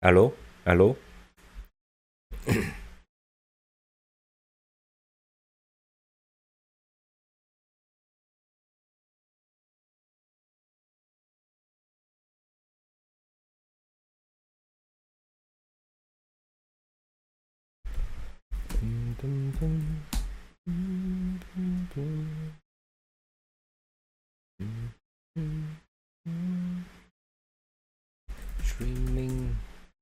Alo, alo. Streaming.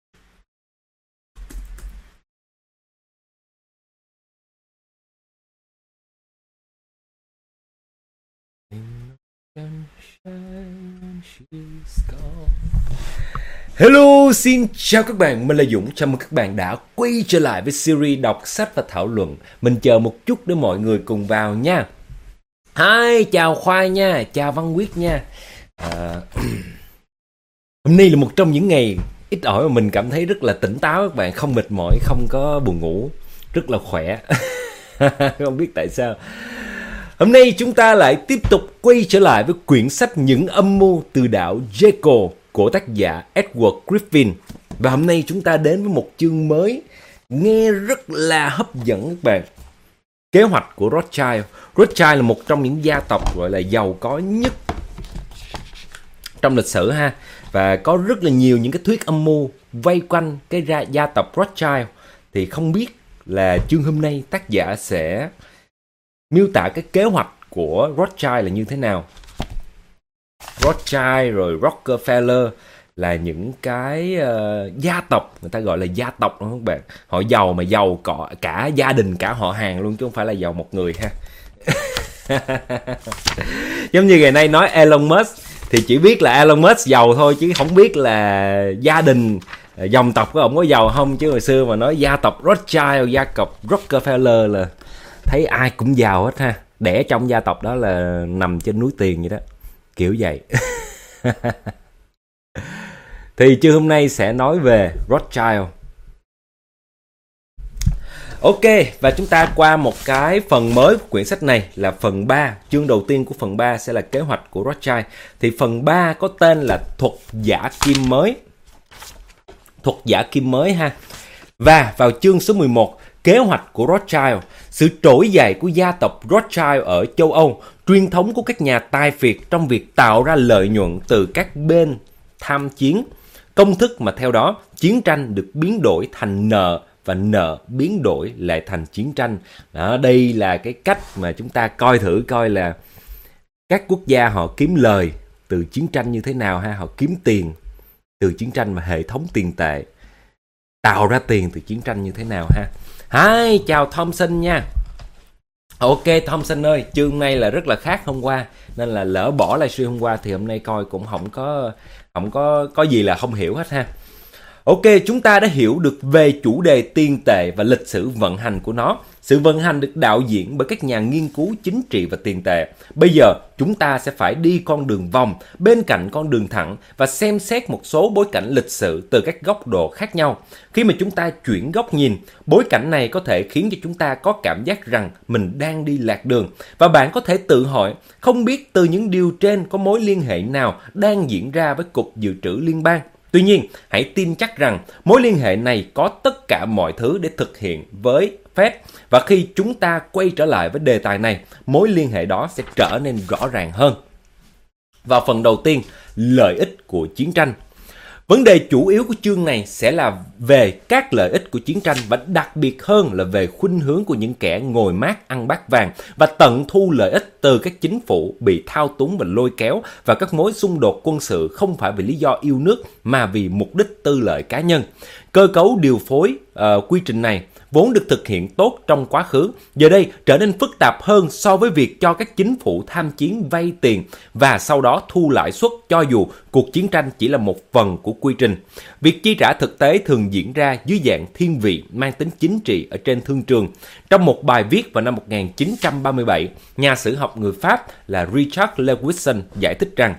Hello, xin chào các bạn, mình là Dũng. Chào mừng các bạn đã quay trở lại với series đọc sách và thảo luận. Mình chờ một chút để mọi người cùng vào nha. Hi, chào Khoai nha, chào Văn Quyết nha. Hôm nay là một trong những ngày ít ỏi mà mình cảm thấy rất là tỉnh táo các bạn. Không mệt mỏi, không có buồn ngủ, rất là khỏe. Không biết tại sao. Hôm nay chúng ta lại tiếp tục quay trở lại với quyển sách Những âm mưu từ đảo Jekyll của tác giả Edward Griffin. Và hôm nay chúng ta đến với một chương mới nghe rất là hấp dẫn các bạn. Kế hoạch của Rothschild. Rothschild là một trong những gia tộc gọi là giàu có nhất trong lịch sử ha. Và có rất là nhiều những cái thuyết âm mưu vây quanh cái gia tộc Rothschild. Thì không biết là chương hôm nay tác giả sẽ miêu tả cái kế hoạch của Rothschild là như thế nào. Rothschild rồi Rockefeller là những cái gia tộc, người ta gọi là gia tộc đúng không các bạn? Họ giàu mà giàu cả gia đình, cả họ hàng luôn chứ không phải là giàu một người ha. Giống như ngày nay nói Elon Musk thì chỉ biết là Elon Musk giàu thôi chứ không biết là gia đình dòng tộc của ông có giàu không, chứ hồi xưa mà nói gia tộc Rothschild, gia tộc Rockefeller là thấy ai cũng giàu hết ha. Đẻ trong gia tộc đó là nằm trên núi tiền vậy đó, kiểu vậy. Thì chương hôm nay sẽ nói về Rothschild. Ok, và chúng ta qua một cái phần mới của quyển sách này là phần 3. Chương đầu tiên của phần 3 sẽ là kế hoạch của Rothschild. Thì phần 3 có tên là thuật giả kim mới. Thuật giả kim mới ha. Và vào chương số 11, kế hoạch của Rothschild. Sự trỗi dậy của gia tộc Rothschild ở châu Âu, truyền thống của các nhà tài phiệt trong việc tạo ra lợi nhuận từ các bên tham chiến. Công thức mà theo đó, chiến tranh được biến đổi thành nợ và nợ biến đổi lại thành chiến tranh. Đó, đây là cái cách mà chúng ta coi thử coi là các quốc gia họ kiếm lời từ chiến tranh như thế nào ha. Họ kiếm tiền từ chiến tranh và hệ thống tiền tệ tạo ra tiền từ chiến tranh như thế nào ha. Hi, chào Thompson nha. Ok Thompson ơi, chương này là rất là khác hôm qua nên là lỡ bỏ livestream hôm qua thì hôm nay coi cũng không có gì là không hiểu hết ha. Ok, chúng ta đã hiểu được về chủ đề tiền tệ và lịch sử vận hành của nó. Sự vận hành được đạo diễn bởi các nhà nghiên cứu chính trị và tiền tệ. Bây giờ, chúng ta sẽ phải đi con đường vòng bên cạnh con đường thẳng và xem xét một số bối cảnh lịch sử từ các góc độ khác nhau. Khi mà chúng ta chuyển góc nhìn, bối cảnh này có thể khiến cho chúng ta có cảm giác rằng mình đang đi lạc đường. Và bạn có thể tự hỏi, không biết từ những điều trên có mối liên hệ nào đang diễn ra với Cục Dự trữ Liên bang. Tuy nhiên, hãy tin chắc rằng mối liên hệ này có tất cả mọi thứ để thực hiện với Fed. Và khi chúng ta quay trở lại với đề tài này, mối liên hệ đó sẽ trở nên rõ ràng hơn. Vào phần đầu tiên, lợi ích của chiến tranh. Vấn đề chủ yếu của chương này sẽ là về các lợi ích của chiến tranh và đặc biệt hơn là về khuynh hướng của những kẻ ngồi mát ăn bát vàng và tận thu lợi ích từ các chính phủ bị thao túng và lôi kéo và các mối xung đột quân sự không phải vì lý do yêu nước mà vì mục đích tư lợi cá nhân. Cơ cấu điều phối quy trình này vốn được thực hiện tốt trong quá khứ, giờ đây trở nên phức tạp hơn so với việc cho các chính phủ tham chiến vay tiền và sau đó thu lãi suất cho dù cuộc chiến tranh chỉ là một phần của quy trình. Việc chi trả thực tế thường diễn ra dưới dạng thiên vị mang tính chính trị ở trên thương trường. Trong một bài viết vào năm 1937, nhà sử học người Pháp là Richard Lewison giải thích rằng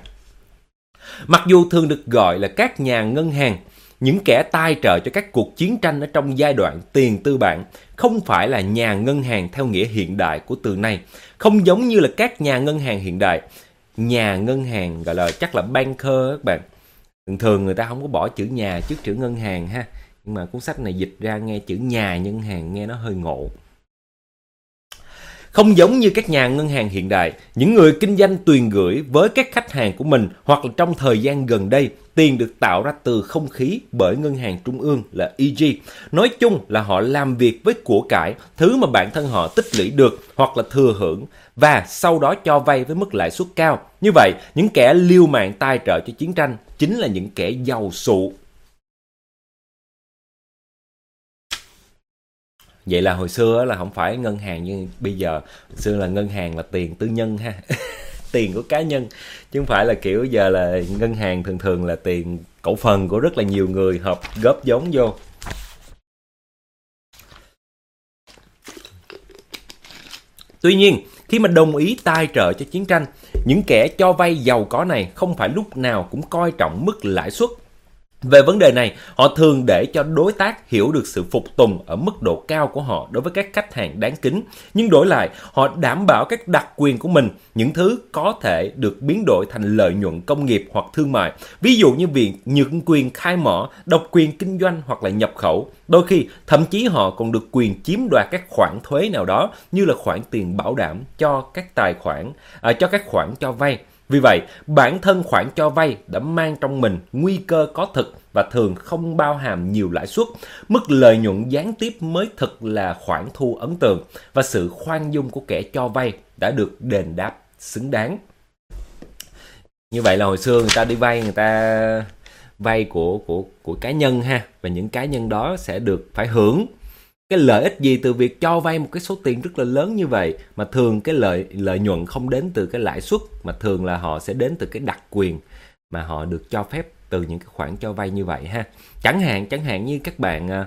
mặc dù thường được gọi là các nhà ngân hàng, những kẻ tài trợ cho các cuộc chiến tranh ở trong giai đoạn tiền tư bản không phải là nhà ngân hàng theo nghĩa hiện đại của từ này, không giống như là các nhà ngân hàng hiện đại. Nhà ngân hàng gọi là chắc là banker các bạn. Thường thường người ta không có bỏ chữ nhà trước chữ ngân hàng ha. Nhưng mà cuốn sách này dịch ra nghe chữ nhà ngân hàng nghe nó hơi ngộ. Không giống như các nhà ngân hàng hiện đại, những người kinh doanh tiền gửi với các khách hàng của mình hoặc là trong thời gian gần đây, tiền được tạo ra từ không khí bởi ngân hàng trung ương là EG. Nói chung là họ làm việc với của cải, thứ mà bản thân họ tích lũy được hoặc là thừa hưởng và sau đó cho vay với mức lãi suất cao. Như vậy, những kẻ liều mạng tài trợ cho chiến tranh chính là những kẻ giàu sụ. Vậy là hồi xưa là không phải ngân hàng như bây giờ. Hồi xưa là ngân hàng là tiền tư nhân ha. Tiền của cá nhân. Chứ không phải là kiểu giờ là ngân hàng thường thường là tiền cổ phần của rất là nhiều người hợp góp vốn vô. Tuy nhiên, khi mà đồng ý tài trợ cho chiến tranh, những kẻ cho vay giàu có này không phải lúc nào cũng coi trọng mức lãi suất. Về vấn đề này, họ thường để cho đối tác hiểu được sự phục tùng ở mức độ cao của họ đối với các khách hàng đáng kính. Nhưng đổi lại, họ đảm bảo các đặc quyền của mình, những thứ có thể được biến đổi thành lợi nhuận công nghiệp hoặc thương mại. Ví dụ như việc nhượng quyền khai mỏ, độc quyền kinh doanh hoặc là nhập khẩu. Đôi khi, thậm chí họ còn được quyền chiếm đoạt các khoản thuế nào đó như là khoản tiền bảo đảm cho các cho các khoản cho vay. Vì vậy, bản thân khoản cho vay đã mang trong mình nguy cơ có thực và thường không bao hàm nhiều lãi suất. Mức lợi nhuận gián tiếp mới thực là khoản thu ấn tượng và sự khoan dung của kẻ cho vay đã được đền đáp xứng đáng. Như vậy là hồi xưa người ta đi vay, người ta vay của cá nhân ha, và những cá nhân đó sẽ được phải hưởng cái lợi ích gì từ việc cho vay một cái số tiền rất là lớn như vậy, mà thường cái lợi nhuận không đến từ cái lãi suất, mà thường là họ sẽ đến từ cái đặc quyền mà họ được cho phép từ những cái khoản cho vay như vậy ha. Chẳng hạn như các bạn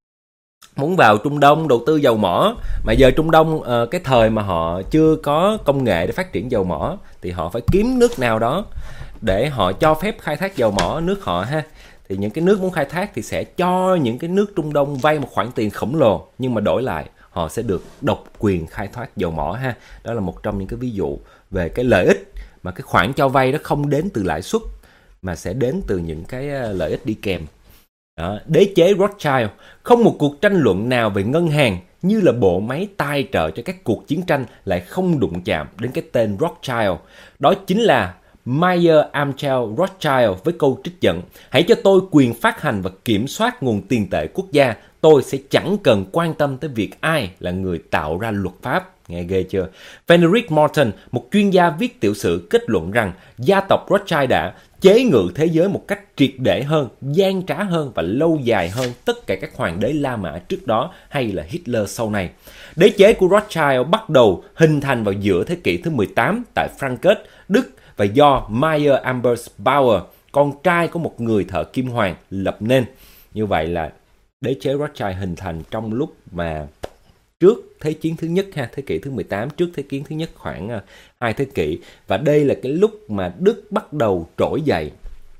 muốn vào Trung Đông đầu tư dầu mỏ, mà giờ Trung Đông cái thời mà họ chưa có công nghệ để phát triển dầu mỏ thì họ phải kiếm nước nào đó để họ cho phép khai thác dầu mỏ nước họ ha. Thì những cái nước muốn khai thác thì sẽ cho những cái nước Trung Đông vay một khoản tiền khổng lồ, nhưng mà đổi lại họ sẽ được độc quyền khai thác dầu mỏ ha. Đó là một trong những cái ví dụ về cái lợi ích mà cái khoản cho vay đó không đến từ lãi suất mà sẽ đến từ những cái lợi ích đi kèm. Đó, đế chế Rothschild, không một cuộc tranh luận nào về ngân hàng như là bộ máy tài trợ cho các cuộc chiến tranh lại không đụng chạm đến cái tên Rothschild. Đó chính là Mayer Amschel Rothschild với câu trích dẫn: hãy cho tôi quyền phát hành và kiểm soát nguồn tiền tệ quốc gia, tôi sẽ chẳng cần quan tâm tới việc ai là người tạo ra luật pháp. Nghe ghê chưa? Frederick Morton, một chuyên gia viết tiểu sử, kết luận rằng gia tộc Rothschild đã chế ngự thế giới một cách triệt để hơn, gian trá hơn và lâu dài hơn tất cả các hoàng đế La Mã trước đó hay là Hitler sau này. Đế chế của Rothschild bắt đầu hình thành vào giữa thế kỷ thứ 18 tại Frankfurt, Đức, và do Mayer Ambers Bauer, con trai của một người thợ kim hoàn, lập nên. Như vậy là đế chế Rothschild hình thành trong lúc mà trước Thế chiến thứ nhất ha, thế kỷ thứ 18, trước Thế chiến thứ nhất khoảng 2 thế kỷ. Và đây là cái lúc mà Đức bắt đầu trỗi dậy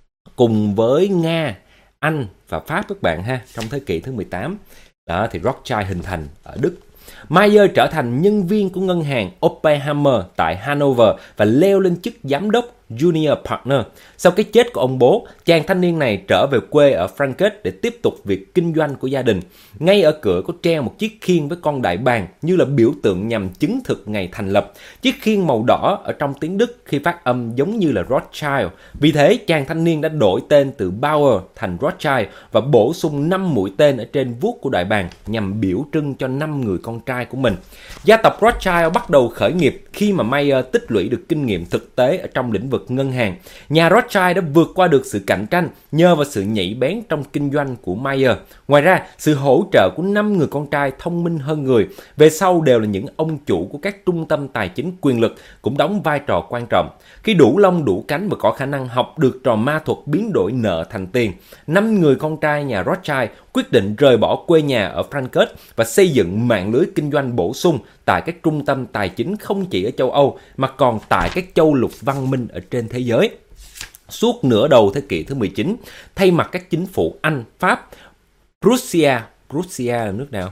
cùng với Nga, Anh và Pháp các bạn ha, trong thế kỷ thứ 18. Đó thì Rothschild hình thành ở Đức. Mayer trở thành nhân viên của ngân hàng Oppenheimer tại Hanover và leo lên chức giám đốc Junior Partner. Sau cái chết của ông bố, chàng thanh niên này trở về quê ở Frankfurt để tiếp tục việc kinh doanh của gia đình. Ngay ở cửa có treo một chiếc khiên với con đại bàng như là biểu tượng nhằm chứng thực ngày thành lập. Chiếc khiên màu đỏ ở trong tiếng Đức khi phát âm giống như là Rothschild. Vì thế, chàng thanh niên đã đổi tên từ Bauer thành Rothschild và bổ sung 5 mũi tên ở trên vuốt của đại bàng nhằm biểu trưng cho 5 người con trai của mình. Gia tộc Rothschild bắt đầu khởi nghiệp khi mà Mayer tích lũy được kinh nghiệm thực tế ở trong lĩnh vực ngân hàng. Nhà Rothschild đã vượt qua được sự cạnh tranh nhờ vào sự nhạy bén trong kinh doanh của Mayer. Ngoài ra, sự hỗ trợ của 5 người con trai thông minh hơn người, về sau đều là những ông chủ của các trung tâm tài chính quyền lực, cũng đóng vai trò quan trọng. Khi đủ lông đủ cánh và có khả năng học được trò ma thuật biến đổi nợ thành tiền, 5 người con trai nhà Rothschild quyết định rời bỏ quê nhà ở Frankfurt và xây dựng mạng lưới kinh doanh bổ sung tại các trung tâm tài chính không chỉ ở châu Âu mà còn tại các châu lục văn minh ở trên thế giới. Suốt nửa đầu thế kỷ thứ 19, thay mặt các chính phủ Anh, Pháp, Prussia là nước nào?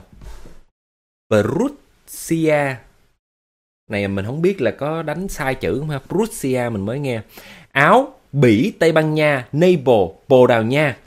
Prussia này mình không biết là có đánh sai chữ không ha? Prussia mình mới nghe. Áo, Bỉ, Tây Ban Nha, Naples, Bồ Đào Nha,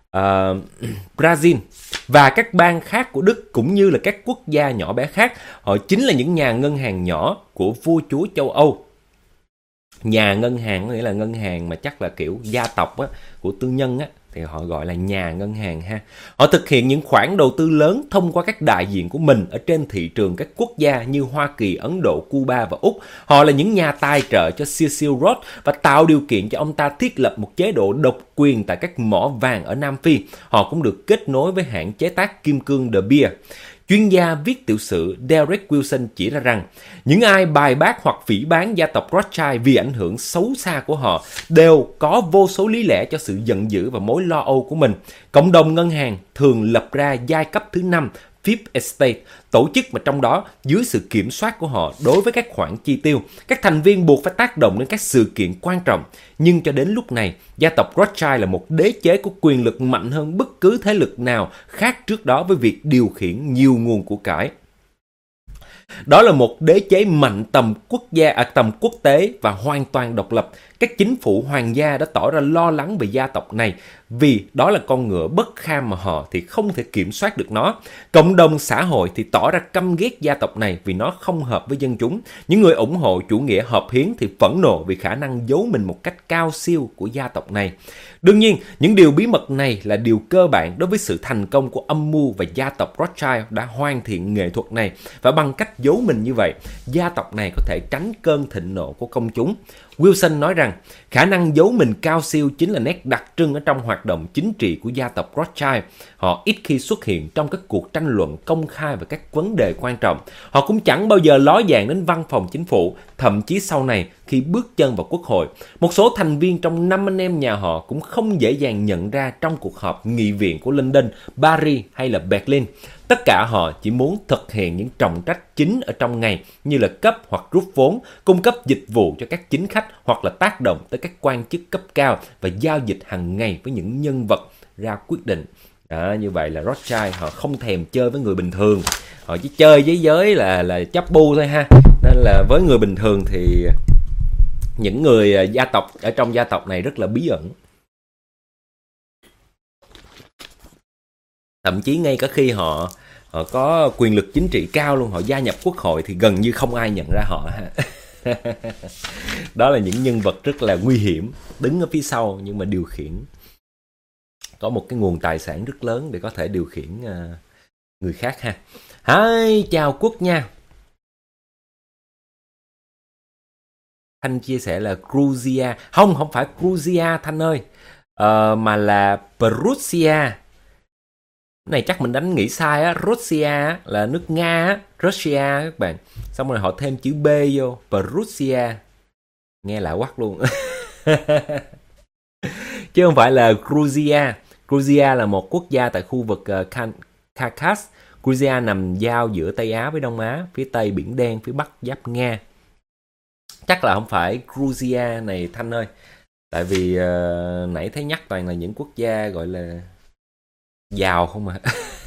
Brazil và các bang khác của Đức, cũng như là các quốc gia nhỏ bé khác. Họ chính là những nhà ngân hàng nhỏ của vua chúa châu Âu. Nhà ngân hàng có nghĩa là ngân hàng mà chắc là kiểu gia tộc á, của tư nhân á, thì họ gọi là nhà ngân hàng ha. Họ thực hiện những khoản đầu tư lớn thông qua các đại diện của mình ở trên thị trường các quốc gia như Hoa Kỳ, Ấn Độ, Cuba và Úc. Họ là những nhà tài trợ cho Cecil Rhodes và tạo điều kiện cho ông ta thiết lập một chế độ độc quyền tại các mỏ vàng ở Nam Phi. Họ cũng được kết nối với hãng chế tác kim cương De Beers. Chuyên gia viết tiểu sử Derek Wilson chỉ ra rằng những ai bài bác hoặc phỉ báng gia tộc Rothschild vì ảnh hưởng xấu xa của họ đều có vô số lý lẽ cho sự giận dữ và mối lo âu của mình. Cộng đồng ngân hàng thường lập ra giai cấp thứ 5, Fifth Estate, tổ chức mà trong đó dưới sự kiểm soát của họ đối với các khoản chi tiêu, các thành viên buộc phải tác động đến các sự kiện quan trọng. Nhưng cho đến lúc này, gia tộc Rothschild là một đế chế có quyền lực mạnh hơn bất cứ thế lực nào khác trước đó với việc điều khiển nhiều nguồn của cải. Đó là một đế chế mạnh tầm tầm quốc tế và hoàn toàn độc lập. Các chính phủ hoàng gia đã tỏ ra lo lắng về gia tộc này vì đó là con ngựa bất kham mà họ thì không thể kiểm soát được nó. Cộng đồng xã hội thì tỏ ra căm ghét gia tộc này vì nó không hợp với dân chúng. Những người ủng hộ chủ nghĩa hợp hiến thì phẫn nộ vì khả năng giấu mình một cách cao siêu của gia tộc này. Đương nhiên, những điều bí mật này là điều cơ bản đối với sự thành công của âm mưu, và gia tộc Rothschild đã hoàn thiện nghệ thuật này, và bằng cách giấu mình như vậy, gia tộc này có thể tránh cơn thịnh nộ của công chúng. Wilson nói rằng khả năng giấu mình cao siêu chính là nét đặc trưng ở trong hoạt động chính trị của gia tộc Rothschild. Họ ít khi xuất hiện trong các cuộc tranh luận công khai về các vấn đề quan trọng. Họ cũng chẳng bao giờ ló dạng đến văn phòng chính phủ, thậm chí sau này khi bước chân vào quốc hội. Một số thành viên trong 5 anh em nhà họ cũng không dễ dàng nhận ra trong cuộc họp nghị viện của London, Paris hay là Berlin. Tất cả họ chỉ muốn thực hiện những trọng trách chính ở trong ngày, như là cấp hoặc rút vốn, cung cấp dịch vụ cho các chính khách, hoặc là tác động tới các quan chức cấp cao và giao dịch hàng ngày với những nhân vật ra quyết định. Đó, như vậy là Rothschild họ không thèm chơi với người bình thường, họ chỉ chơi với giới là chấp bu thôi ha. Nên là với người bình thường thì những người gia tộc ở trong gia tộc này rất là bí ẩn. Thậm chí ngay cả khi họ có quyền lực chính trị cao luôn, họ gia nhập quốc hội thì gần như không ai nhận ra họ ha. Đó là những nhân vật rất là nguy hiểm, đứng ở phía sau nhưng mà điều khiển, có một cái nguồn tài sản rất lớn để có thể điều khiển người khác ha. Hi, chào Quốc nha. Thanh chia sẻ là Georgia. Không phải Georgia Thanh ơi, mà là Prussia. Cái này chắc mình đánh nghĩ sai á. Russia là nước Nga á, Russia các bạn. Xong rồi họ thêm chữ B vô, Prussia. Nghe lạ quắc luôn. Chứ không phải là Georgia. Georgia là một quốc gia tại khu vực Caucasus. Georgia nằm giao giữa Tây Á với Đông Á, phía Tây Biển Đen, phía Bắc giáp Nga. Chắc là không phải Georgia này Thanh ơi. Tại vì nãy thấy nhắc toàn là những quốc gia gọi là giàu không à.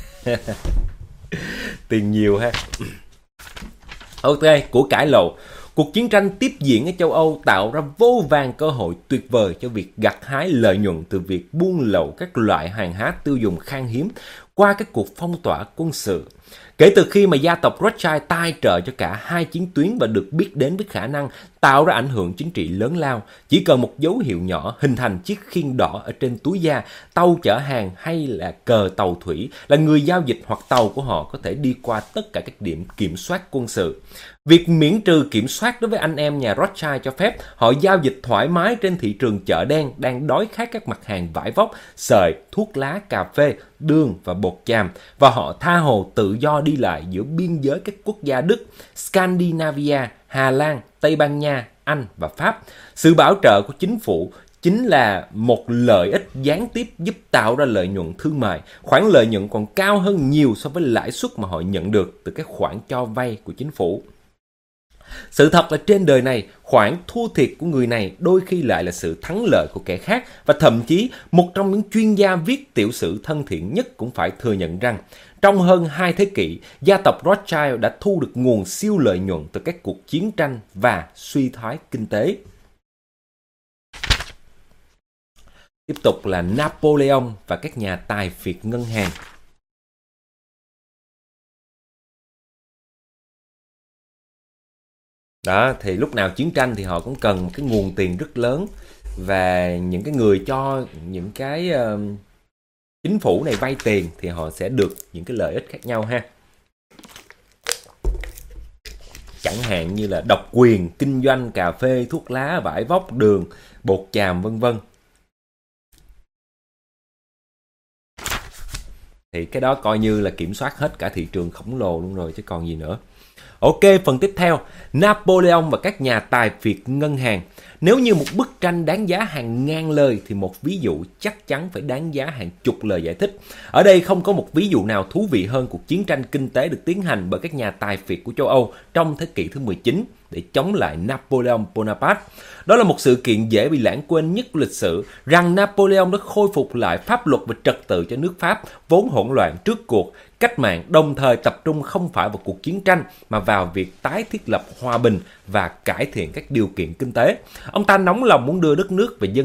Tiền nhiều ha. Ok, của cải lộ. Cuộc chiến tranh tiếp diễn ở châu Âu tạo ra vô vàn cơ hội tuyệt vời cho việc gặt hái lợi nhuận từ việc buôn lậu các loại hàng hóa tiêu dùng khan hiếm qua các cuộc phong tỏa quân sự. Kể từ khi mà gia tộc Rothschild tài trợ cho cả hai chiến tuyến và được biết đến với khả năng tạo ra ảnh hưởng chính trị lớn lao, chỉ cần một dấu hiệu nhỏ hình thành chiếc khiên đỏ ở trên túi da, tàu chở hàng hay là cờ tàu thủy là người giao dịch hoặc tàu của họ có thể đi qua tất cả các điểm kiểm soát quân sự. Việc miễn trừ kiểm soát đối với anh em nhà Rothschild cho phép họ giao dịch thoải mái trên thị trường chợ đen đang đói khát các mặt hàng vải vóc, sợi, thuốc lá, cà phê, đường và bột chàm, và họ tha hồ tự do đi lại giữa biên giới các quốc gia Đức, Scandinavia, Hà Lan, Tây Ban Nha, Anh và Pháp. Sự bảo trợ của chính phủ chính là một lợi ích gián tiếp giúp tạo ra lợi nhuận thương mại. Khoản lợi nhuận còn cao hơn nhiều so với lãi suất mà họ nhận được từ các khoản cho vay của chính phủ. Sự thật là trên đời này, khoản thua thiệt của người này đôi khi lại là sự thắng lợi của kẻ khác, và thậm chí một trong những chuyên gia viết tiểu sử thân thiện nhất cũng phải thừa nhận rằng trong hơn 2 thế kỷ, gia tộc Rothschild đã thu được nguồn siêu lợi nhuận từ các cuộc chiến tranh và suy thoái kinh tế. Tiếp tục là Napoleon và các nhà tài phiệt ngân hàng. Đó, thì lúc nào chiến tranh thì họ cũng cần một cái nguồn tiền rất lớn, và những cái người cho những cái chính phủ này vay tiền thì họ sẽ được những cái lợi ích khác nhau ha. Chẳng hạn như là độc quyền kinh doanh cà phê, thuốc lá, vải vóc, đường, bột chàm vân vân. Thì cái đó coi như là kiểm soát hết cả thị trường khổng lồ luôn rồi chứ còn gì nữa. Ok, phần tiếp theo, Napoleon và các nhà tài phiệt ngân hàng. Nếu như một bức tranh đáng giá hàng ngàn lời thì một ví dụ chắc chắn phải đáng giá hàng chục lời giải thích. Ở đây không có một ví dụ nào thú vị hơn cuộc chiến tranh kinh tế được tiến hành bởi các nhà tài phiệt của châu Âu trong thế kỷ thứ 19 để chống lại Napoleon Bonaparte. Đó là một sự kiện dễ bị lãng quên nhất của lịch sử, rằng Napoleon đã khôi phục lại pháp luật và trật tự cho nước Pháp vốn hỗn loạn trước cuộc cách mạng, đồng thời tập trung không phải vào cuộc chiến tranh mà vào việc tái thiết lập hòa bình và cải thiện các điều kiện kinh tế. Ông ta nóng lòng muốn đưa đất nước và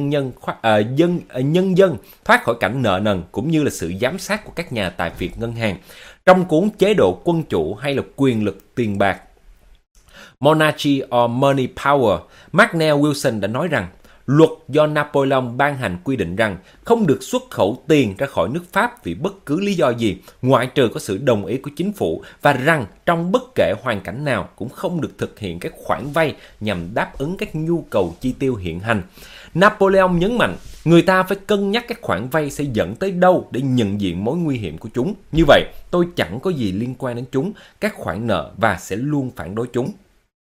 nhân dân thoát khỏi cảnh nợ nần cũng như là sự giám sát của các nhà tài phiệt ngân hàng. Trong cuốn Chế độ quân chủ hay là quyền lực tiền bạc, Monarchy or Money Power, Marnell Wilson đã nói rằng luật do Napoleon ban hành quy định rằng không được xuất khẩu tiền ra khỏi nước Pháp vì bất cứ lý do gì, ngoại trừ có sự đồng ý của chính phủ, và rằng trong bất kể hoàn cảnh nào cũng không được thực hiện các khoản vay nhằm đáp ứng các nhu cầu chi tiêu hiện hành. Napoleon nhấn mạnh, người ta phải cân nhắc các khoản vay sẽ dẫn tới đâu để nhận diện mối nguy hiểm của chúng. Như vậy, tôi chẳng có gì liên quan đến chúng, các khoản nợ, và sẽ luôn phản đối chúng.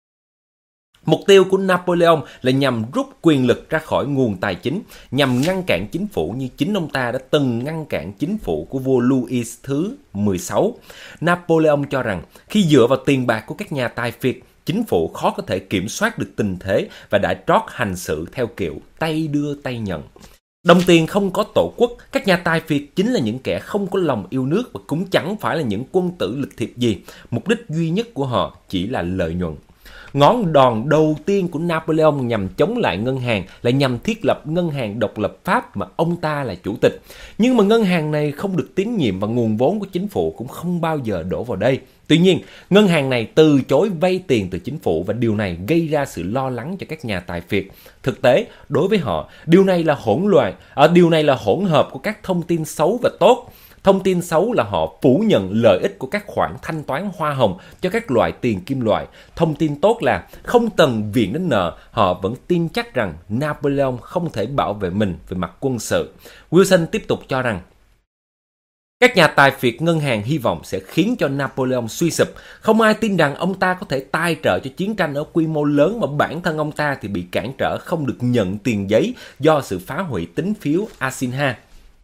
Mục tiêu của Napoleon là nhằm rút quyền lực ra khỏi nguồn tài chính, nhằm ngăn cản chính phủ như chính ông ta đã từng ngăn cản chính phủ của vua Louis thứ 16. Napoleon cho rằng khi dựa vào tiền bạc của các nhà tài phiệt, chính phủ khó có thể kiểm soát được tình thế và đã trót hành xử theo kiểu tay đưa tay nhận. Đồng tiền không có tổ quốc, các nhà tài phiệt chính là những kẻ không có lòng yêu nước và cũng chẳng phải là những quân tử lịch thiệp gì. Mục đích duy nhất của họ chỉ là lợi nhuận. Ngón đòn đầu tiên của Napoleon nhằm chống lại ngân hàng là nhằm thiết lập ngân hàng độc lập Pháp mà ông ta là chủ tịch. Nhưng mà ngân hàng này không được tín nhiệm và nguồn vốn của chính phủ cũng không bao giờ đổ vào đây. Tuy nhiên, ngân hàng này từ chối vay tiền từ chính phủ và điều này gây ra sự lo lắng cho các nhà tài phiệt. Thực tế, đối với họ, điều này là hỗn hợp của các thông tin xấu và tốt. Thông tin xấu là họ phủ nhận lợi ích của các khoản thanh toán hoa hồng cho các loại tiền kim loại. Thông tin tốt là không cần viện đến nợ, họ vẫn tin chắc rằng Napoleon không thể bảo vệ mình về mặt quân sự. Wilson tiếp tục cho rằng các nhà tài phiệt ngân hàng hy vọng sẽ khiến cho Napoleon suy sụp. Không ai tin rằng ông ta có thể tài trợ cho chiến tranh ở quy mô lớn mà bản thân ông ta thì bị cản trở không được nhận tiền giấy do sự phá hủy tín phiếu Asinha.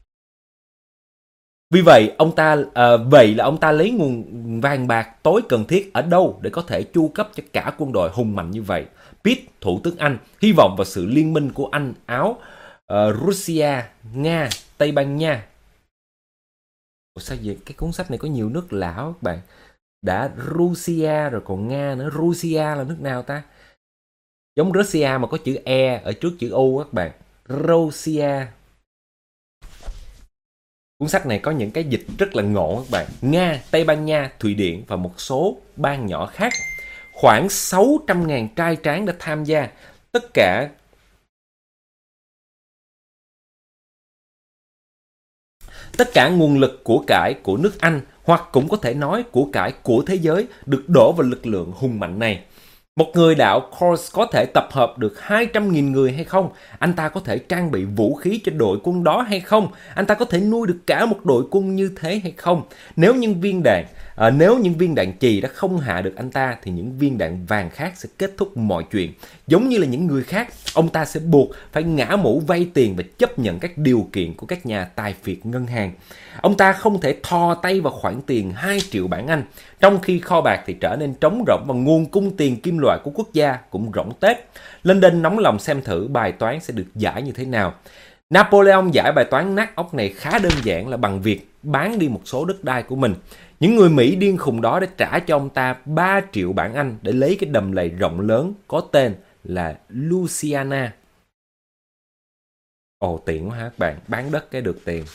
Vì vậy, ông ta lấy nguồn vàng bạc tối cần thiết ở đâu để có thể chu cấp cho cả quân đội hùng mạnh như vậy? Pitt, thủ tướng Anh, hy vọng vào sự liên minh của Anh, Áo, Russia, Nga, Tây Ban Nha. Sao vậy? Cái cuốn sách này có nhiều nước lạ các bạn. Đã Russia rồi còn Nga nữa. Russia là nước nào ta? Giống Russia mà có chữ E ở trước chữ U các bạn. Russia. Cuốn sách này có những cái dịch rất là ngộ các bạn. Nga, Tây Ban Nha, Thụy Điển và một số bang nhỏ khác. Khoảng 600.000 trai tráng đã tham gia. Tất cả nguồn lực của cải của nước Anh, hoặc cũng có thể nói của cải của thế giới, được đổ vào lực lượng hùng mạnh này. Một người đạo Corps có thể tập hợp được 200.000 người hay không? Anh ta có thể trang bị vũ khí cho đội quân đó hay không? Anh ta có thể nuôi được cả một đội quân như thế hay không? Nếu những viên đạn chì đã không hạ được anh ta thì những viên đạn vàng khác sẽ kết thúc mọi chuyện. Giống như là những người khác, ông ta sẽ buộc phải ngã mũ vay tiền và chấp nhận các điều kiện của các nhà tài phiệt ngân hàng. Ông ta không thể thò tay vào khoản tiền 2 triệu bảng Anh, trong khi kho bạc thì trở nên trống rỗng và nguồn cung tiền kim loại của quốc gia cũng rỗng tuếch. London nóng lòng xem thử bài toán sẽ được giải như thế nào. Napoleon giải bài toán nát óc này khá đơn giản là bằng việc bán đi một số đất đai của mình. Những người Mỹ điên khùng đó đã trả cho ông ta 3 triệu bảng Anh để lấy cái đầm lầy rộng lớn có tên là Louisiana. Ồ, tiện quá ha các bạn, bán đất cái được tiền.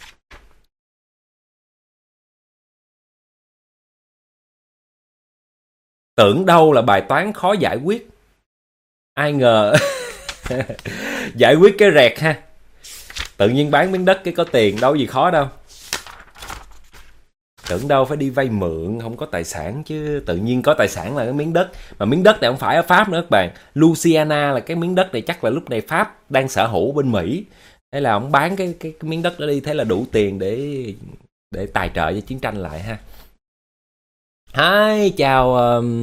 Tưởng đâu là bài toán khó giải quyết, ai ngờ giải quyết cái rẹt ha. Tự nhiên bán miếng đất cái có tiền, đâu gì khó đâu. Tưởng đâu phải đi vay mượn, không có tài sản chứ tự nhiên có tài sản là cái miếng đất. Mà miếng đất này không phải ở Pháp nữa các bạn. Louisiana là cái miếng đất này, chắc là lúc này Pháp đang sở hữu bên Mỹ. Thế là ông bán cái miếng đất đó đi, thế là đủ tiền để tài trợ cho chiến tranh lại ha. Hi, chào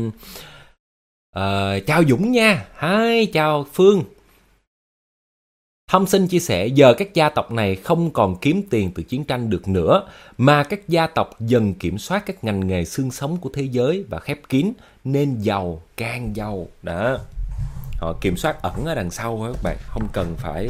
chào Dũng nha. Hi, chào Phương. Thompson chia sẻ giờ các gia tộc này không còn kiếm tiền từ chiến tranh được nữa, mà các gia tộc dần kiểm soát các ngành nghề xương sống của thế giới và khép kín, nên giàu càng giàu. Đó, họ kiểm soát ẩn ở đằng sau các bạn, không cần phải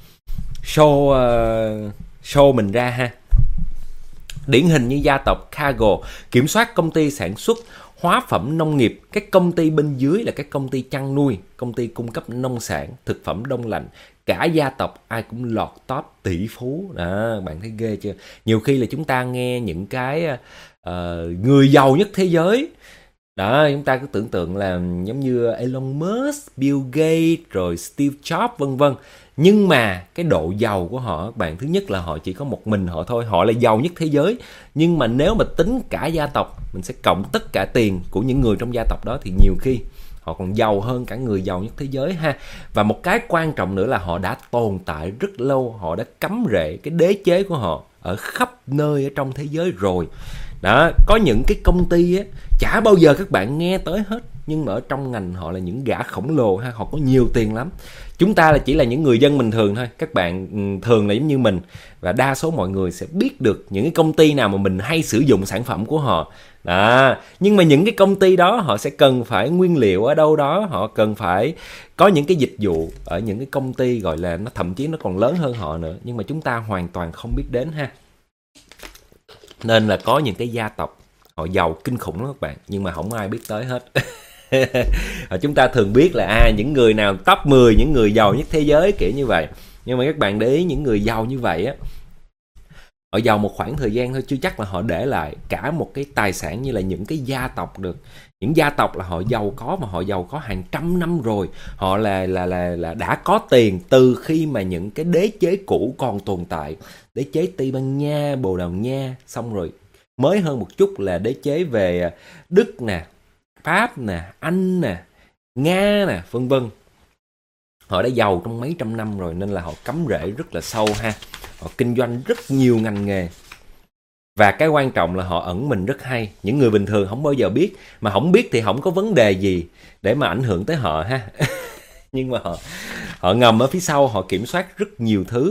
show mình ra ha. Điển hình như gia tộc Cargo kiểm soát công ty sản xuất hóa phẩm nông nghiệp, các công ty bên dưới là các công ty chăn nuôi, công ty cung cấp nông sản, thực phẩm đông lạnh. Cả gia tộc ai cũng lọt top tỷ phú. Đó, bạn thấy ghê chưa? Nhiều khi là chúng ta nghe những cái người giàu nhất thế giới. Đó, chúng ta cứ tưởng tượng là giống như Elon Musk, Bill Gates, rồi Steve Jobs vân vân. Nhưng mà cái độ giàu của họ, các bạn, thứ nhất là họ chỉ có một mình họ thôi, họ là giàu nhất thế giới. Nhưng mà nếu mà tính cả gia tộc, mình sẽ cộng tất cả tiền của những người trong gia tộc đó, thì nhiều khi họ còn giàu hơn cả người giàu nhất thế giới ha. Và một cái quan trọng nữa là họ đã tồn tại rất lâu, họ đã cắm rễ cái đế chế của họ ở khắp nơi ở trong thế giới rồi. Đó, có những cái công ty á, chả bao giờ các bạn nghe tới hết, nhưng mà ở trong ngành họ là những gã khổng lồ ha, họ có nhiều tiền lắm. Chúng ta là chỉ là những người dân bình thường thôi, các bạn thường là giống như mình, và đa số mọi người sẽ biết được những cái công ty nào mà mình hay sử dụng sản phẩm của họ. Đó, nhưng mà những cái công ty đó họ sẽ cần phải nguyên liệu ở đâu đó, họ cần phải có những cái dịch vụ ở những cái công ty gọi là nó thậm chí nó còn lớn hơn họ nữa, nhưng mà chúng ta hoàn toàn không biết đến ha. Nên là có những cái gia tộc họ giàu kinh khủng lắm các bạn, nhưng mà không ai biết tới hết. Chúng ta thường biết là những người nào top 10 những người giàu nhất thế giới kiểu như vậy. Nhưng mà các bạn để ý, những người giàu như vậy á, họ giàu một khoảng thời gian thôi, chưa chắc là họ để lại cả một cái tài sản như là những cái gia tộc được. Những gia tộc là họ giàu có, mà họ giàu có hàng trăm năm rồi. Họ là đã có tiền từ khi mà những cái đế chế cũ còn tồn tại. Đế chế Tây Ban Nha, Bồ Đào Nha, xong rồi mới hơn một chút là đế chế về Đức nè, Pháp nè, Anh nè, Nga nè, vân vân. Họ đã giàu trong mấy trăm năm rồi, nên là họ cắm rễ rất là sâu ha. Họ kinh doanh rất nhiều ngành nghề. Và cái quan trọng là họ ẩn mình rất hay. Những người bình thường không bao giờ biết. Mà không biết thì không có vấn đề gì để mà ảnh hưởng tới họ ha. Nhưng mà họ ngầm ở phía sau, họ kiểm soát rất nhiều thứ.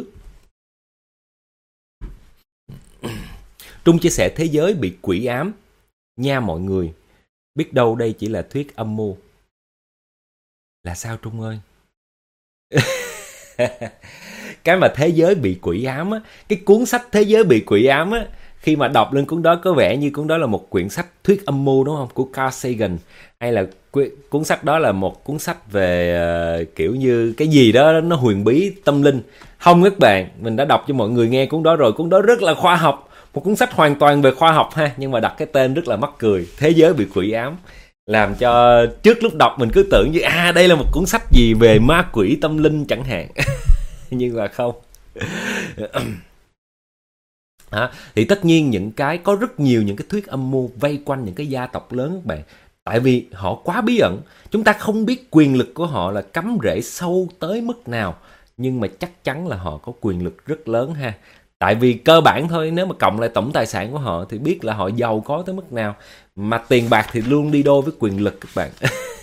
Trung chia sẻ thế giới bị quỷ ám nha mọi người. Biết đâu đây chỉ là thuyết âm mưu. Là sao Trung ơi? Cái mà thế giới bị quỷ ám á, cái cuốn sách Thế giới bị quỷ ám á, khi mà đọc lên cuốn đó có vẻ như cuốn đó là một quyển sách thuyết âm mưu đúng không, của Carl Sagan, hay là cuốn sách đó là một cuốn sách về kiểu như cái gì đó nó huyền bí tâm linh. Không các bạn, mình đã đọc cho mọi người nghe cuốn đó rồi, cuốn đó rất là khoa học, một cuốn sách hoàn toàn về khoa học ha, nhưng mà đặt cái tên rất là mắc cười, Thế giới bị quỷ ám, làm cho trước lúc đọc mình cứ tưởng như đây là một cuốn sách gì về ma quỷ tâm linh chẳng hạn. Nhưng mà không. Thì tất nhiên những cái có rất nhiều những cái thuyết âm mưu vây quanh những cái gia tộc lớn các bạn. Tại vì họ quá bí ẩn, chúng ta không biết quyền lực của họ là cắm rễ sâu tới mức nào, nhưng mà chắc chắn là họ có quyền lực rất lớn ha. Tại vì cơ bản thôi, nếu mà cộng lại tổng tài sản của họ thì biết là họ giàu có tới mức nào. Mà tiền bạc thì luôn đi đôi với quyền lực các bạn.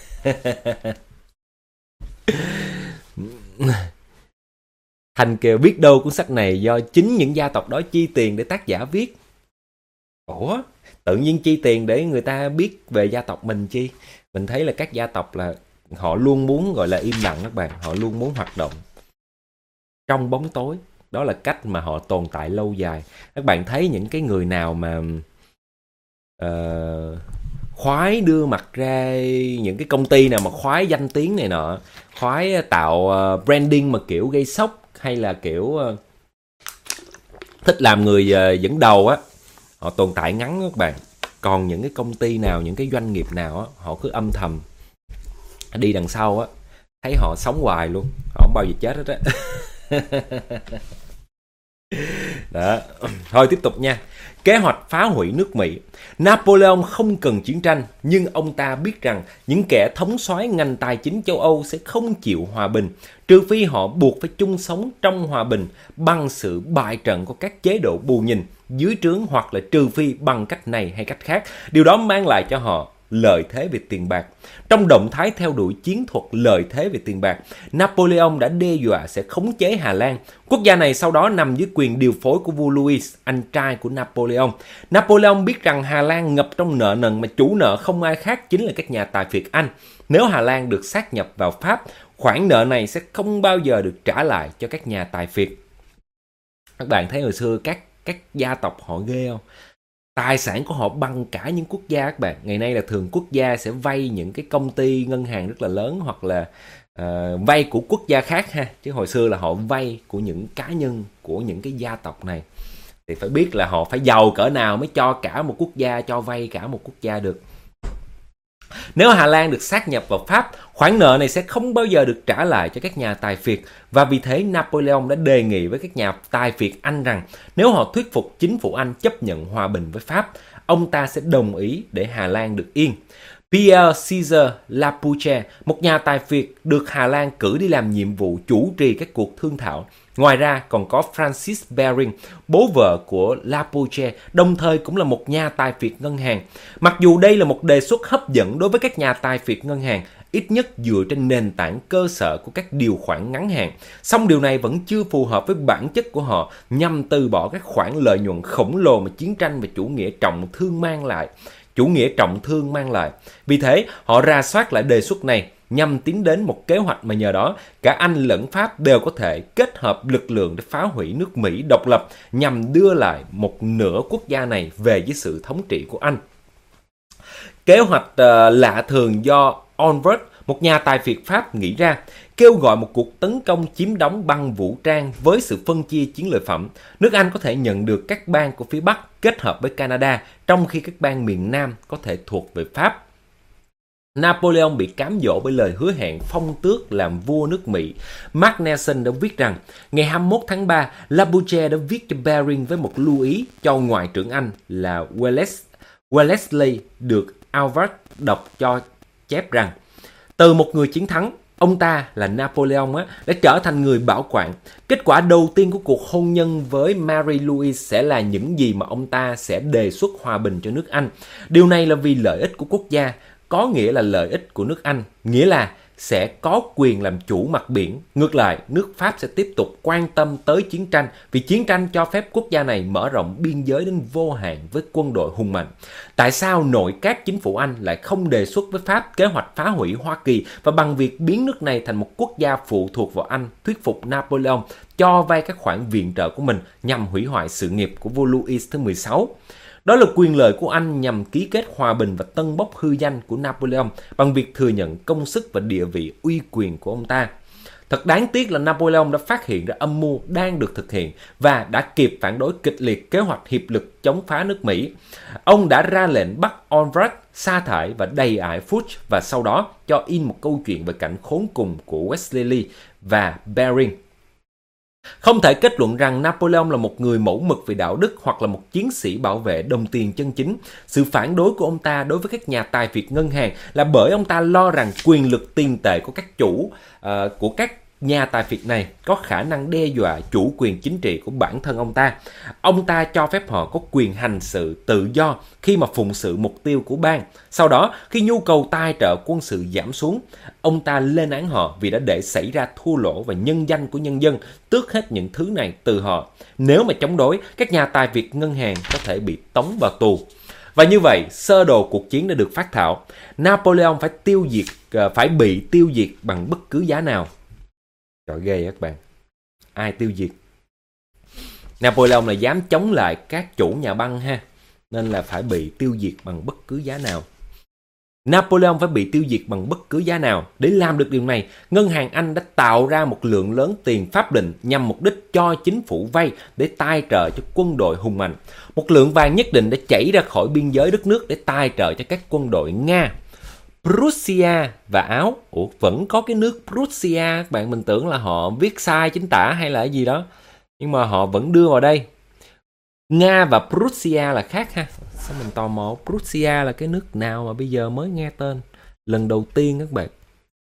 Thành kêu biết đâu cuốn sách này do chính những gia tộc đó chi tiền để tác giả viết. Ủa, tự nhiên chi tiền để người ta biết về gia tộc mình chi? Mình thấy là các gia tộc là họ luôn muốn gọi là im lặng các bạn. Họ luôn muốn hoạt động trong bóng tối. Đó là cách mà họ tồn tại lâu dài. Các bạn thấy những cái người nào mà khoái đưa mặt ra những cái công ty nào mà khoái danh tiếng này nọ, khoái tạo branding mà kiểu gây sốc, hay là kiểu thích làm người dẫn đầu á, họ tồn tại ngắn các bạn. Còn những cái công ty nào, những cái doanh nghiệp nào á, họ cứ âm thầm đi đằng sau á, thấy họ sống hoài luôn, họ không bao giờ chết hết á. Đó. Thôi tiếp tục nha. Kế hoạch phá hủy nước Mỹ. Napoleon không cần chiến tranh, nhưng ông ta biết rằng những kẻ thống soái ngành tài chính châu Âu sẽ không chịu hòa bình, trừ phi họ buộc phải chung sống trong hòa bình bằng sự bại trận của các chế độ bù nhìn dưới trướng, hoặc là trừ phi bằng cách này hay cách khác. Điều đó mang lại cho họ lợi thế về tiền bạc. Trong động thái theo đuổi chiến thuật lợi thế về tiền bạc, Napoleon đã đe dọa sẽ khống chế Hà Lan. Quốc gia này sau đó nằm dưới quyền điều phối của vua Louis, anh trai của Napoleon. Napoleon biết rằng Hà Lan ngập trong nợ nần mà chủ nợ không ai khác chính là các nhà tài phiệt Anh. Nếu Hà Lan được sáp nhập vào Pháp, khoản nợ này sẽ không bao giờ được trả lại cho các nhà tài phiệt. Các bạn thấy hồi xưa các gia tộc họ ghê không? Tài sản của họ bằng cả những quốc gia các bạn. Ngày nay là thường quốc gia sẽ vay những cái công ty ngân hàng rất là lớn, hoặc là vay của quốc gia khác ha. Chứ hồi xưa là họ vay của những cá nhân, của những cái gia tộc này. Thì phải biết là họ phải giàu cỡ nào mới cho cả một quốc gia, cho vay cả một quốc gia được. Nếu Hà Lan được sáp nhập vào Pháp, khoản nợ này sẽ không bao giờ được trả lại cho các nhà tài phiệt, và vì thế Napoleon đã đề nghị với các nhà tài phiệt Anh rằng nếu họ thuyết phục chính phủ Anh chấp nhận hòa bình với Pháp, ông ta sẽ đồng ý để Hà Lan được yên. Pierre César Lapouche, một nhà tài phiệt được Hà Lan cử đi làm nhiệm vụ chủ trì các cuộc thương thảo. Ngoài ra còn có Francis Baring, bố vợ của Lapouche, đồng thời cũng là một nhà tài phiệt ngân hàng. Mặc dù đây là một đề xuất hấp dẫn đối với các nhà tài phiệt ngân hàng, ít nhất dựa trên nền tảng cơ sở của các điều khoản ngắn hạn, song điều này vẫn chưa phù hợp với bản chất của họ nhằm từ bỏ các khoản lợi nhuận khổng lồ mà chiến tranh và chủ nghĩa trọng thương mang lại. Vì thế, họ rà soát lại đề xuất này nhằm tiến đến một kế hoạch mà nhờ đó cả Anh lẫn Pháp đều có thể kết hợp lực lượng để phá hủy nước Mỹ độc lập, nhằm đưa lại một nửa quốc gia này về với sự thống trị của Anh. Kế hoạch lạ thường do Onvert, một nhà tài phiệt Pháp nghĩ ra, kêu gọi một cuộc tấn công chiếm đóng bằng vũ trang với sự phân chia chiến lợi phẩm. Nước Anh có thể nhận được các bang của phía Bắc kết hợp với Canada, trong khi các bang miền Nam có thể thuộc về Pháp. Napoleon bị cám dỗ bởi lời hứa hẹn phong tước làm vua nước Mỹ. Mark Nelson đã viết rằng, ngày 21 tháng 3, Lapouche đã viết cho Baring với một lưu ý cho Ngoại trưởng Anh là Wellesley, được Albert đọc cho chép rằng, từ một người chiến thắng, ông ta là Napoleon đã trở thành người bảo quản. Kết quả đầu tiên của cuộc hôn nhân với Marie Louise sẽ là những gì mà ông ta sẽ đề xuất hòa bình cho nước Anh. Điều này là vì lợi ích của quốc gia, có nghĩa là lợi ích của nước Anh, nghĩa là sẽ có quyền làm chủ mặt biển. Ngược lại, nước Pháp sẽ tiếp tục quan tâm tới chiến tranh, vì chiến tranh cho phép quốc gia này mở rộng biên giới đến vô hạn với quân đội hùng mạnh. Tại sao nội các chính phủ Anh lại không đề xuất với Pháp kế hoạch phá hủy Hoa Kỳ, và bằng việc biến nước này thành một quốc gia phụ thuộc vào Anh, thuyết phục Napoleon cho vay các khoản viện trợ của mình nhằm hủy hoại sự nghiệp của vua Louis thứ 16? Đó là quyền lợi của Anh nhằm ký kết hòa bình và tân bốc hư danh của Napoleon bằng việc thừa nhận công sức và địa vị uy quyền của ông ta. Thật đáng tiếc là Napoleon đã phát hiện ra âm mưu đang được thực hiện và đã kịp phản đối kịch liệt kế hoạch hiệp lực chống phá nước Mỹ. Ông đã ra lệnh bắt Onvert sa thải và đầy ải Foch, và sau đó cho in một câu chuyện về cảnh khốn cùng của Wellesley và Baring. Không thể kết luận rằng Napoleon là một người mẫu mực về đạo đức hoặc là một chiến sĩ bảo vệ đồng tiền chân chính. Sự phản đối của ông ta đối với các nhà tài phiệt ngân hàng là bởi ông ta lo rằng quyền lực tiền tệ của các nhà tài phiệt này có khả năng đe dọa chủ quyền chính trị của bản thân ông ta. Ông ta cho phép họ có quyền hành sự tự do khi mà phụng sự mục tiêu của bang. Sau đó, khi nhu cầu tài trợ quân sự giảm xuống, ông ta lên án họ vì đã để xảy ra thua lỗ và nhân danh của nhân dân, tước hết những thứ này từ họ. Nếu mà chống đối, các nhà tài phiệt ngân hàng có thể bị tống vào tù. Và như vậy, sơ đồ cuộc chiến đã được phát thảo. Napoleon phải bị tiêu diệt bằng bất cứ giá nào. Trời ghê các bạn. Ai tiêu diệt? Napoleon là dám chống lại các chủ nhà băng ha, nên là phải bị tiêu diệt bằng bất cứ giá nào. Napoleon phải bị tiêu diệt bằng bất cứ giá nào. Để làm được điều này, ngân hàng Anh đã tạo ra một lượng lớn tiền pháp định nhằm mục đích cho chính phủ vay để tài trợ cho quân đội hùng mạnh. Một lượng vàng nhất định đã chảy ra khỏi biên giới đất nước để tài trợ cho các quân đội Nga, Prussia và Áo. Ủa, vẫn có cái nước Prussia, các bạn. Mình tưởng là họ viết sai chính tả hay là cái gì đó, nhưng mà họ vẫn đưa vào đây. Nga và Prussia là khác ha. Sao mình tò mò Prussia là cái nước nào mà bây giờ mới nghe tên lần đầu tiên các bạn.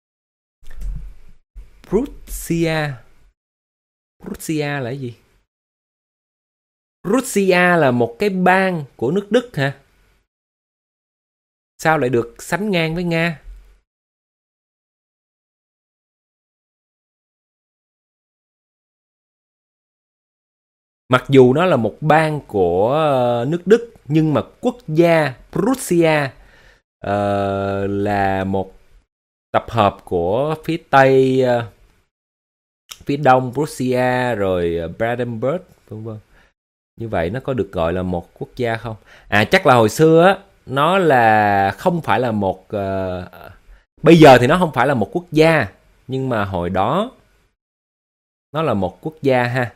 Prussia là cái gì? Prussia là một cái bang của nước Đức hả? Sao lại được sánh ngang với Nga? Mặc dù nó là một bang của nước Đức, nhưng mà quốc gia Prussia là một tập hợp của phía Tây, phía Đông Prussia, rồi Brandenburg, vân vân. Như vậy nó có được gọi là một quốc gia không? À, chắc là hồi xưa á, nó là không phải là một... bây giờ thì nó không phải là một quốc gia, nhưng mà hồi đó nó là một quốc gia ha.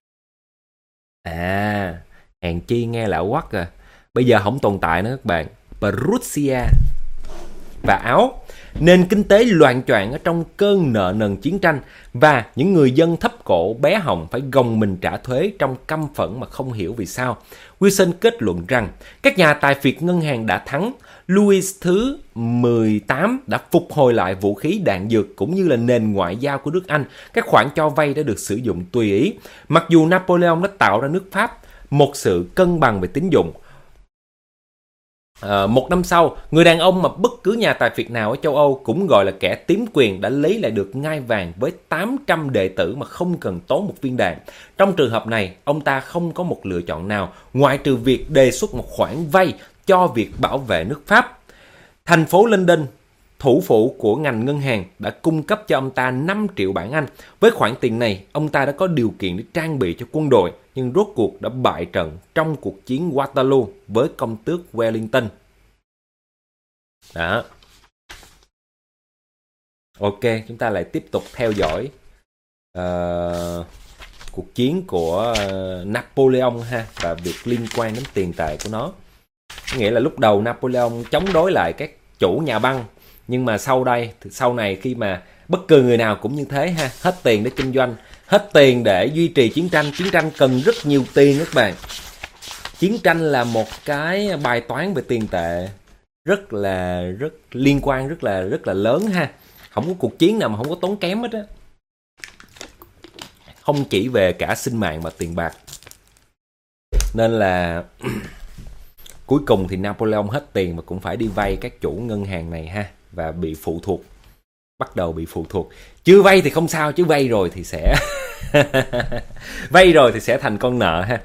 À, hèn chi nghe lạ quắc à. Bây giờ không tồn tại nữa các bạn. Prussia và Áo. Nền kinh tế loạn choạng ở trong cơn nợ nần chiến tranh, và những người dân thấp cổ bé họng phải gồng mình trả thuế trong căm phẫn mà không hiểu vì sao. Wilson kết luận rằng các nhà tài phiệt ngân hàng đã thắng. Louis thứ 18 đã phục hồi lại vũ khí đạn dược cũng như là nền ngoại giao của nước Anh. Các khoản cho vay đã được sử dụng tùy ý. Mặc dù Napoleon đã tạo ra nước Pháp một sự cân bằng về tín dụng. Một năm sau, người đàn ông mà bất cứ nhà tài phiệt nào ở châu Âu cũng gọi là kẻ tiếm quyền đã lấy lại được ngai vàng với 800 đệ tử mà không cần tốn một viên đạn. Trong trường hợp này, ông ta không có một lựa chọn nào ngoại trừ việc đề xuất một khoản vay cho việc bảo vệ nước Pháp. Thành phố London, thủ phủ của ngành ngân hàng, đã cung cấp cho ông ta 5 triệu bảng Anh. Với khoản tiền này, ông ta đã có điều kiện để trang bị cho quân đội, nhưng rốt cuộc đã bại trận trong cuộc chiến Waterloo với công tước Wellington. Đó. Ok, chúng ta lại tiếp tục theo dõi cuộc chiến của Napoleon ha, và việc liên quan đến tiền tệ của nó. Nghĩa là lúc đầu Napoleon chống đối lại các chủ nhà băng, nhưng mà sau này khi mà bất cứ người nào cũng như thế ha, hết tiền để kinh doanh, hết tiền để duy trì chiến tranh cần rất nhiều tiền các bạn. Chiến tranh là một cái bài toán về tiền tệ rất liên quan rất là lớn ha. Không có cuộc chiến nào mà không có tốn kém hết á. Không chỉ về cả sinh mạng mà tiền bạc. Nên là cuối cùng thì Napoleon hết tiền mà cũng phải đi vay các chủ ngân hàng này ha, và bị phụ thuộc. Bắt đầu bị phụ thuộc. Chưa vay thì không sao, chứ vay rồi thì sẽ vay rồi thì sẽ thành con nợ ha.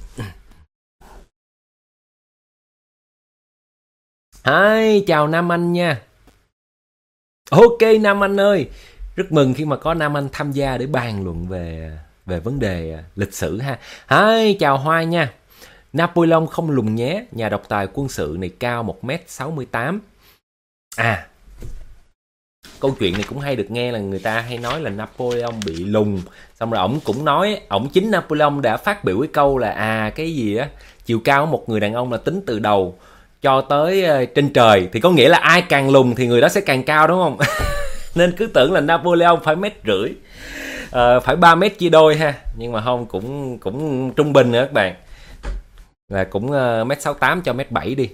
Hi, chào Nam Anh nha. Ok Nam Anh ơi, rất mừng khi mà có Nam Anh tham gia để bàn luận về vấn đề lịch sử ha. Hi, chào Hoa nha. Napoleon không lùn nhé, nhà độc tài quân sự này cao 1m68. À, câu chuyện này cũng hay được nghe, là người ta hay nói là Napoleon bị lùn. Xong rồi ổng cũng nói, chính Napoleon đã phát biểu cái câu là cái gì á, chiều cao của một người đàn ông là tính từ đầu cho tới trên trời. Thì có nghĩa là ai càng lùn thì người đó sẽ càng cao, đúng không? Nên cứ tưởng là Napoleon phải 1,5 m, phải 3 mét chia đôi ha. Nhưng mà không, cũng trung bình nữa các bạn. Là cũng 1m68 cho 1m7 đi.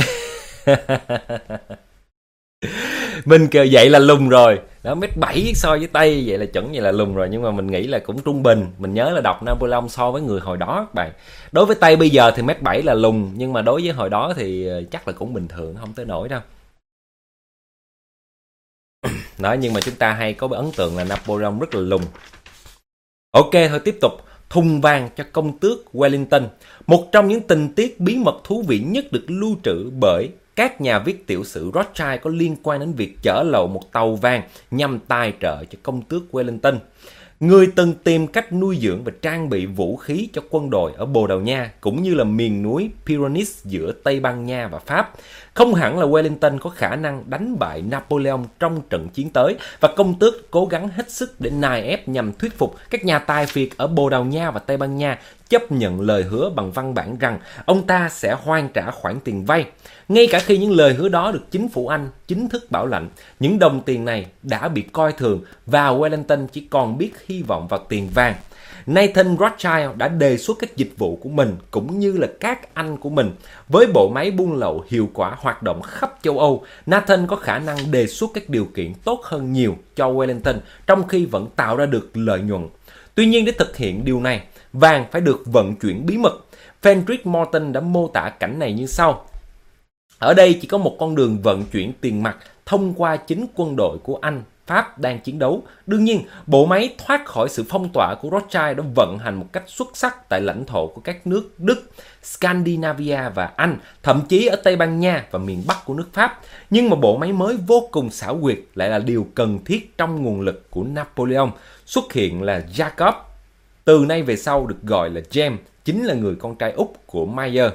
Mình kêu vậy là lùn rồi đó, 1m7 so với Tây vậy là chuẩn, vậy là lùn rồi. Nhưng mà mình nghĩ là cũng trung bình. Mình nhớ là đọc Napoleon so với người hồi đó các bạn. Đối với Tây bây giờ thì 1m7 là lùn, nhưng mà đối với hồi đó thì chắc là cũng bình thường, không tới nổi đâu đó. Nhưng mà chúng ta hay có ấn tượng là Napoleon rất là lùn. Ok, thôi tiếp tục. Thùng vàng cho công tước Wellington. Một trong những tình tiết bí mật thú vị nhất được lưu trữ bởi các nhà viết tiểu sử Rothschild có liên quan đến việc chở lậu một tàu vàng nhằm tài trợ cho công tước Wellington. người từng tìm cách nuôi dưỡng và trang bị vũ khí cho quân đội ở Bồ Đào Nha cũng như là miền núi Pyrenees giữa Tây Ban Nha và Pháp. Không hẳn là Wellington có khả năng đánh bại Napoleon trong trận chiến tới, và công tước cố gắng hết sức để nài ép nhằm thuyết phục các nhà tài phiệt ở Bồ Đào Nha và Tây Ban Nha chấp nhận lời hứa bằng văn bản rằng ông ta sẽ hoàn trả khoản tiền vay. Ngay cả khi những lời hứa đó được chính phủ Anh chính thức bảo lãnh, những đồng tiền này đã bị coi thường và Wellington chỉ còn biết hy vọng vào tiền vàng. Nathan Rothschild đã đề xuất các dịch vụ của mình cũng như là các anh của mình. Với bộ máy buôn lậu hiệu quả hoạt động khắp châu Âu, Nathan có khả năng đề xuất các điều kiện tốt hơn nhiều cho Wellington trong khi vẫn tạo ra được lợi nhuận. Tuy nhiên, để thực hiện điều này, vàng phải được vận chuyển bí mật. Frederick Morton đã mô tả cảnh này như sau. Ở đây chỉ có một con đường vận chuyển tiền mặt thông qua chính quân đội của Anh, Pháp đang chiến đấu. Đương nhiên, bộ máy thoát khỏi sự phong tỏa của Rothschild đã vận hành một cách xuất sắc tại lãnh thổ của các nước Đức, Scandinavia và Anh, thậm chí ở Tây Ban Nha và miền Bắc của nước Pháp. Nhưng mà bộ máy mới vô cùng xảo quyệt lại là điều cần thiết trong nguồn lực của Napoleon. Xuất hiện là Jacob, từ nay về sau được gọi là James, chính là người con trai út của Mayer.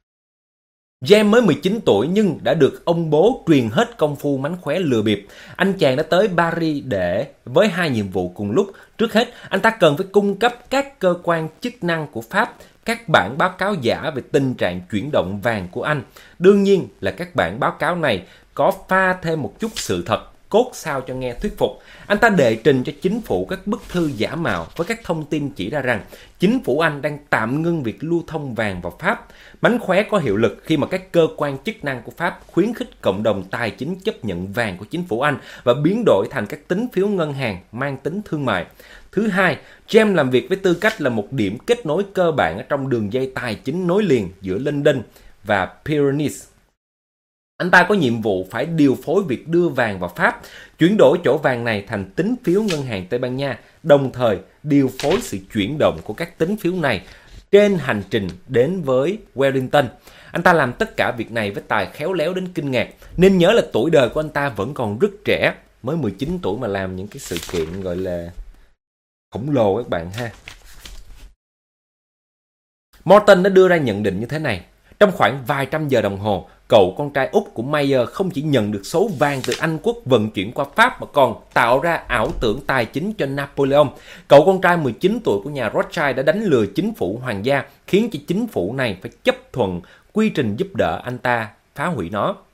James mới 19 tuổi nhưng đã được ông bố truyền hết công phu mánh khóe lừa bịp. Anh chàng đã tới Paris với hai nhiệm vụ cùng lúc. Trước hết, anh ta cần phải cung cấp các cơ quan chức năng của Pháp các bản báo cáo giả về tình trạng chuyển động vàng của Anh. Đương nhiên là các bản báo cáo này có pha thêm một chút sự thật, cốt sao cho nghe thuyết phục. Anh ta đệ trình cho chính phủ các bức thư giả mạo với các thông tin chỉ ra rằng chính phủ Anh đang tạm ngưng việc lưu thông vàng vào Pháp. Mánh khóe có hiệu lực khi mà các cơ quan chức năng của Pháp khuyến khích cộng đồng tài chính chấp nhận vàng của chính phủ Anh và biến đổi thành các tín phiếu ngân hàng mang tính thương mại. Thứ hai, James làm việc với tư cách là một điểm kết nối cơ bản ở trong đường dây tài chính nối liền giữa London và Pyrenees. Anh ta có nhiệm vụ phải điều phối việc đưa vàng vào Pháp, chuyển đổi chỗ vàng này thành tín phiếu ngân hàng Tây Ban Nha, đồng thời điều phối sự chuyển động của các tín phiếu này trên hành trình đến với Wellington. Anh ta làm tất cả việc này với tài khéo léo đến kinh ngạc, nên nhớ là tuổi đời của anh ta vẫn còn rất trẻ, mới 19 tuổi mà làm những cái sự kiện gọi là khổng lồ các bạn ha. Morton đã đưa ra nhận định như thế này. Trong khoảng vài trăm giờ đồng hồ, cậu con trai út của Mayer không chỉ nhận được số vàng từ Anh quốc vận chuyển qua Pháp mà còn tạo ra ảo tưởng tài chính cho Napoleon. Cậu con trai 19 tuổi của nhà Rothschild đã đánh lừa chính phủ hoàng gia, khiến cho chính phủ này phải chấp thuận quy trình giúp đỡ anh ta phá hủy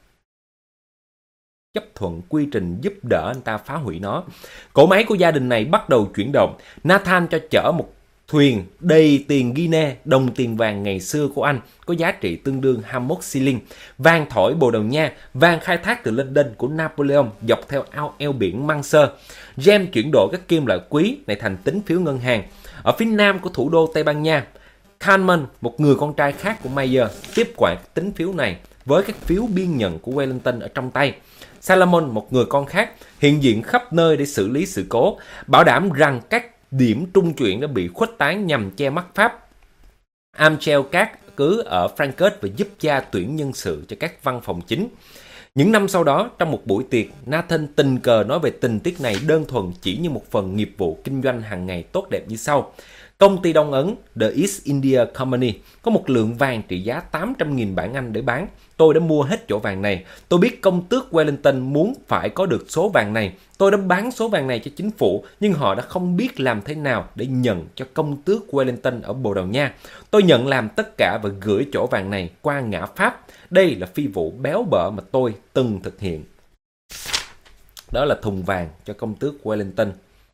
nó. Cỗ máy của gia đình này bắt đầu chuyển động. Nathan cho chở một thuyền đầy tiền Guinea, đồng tiền vàng ngày xưa của Anh, có giá trị tương đương 21 shilling. Vàng thỏi Bồ Đào Nha, vàng khai thác từ London của Napoleon dọc theo eo biển Manche. James chuyển đổi các kim loại quý này thành tín phiếu ngân hàng. Ở phía nam của thủ đô Tây Ban Nha, Kalman, một người con trai khác của Mayer, tiếp quản tín phiếu này với các phiếu biên nhận của Wellington ở trong tay. Salomon, một người con khác, hiện diện khắp nơi để xử lý sự cố, bảo đảm rằng các điểm trung chuyển đã bị khuếch tán nhằm che mắt Pháp. Amchel cát cứ ở Frankfurt và giúp cha tuyển nhân sự cho các văn phòng chính. Những năm sau đó, trong một buổi tiệc, Nathan tình cờ nói về tình tiết này đơn thuần chỉ như một phần nghiệp vụ kinh doanh hàng ngày tốt đẹp như sau. Công ty Đông Ấn, The East India Company, có một lượng vàng trị giá 800.000 bảng Anh để bán. Tôi đã mua hết chỗ vàng này. Tôi biết công tước Wellington muốn phải có được số vàng này. Tôi đã bán số vàng này cho chính phủ, nhưng họ đã không biết làm thế nào để nhận cho công tước Wellington ở Bồ Đào Nha. Tôi nhận làm tất cả và gửi chỗ vàng này qua ngã Pháp. Đây là phi vụ béo bở mà tôi từng thực hiện. Đó là thùng vàng cho công tước Wellington.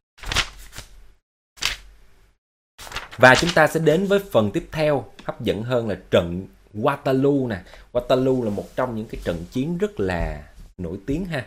Và chúng ta sẽ đến với phần tiếp theo, hấp dẫn hơn là trận Waterloo nè. Waterloo là một trong những cái trận chiến rất là nổi tiếng ha.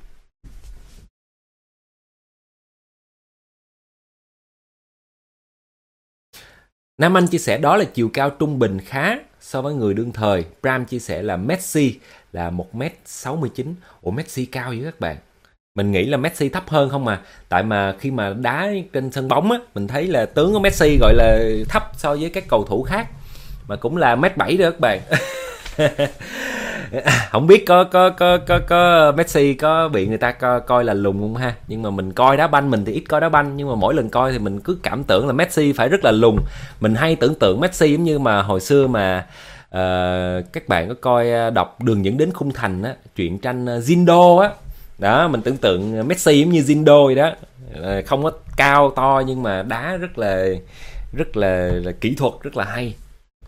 Nam Anh chia sẻ đó là chiều cao trung bình khá so với người đương thời. Pram chia sẻ là Messi là 1m69. Ủa Messi cao vậy các bạn? Mình nghĩ là Messi thấp hơn không mà. Tại mà khi mà đá trên sân bóng á, mình thấy là tướng của Messi gọi là thấp so với các cầu thủ khác. Mà cũng là 1m7 đó các bạn. Không biết có Messi có bị người ta coi là lùn không ha, nhưng mà mình coi đá banh, mình thì ít coi đá banh, nhưng mà mỗi lần coi thì mình cứ cảm tưởng là Messi phải rất là lùn. Mình hay tưởng tượng Messi giống như mà hồi xưa mà các bạn có coi đọc Đường dẫn đến khung thành á, truyện tranh Jindo á, đó mình tưởng tượng Messi giống như Jindo vậy đó, không có cao to nhưng mà đá rất là kỹ thuật, rất là hay.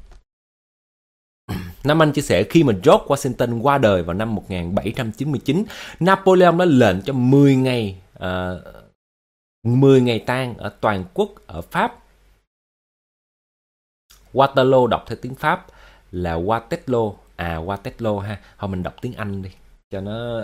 Nam Anh chia sẻ khi mà George Washington qua đời vào năm 1799, Napoleon đã lệnh cho 10 ngày tang ở toàn quốc ở Pháp. Waterloo đọc theo tiếng Pháp là Waterloo, Waterloo ha. Thôi mình đọc tiếng Anh đi cho nó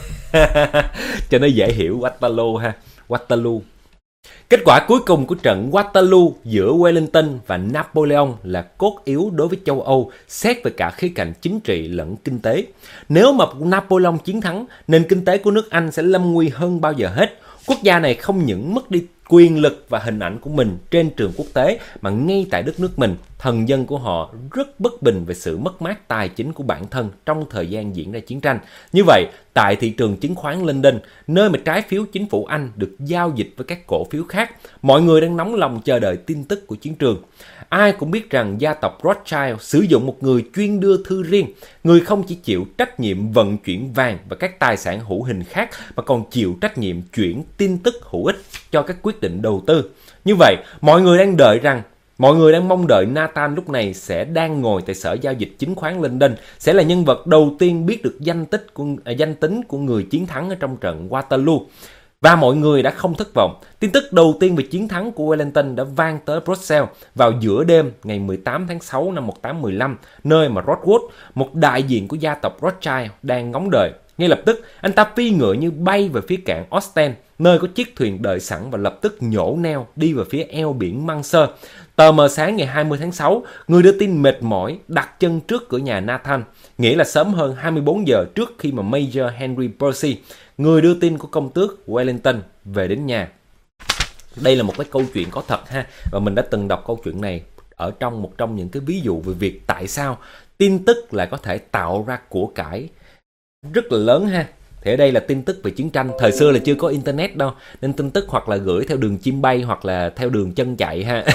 cho nó dễ hiểu. Waterloo ha, Waterloo. Kết quả cuối cùng của trận Waterloo giữa Wellington và Napoleon là cốt yếu đối với châu Âu xét về cả khía cạnh chính trị lẫn kinh tế. Nếu mà Napoleon chiến thắng, nền kinh tế của nước Anh sẽ lâm nguy hơn bao giờ hết. Quốc gia này không những mất đi quyền lực và hình ảnh của mình trên trường quốc tế, mà ngay tại đất nước mình, thần dân của họ rất bất bình về sự mất mát tài chính của bản thân trong thời gian diễn ra chiến tranh. Như vậy, tại thị trường chứng khoán London, nơi mà trái phiếu chính phủ Anh được giao dịch với các cổ phiếu khác, mọi người đang nóng lòng chờ đợi tin tức của chiến trường. Ai cũng biết rằng gia tộc Rothschild sử dụng một người chuyên đưa thư riêng, người không chỉ chịu trách nhiệm vận chuyển vàng và các tài sản hữu hình khác, mà còn chịu trách nhiệm chuyển tin tức hữu ích cho các quyết định đầu tư. Như vậy, mọi người đang mong đợi Nathan lúc này sẽ đang ngồi tại sở giao dịch chứng khoán London, sẽ là nhân vật đầu tiên biết được danh tính của người chiến thắng ở trong trận Waterloo. Và mọi người đã không thất vọng. Tin tức đầu tiên về chiến thắng của Wellington đã vang tới Brussels vào giữa đêm ngày 18 tháng 6 năm 1815, nơi mà Rothschild, một đại diện của gia tộc Rothschild, đang ngóng đợi. Ngay lập tức, anh ta phi ngựa như bay về phía cảng Ostend, nơi có chiếc thuyền đợi sẵn, và lập tức nhổ neo đi về phía eo biển Manche. Tờ mờ sáng ngày 20 tháng 6, người đưa tin mệt mỏi đặt chân trước cửa nhà Nathan, nghĩa là sớm hơn 24 giờ trước khi mà Major Henry Percy, người đưa tin của công tước Wellington, về đến nhà. Đây là một cái câu chuyện có thật ha, và mình đã từng đọc câu chuyện này ở trong một trong những cái ví dụ về việc tại sao tin tức lại có thể tạo ra của cải rất là lớn ha. Thì ở đây là tin tức về chiến tranh. Thời xưa là chưa có internet đâu, nên tin tức hoặc là gửi theo đường chim bay hoặc là theo đường chân chạy ha.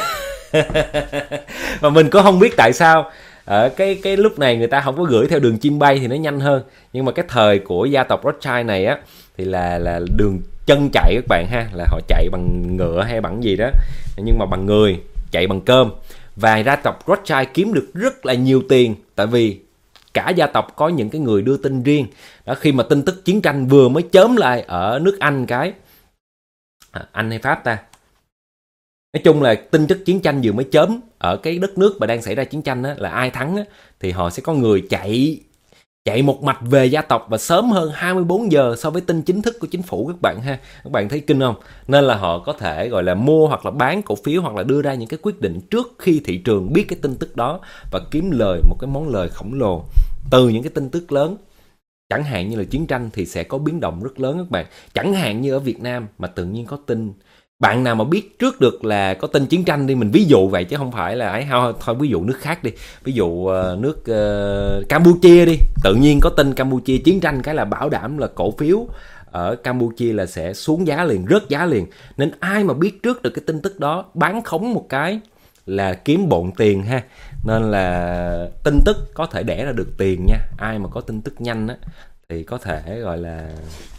Mà mình cũng không biết tại sao ở cái lúc này người ta không có gửi theo đường chim bay thì nó nhanh hơn. Nhưng mà cái thời của gia tộc Rothschild này á thì là đường chân chạy các bạn ha, là họ chạy bằng ngựa hay bằng gì đó, nhưng mà bằng người, chạy bằng cơm. Và gia tộc Rothschild kiếm được rất là nhiều tiền, tại vì cả gia tộc có những cái người đưa tin riêng. Đó, khi mà tin tức chiến tranh vừa mới chớm lại ở nước Anh Anh hay Pháp ta? Nói chung là tin tức chiến tranh vừa mới chớm ở cái đất nước mà đang xảy ra chiến tranh á, là ai thắng á, thì họ sẽ có người chạy một mạch về gia tộc và sớm hơn 24 giờ so với tin chính thức của chính phủ các bạn ha. Các bạn thấy kinh không? Nên là họ có thể gọi là mua hoặc là bán cổ phiếu hoặc là đưa ra những cái quyết định trước khi thị trường biết cái tin tức đó và kiếm lời một cái món lời khổng lồ từ những cái tin tức lớn. Chẳng hạn như là chiến tranh thì sẽ có biến động rất lớn các bạn. Chẳng hạn như ở Việt Nam mà tự nhiên có tin, bạn nào mà biết trước được là có tin chiến tranh đi, mình ví dụ vậy chứ không phải là ấy, thôi ví dụ nước khác đi, ví dụ nước Campuchia đi, tự nhiên có tin Campuchia chiến tranh cái là bảo đảm là cổ phiếu ở Campuchia là sẽ xuống giá liền, rớt giá liền. Nên ai mà biết trước được cái tin tức đó, bán khống một cái là kiếm bộn tiền ha. Nên là tin tức có thể đẻ ra được tiền nha. Ai mà có tin tức nhanh á thì có thể gọi là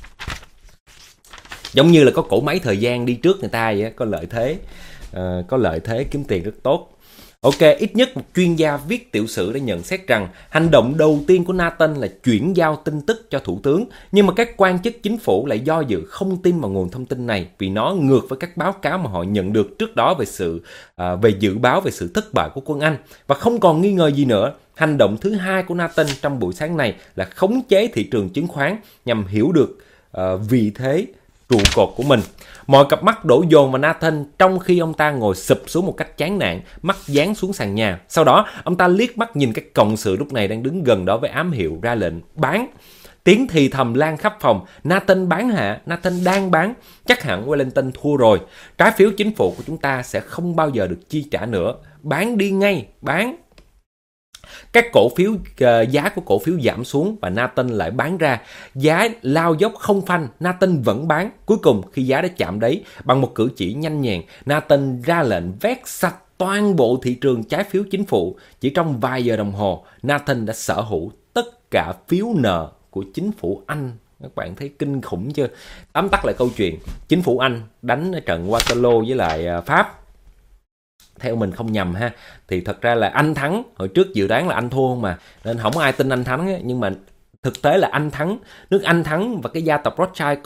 giống như là có cỗ máy thời gian đi trước người ta vậy á, có lợi thế kiếm tiền rất tốt. Ok, ít nhất một chuyên gia viết tiểu sử đã nhận xét rằng hành động đầu tiên của Nathan là chuyển giao tin tức cho thủ tướng, nhưng mà các quan chức chính phủ lại do dự không tin vào nguồn thông tin này vì nó ngược với các báo cáo mà họ nhận được trước đó về dự báo về sự thất bại của quân Anh. Và không còn nghi ngờ gì nữa, hành động thứ hai của Nathan trong buổi sáng này là khống chế thị trường chứng khoán nhằm hiểu được vị thế trụ cột của mình. Mọi cặp mắt đổ dồn vào Nathan trong khi ông ta ngồi sụp xuống một cách chán nản, mắt dán xuống sàn nhà. Sau đó, ông ta liếc mắt nhìn các cộng sự lúc này đang đứng gần đó với ám hiệu ra lệnh bán. Tiếng thì thầm lan khắp phòng, Nathan bán hạ, Nathan đang bán, chắc hẳn Wellington thua rồi. Trái phiếu chính phủ của chúng ta sẽ không bao giờ được chi trả nữa. Bán đi ngay, bán. Các cổ phiếu giá của cổ phiếu giảm xuống và Nathan lại bán ra. Giá lao dốc không phanh, Nathan vẫn bán. Cuối cùng khi giá đã chạm đáy, bằng một cử chỉ nhanh nhẹn, Nathan ra lệnh vét sạch toàn bộ thị trường trái phiếu chính phủ. Chỉ trong vài giờ đồng hồ, Nathan đã sở hữu tất cả phiếu nợ của chính phủ Anh. Các bạn thấy kinh khủng chưa? Tóm tắt lại câu chuyện, chính phủ Anh đánh ở trận Waterloo với lại Pháp. Theo mình không nhầm ha, thì thật ra là Anh thắng. Hồi trước dự đoán là Anh thua mà, nên không ai tin Anh thắng ấy. Nhưng mà thực tế là Anh thắng, nước Anh thắng. Và cái gia tộc Rothschild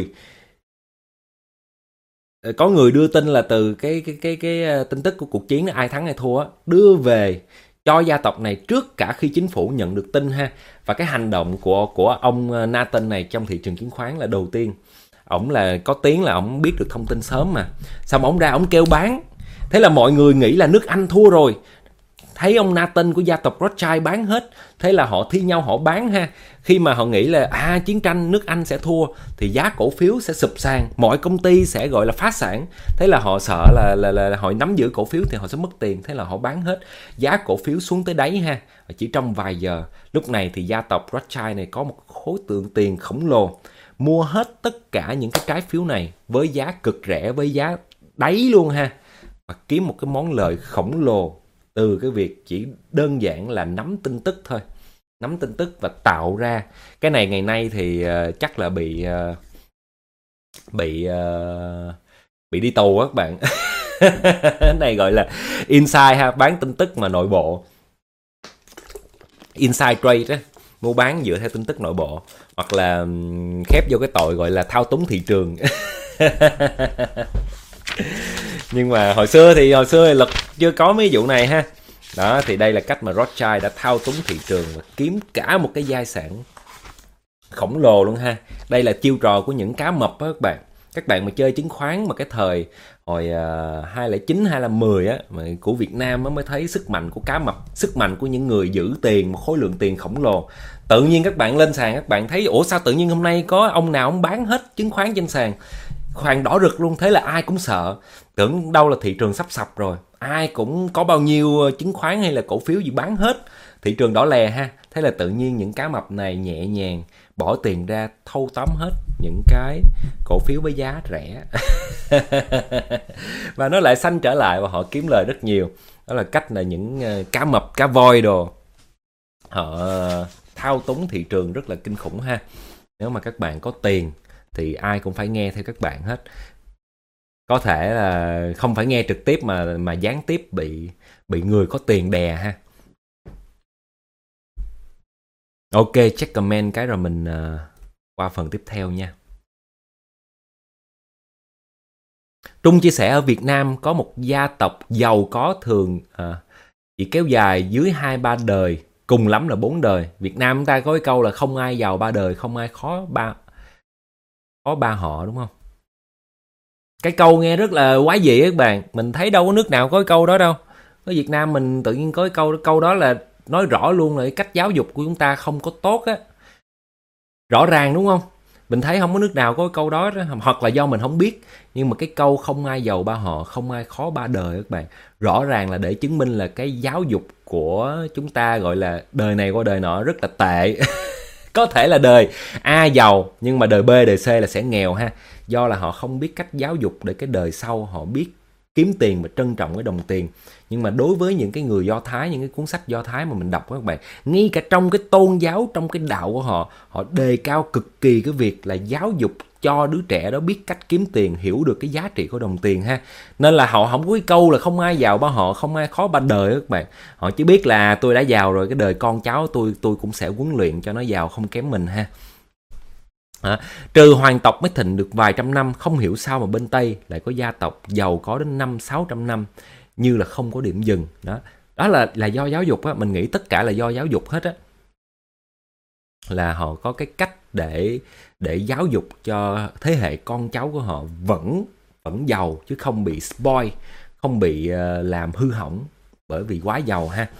có người đưa tin là từ cái tin tức của cuộc chiến đó, ai thắng ai thua, đưa về cho gia tộc này trước cả khi chính phủ nhận được tin ha. Và cái hành động của ông Nathan này trong thị trường chứng khoán là đầu tiên, ổng là có tiếng là ổng biết được thông tin sớm mà, xong ổng ra ổng kêu bán. Thế là mọi người nghĩ là nước Anh thua rồi, thấy ông Nathan của gia tộc Rothschild bán hết, thế là họ thi nhau họ bán ha. Khi mà họ nghĩ là chiến tranh nước Anh sẽ thua thì giá cổ phiếu sẽ sụp sàn, mọi công ty sẽ gọi là phá sản. Thế là họ sợ là họ nắm giữ cổ phiếu thì họ sẽ mất tiền, thế là họ bán hết, giá cổ phiếu xuống tới đáy ha. Và chỉ trong vài giờ, lúc này thì gia tộc Rothschild này có một khối lượng tiền khổng lồ, mua hết tất cả những cái trái phiếu này với giá cực rẻ, với giá đáy luôn ha, và kiếm một cái món lời khổng lồ từ cái việc chỉ đơn giản là nắm tin tức thôi. Nắm tin tức và tạo ra cái này. Ngày nay thì chắc là bị đi tù các bạn. Cái này gọi là inside ha, bán tin tức mà nội bộ, inside trade đó, mua bán dựa theo tin tức nội bộ, hoặc là khép vô cái tội gọi là thao túng thị trường. Nhưng mà hồi xưa thì luật chưa có mấy vụ này ha. Đó, thì đây là cách mà Rothschild đã thao túng thị trường và kiếm cả một cái gia sản khổng lồ luôn ha. Đây là chiêu trò của những cá mập đó các bạn. Các bạn mà chơi chứng khoán mà cái thời hồi 2009, 2010 á, mà của Việt Nam mới thấy sức mạnh của cá mập, sức mạnh của những người giữ tiền, một khối lượng tiền khổng lồ. Tự nhiên các bạn lên sàn, các bạn thấy ủa sao tự nhiên hôm nay có ông nào ông bán hết chứng khoán trên sàn, khoản đỏ rực luôn. Thế là ai cũng sợ, tưởng đâu là thị trường sắp sập rồi, ai cũng có bao nhiêu chứng khoán hay là cổ phiếu gì bán hết, thị trường đỏ lè ha. Thế là tự nhiên những cá mập này nhẹ nhàng bỏ tiền ra thâu tóm hết những cái cổ phiếu với giá rẻ. Và nó lại xanh trở lại và họ kiếm lời rất nhiều. Đó là cách là những cá mập, cá voi đồ, họ thao túng thị trường rất là kinh khủng ha. Nếu mà các bạn có tiền thì ai cũng phải nghe theo các bạn hết. Có thể là không phải nghe trực tiếp mà gián tiếp bị người có tiền đè ha. Ok, check comment cái rồi mình qua phần tiếp theo nha. Trung chia sẻ ở Việt Nam có một gia tộc giàu có thường chỉ kéo dài dưới 2-3 đời, cùng lắm là 4 đời. Việt Nam chúng ta có cái câu là không ai giàu 3 đời, không ai khó ba họ, đúng không? Cái câu nghe rất là quái dị các bạn. Mình thấy đâu có nước nào có cái câu đó đâu. Ở Việt Nam mình tự nhiên có cái câu đó là nói rõ luôn là cái cách giáo dục của chúng ta không có tốt á. Rõ ràng đúng không? Mình thấy không có nước nào có cái câu đó, hoặc là do mình không biết. Nhưng mà cái câu không ai giàu ba họ, không ai khó ba đời các bạn, rõ ràng là để chứng minh là cái giáo dục của chúng ta gọi là đời này qua đời nọ rất là tệ. Có thể là đời A giàu nhưng mà đời B, đời C là sẽ nghèo ha. Do là họ không biết cách giáo dục để cái đời sau họ biết kiếm tiền và trân trọng cái đồng tiền. Nhưng mà đối với những cái người Do Thái, những cái cuốn sách Do Thái mà mình đọc các bạn, ngay cả trong cái tôn giáo, trong cái đạo của họ, họ đề cao cực kỳ cái việc là giáo dục cho đứa trẻ đó biết cách kiếm tiền, hiểu được cái giá trị của đồng tiền ha. Nên là họ không có cái câu là không ai giàu ba họ, không ai khó ba đời các bạn. Họ chỉ biết là tôi đã giàu rồi, cái đời con cháu tôi cũng sẽ huấn luyện cho nó giàu không kém mình ha. Trừ hoàng tộc mới thịnh được vài trăm năm, không hiểu sao mà bên Tây lại có gia tộc giàu có đến 500-600 năm như là không có điểm dừng. Đó là do giáo dục á. Mình nghĩ tất cả là do giáo dục hết á. Là họ có cái cách để giáo dục cho thế hệ con cháu của họ vẫn giàu, chứ không bị spoil, không bị làm hư hỏng bởi vì quá giàu ha.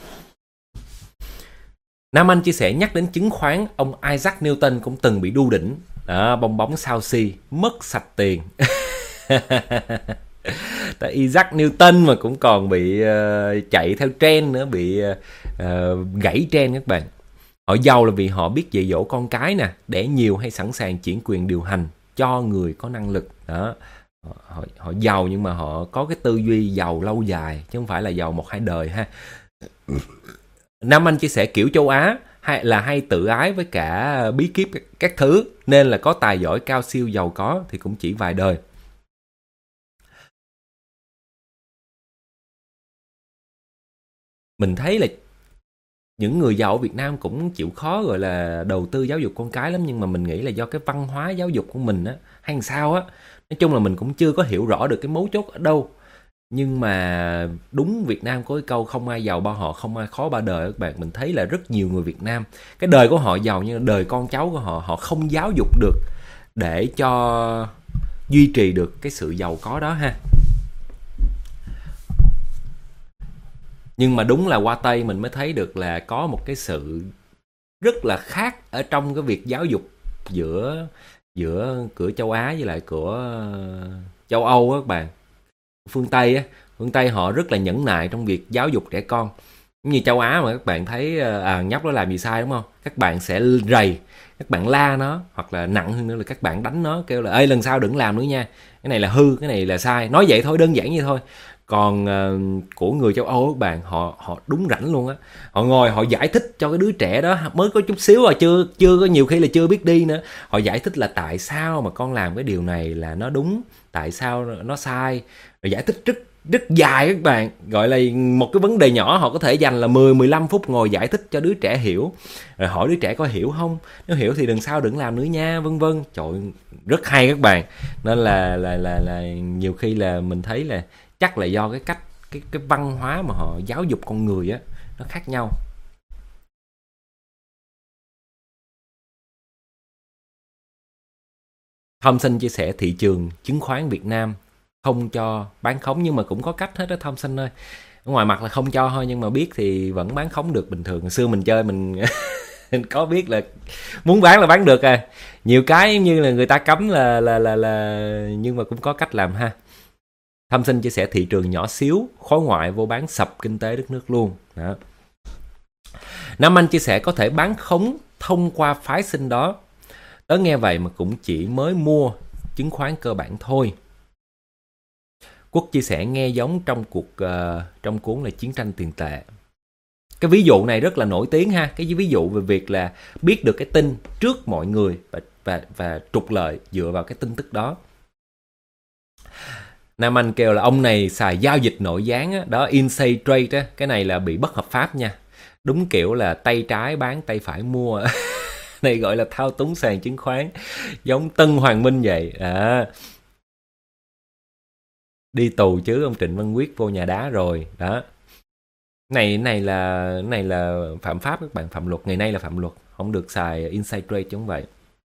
Nam Anh chia sẻ nhắc đến chứng khoán, ông Isaac Newton cũng từng bị đu đỉnh, bong bóng sao si, mất sạch tiền. Tại Isaac Newton mà cũng còn bị chạy theo trend nữa, bị gãy trend các bạn. Họ giàu là vì họ biết dạy dỗ con cái nè, đẻ nhiều hay sẵn sàng chuyển quyền điều hành cho người có năng lực. Đó. Họ giàu nhưng mà họ có cái tư duy giàu lâu dài, chứ không phải là giàu 1-2 đời ha. Nam Anh chia sẻ kiểu châu Á hay tự ái với cả bí kíp các thứ, nên là có tài giỏi cao siêu giàu có thì cũng chỉ vài đời. Mình thấy là những người giàu ở Việt Nam cũng chịu khó gọi là đầu tư giáo dục con cái lắm, nhưng mà mình nghĩ là do cái văn hóa giáo dục của mình á, hay làm sao á. Nói chung là mình cũng chưa có hiểu rõ được cái mấu chốt ở đâu. Nhưng mà đúng, Việt Nam có cái câu không ai giàu ba họ, không ai khó ba đời các bạn. Mình thấy là rất nhiều người Việt Nam, cái đời của họ giàu nhưng đời con cháu của họ không giáo dục được để cho duy trì được cái sự giàu có đó ha. Nhưng mà đúng là qua Tây mình mới thấy được là có một cái sự rất là khác ở trong cái việc giáo dục giữa của châu Á với lại của châu Âu á các bạn. Phương Tây họ rất là nhẫn nại trong việc giáo dục trẻ con. Giống như châu Á mà các bạn thấy nhóc nó làm gì sai đúng không? Các bạn sẽ rầy, các bạn la nó, hoặc là nặng hơn nữa là các bạn đánh nó, kêu là ê lần sau đừng làm nữa nha. Cái này là hư, cái này là sai. Nói vậy thôi, đơn giản như thôi. Còn của người châu Âu các bạn, họ đúng rảnh luôn á. Họ ngồi họ giải thích cho cái đứa trẻ đó mới có chút xíu, chưa có, nhiều khi là chưa biết đi nữa. Họ giải thích là tại sao mà con làm cái điều này là nó đúng, tại sao nó sai. Rồi giải thích rất dài các bạn. Gọi là một cái vấn đề nhỏ họ có thể dành là 10-15 phút ngồi giải thích cho đứa trẻ hiểu. Rồi hỏi đứa trẻ có hiểu không? Nếu hiểu thì lần sau đừng làm nữa nha, vân vân. Trời ơi, rất hay các bạn. Nên là nhiều khi là mình thấy là chắc là do cái cách cái văn hóa mà họ giáo dục con người á nó khác nhau. Thompson chia sẻ thị trường chứng khoán Việt Nam không cho bán khống, nhưng mà cũng có cách hết đó Thompson ơi. Ngoài mặt là không cho thôi, nhưng mà biết thì vẫn bán khống được bình thường. Hồi xưa mình chơi mình có biết là muốn bán là bán được à. Nhiều cái như là người ta cấm là nhưng mà cũng có cách làm ha. Thompson chia sẻ thị trường nhỏ xíu, khối ngoại vô bán sập kinh tế đất nước luôn. Đó. Nam Anh chia sẻ có thể bán khống thông qua phái sinh đó. Tớ nghe vậy mà cũng chỉ mới mua chứng khoán cơ bản thôi. Quốc chia sẻ nghe giống trong cuốn là Chiến tranh tiền tệ. Cái ví dụ này rất là nổi tiếng ha. Cái ví dụ về việc là biết được cái tin trước mọi người và trục lợi dựa vào cái tin tức đó. Nam Anh kêu là ông này xài giao dịch nội gián á, đó inside trade á, cái này là bị bất hợp pháp nha. Đúng kiểu là tay trái bán tay phải mua. Này gọi là thao túng sàn chứng khoán, giống Tân Hoàng Minh vậy. Đi tù chứ, ông Trịnh Văn Quyết vô nhà đá rồi. Đó. Này là phạm pháp các bạn, phạm luật, ngày nay là phạm luật, không được xài inside trade chứ không vậy.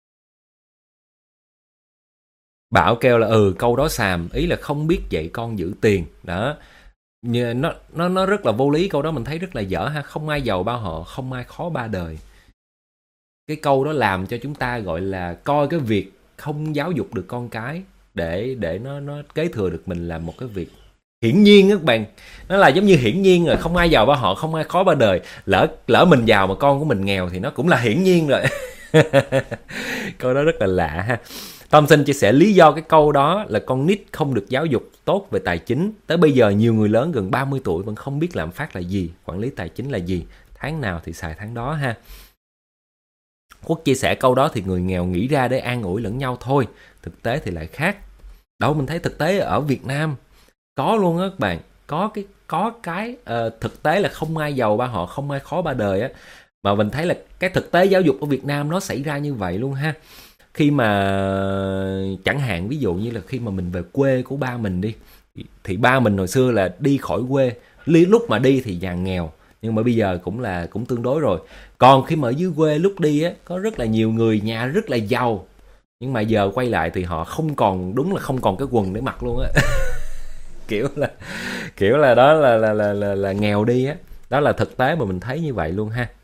Bảo kêu là câu đó xàm, ý là không biết dạy con giữ tiền. Đó. Nó rất là vô lý, câu đó mình thấy rất là dở ha. Không ai giàu ba họ, không ai khó ba đời. Cái câu đó làm cho chúng ta gọi là coi cái việc không giáo dục được con cái để nó kế thừa được mình là một cái việc hiển nhiên các bạn. Nó là giống như hiển nhiên rồi, không ai giàu ba họ, không ai khó ba đời. Lỡ mình giàu mà con của mình nghèo thì nó cũng là hiển nhiên rồi. Câu đó rất là lạ ha. Thompson chia sẻ lý do cái câu đó là con nít không được giáo dục tốt về tài chính. Tới bây giờ nhiều người lớn gần 30 tuổi vẫn không biết lạm phát là gì, quản lý tài chính là gì, tháng nào thì xài tháng đó ha. Quốc chia sẻ câu đó thì người nghèo nghĩ ra để an ủi lẫn nhau thôi, thực tế thì lại khác. Đâu, mình thấy thực tế ở Việt Nam có luôn á các bạn, có cái thực tế là không ai giàu ba họ, không ai khó ba đời á. Mà mình thấy là cái thực tế giáo dục ở Việt Nam nó xảy ra như vậy luôn ha. Khi mà chẳng hạn ví dụ như là khi mà mình về quê của ba mình đi, thì ba mình hồi xưa là đi khỏi quê, lúc mà đi thì nhà nghèo, nhưng mà bây giờ cũng tương đối rồi. Còn khi mà ở dưới quê lúc đi á, có rất là nhiều người nhà rất là giàu, nhưng mà giờ quay lại thì họ không còn, đúng là không còn cái quần để mặc luôn á. kiểu là đó là nghèo đi á. Đó là thực tế mà mình thấy như vậy luôn ha.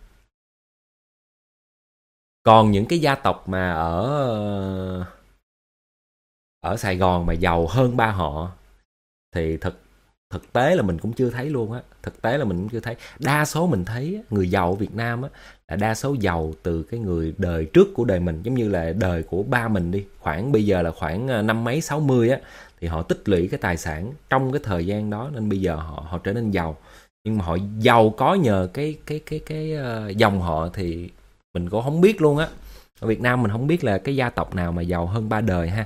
Còn những cái gia tộc mà ở Sài Gòn mà giàu hơn ba họ, Thì thực tế là mình cũng chưa thấy luôn á. Thực tế là mình cũng chưa thấy. Đa số mình thấy người giàu ở Việt Nam á là đa số giàu từ cái người đời trước của đời mình, giống như là đời của ba mình đi, khoảng bây giờ là khoảng năm mấy 60 á, thì họ tích lũy cái tài sản trong cái thời gian đó nên bây giờ họ trở nên giàu. Nhưng mà họ giàu có nhờ cái dòng họ thì mình cũng không biết luôn á. Ở Việt Nam mình không biết là cái gia tộc nào mà giàu hơn ba đời ha.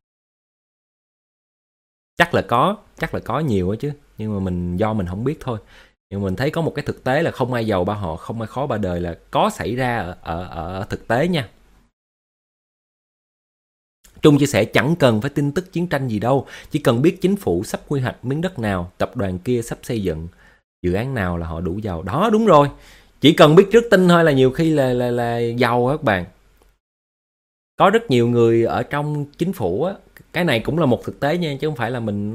Chắc là có nhiều á chứ, nhưng mà do mình không biết thôi. Nhưng mình thấy có một cái thực tế là không ai giàu ba họ, không ai khó ba đời là có xảy ra ở thực tế nha. Trung chia sẻ chẳng cần phải tin tức chiến tranh gì đâu, chỉ cần biết chính phủ sắp quy hoạch miếng đất nào, tập đoàn kia sắp xây dựng dự án nào là họ đủ giàu. Đó, đúng rồi. Chỉ cần biết trước tin thôi là nhiều khi là giàu các bạn. Có rất nhiều người ở trong chính phủ á, cái này cũng là một thực tế nha, chứ không phải là mình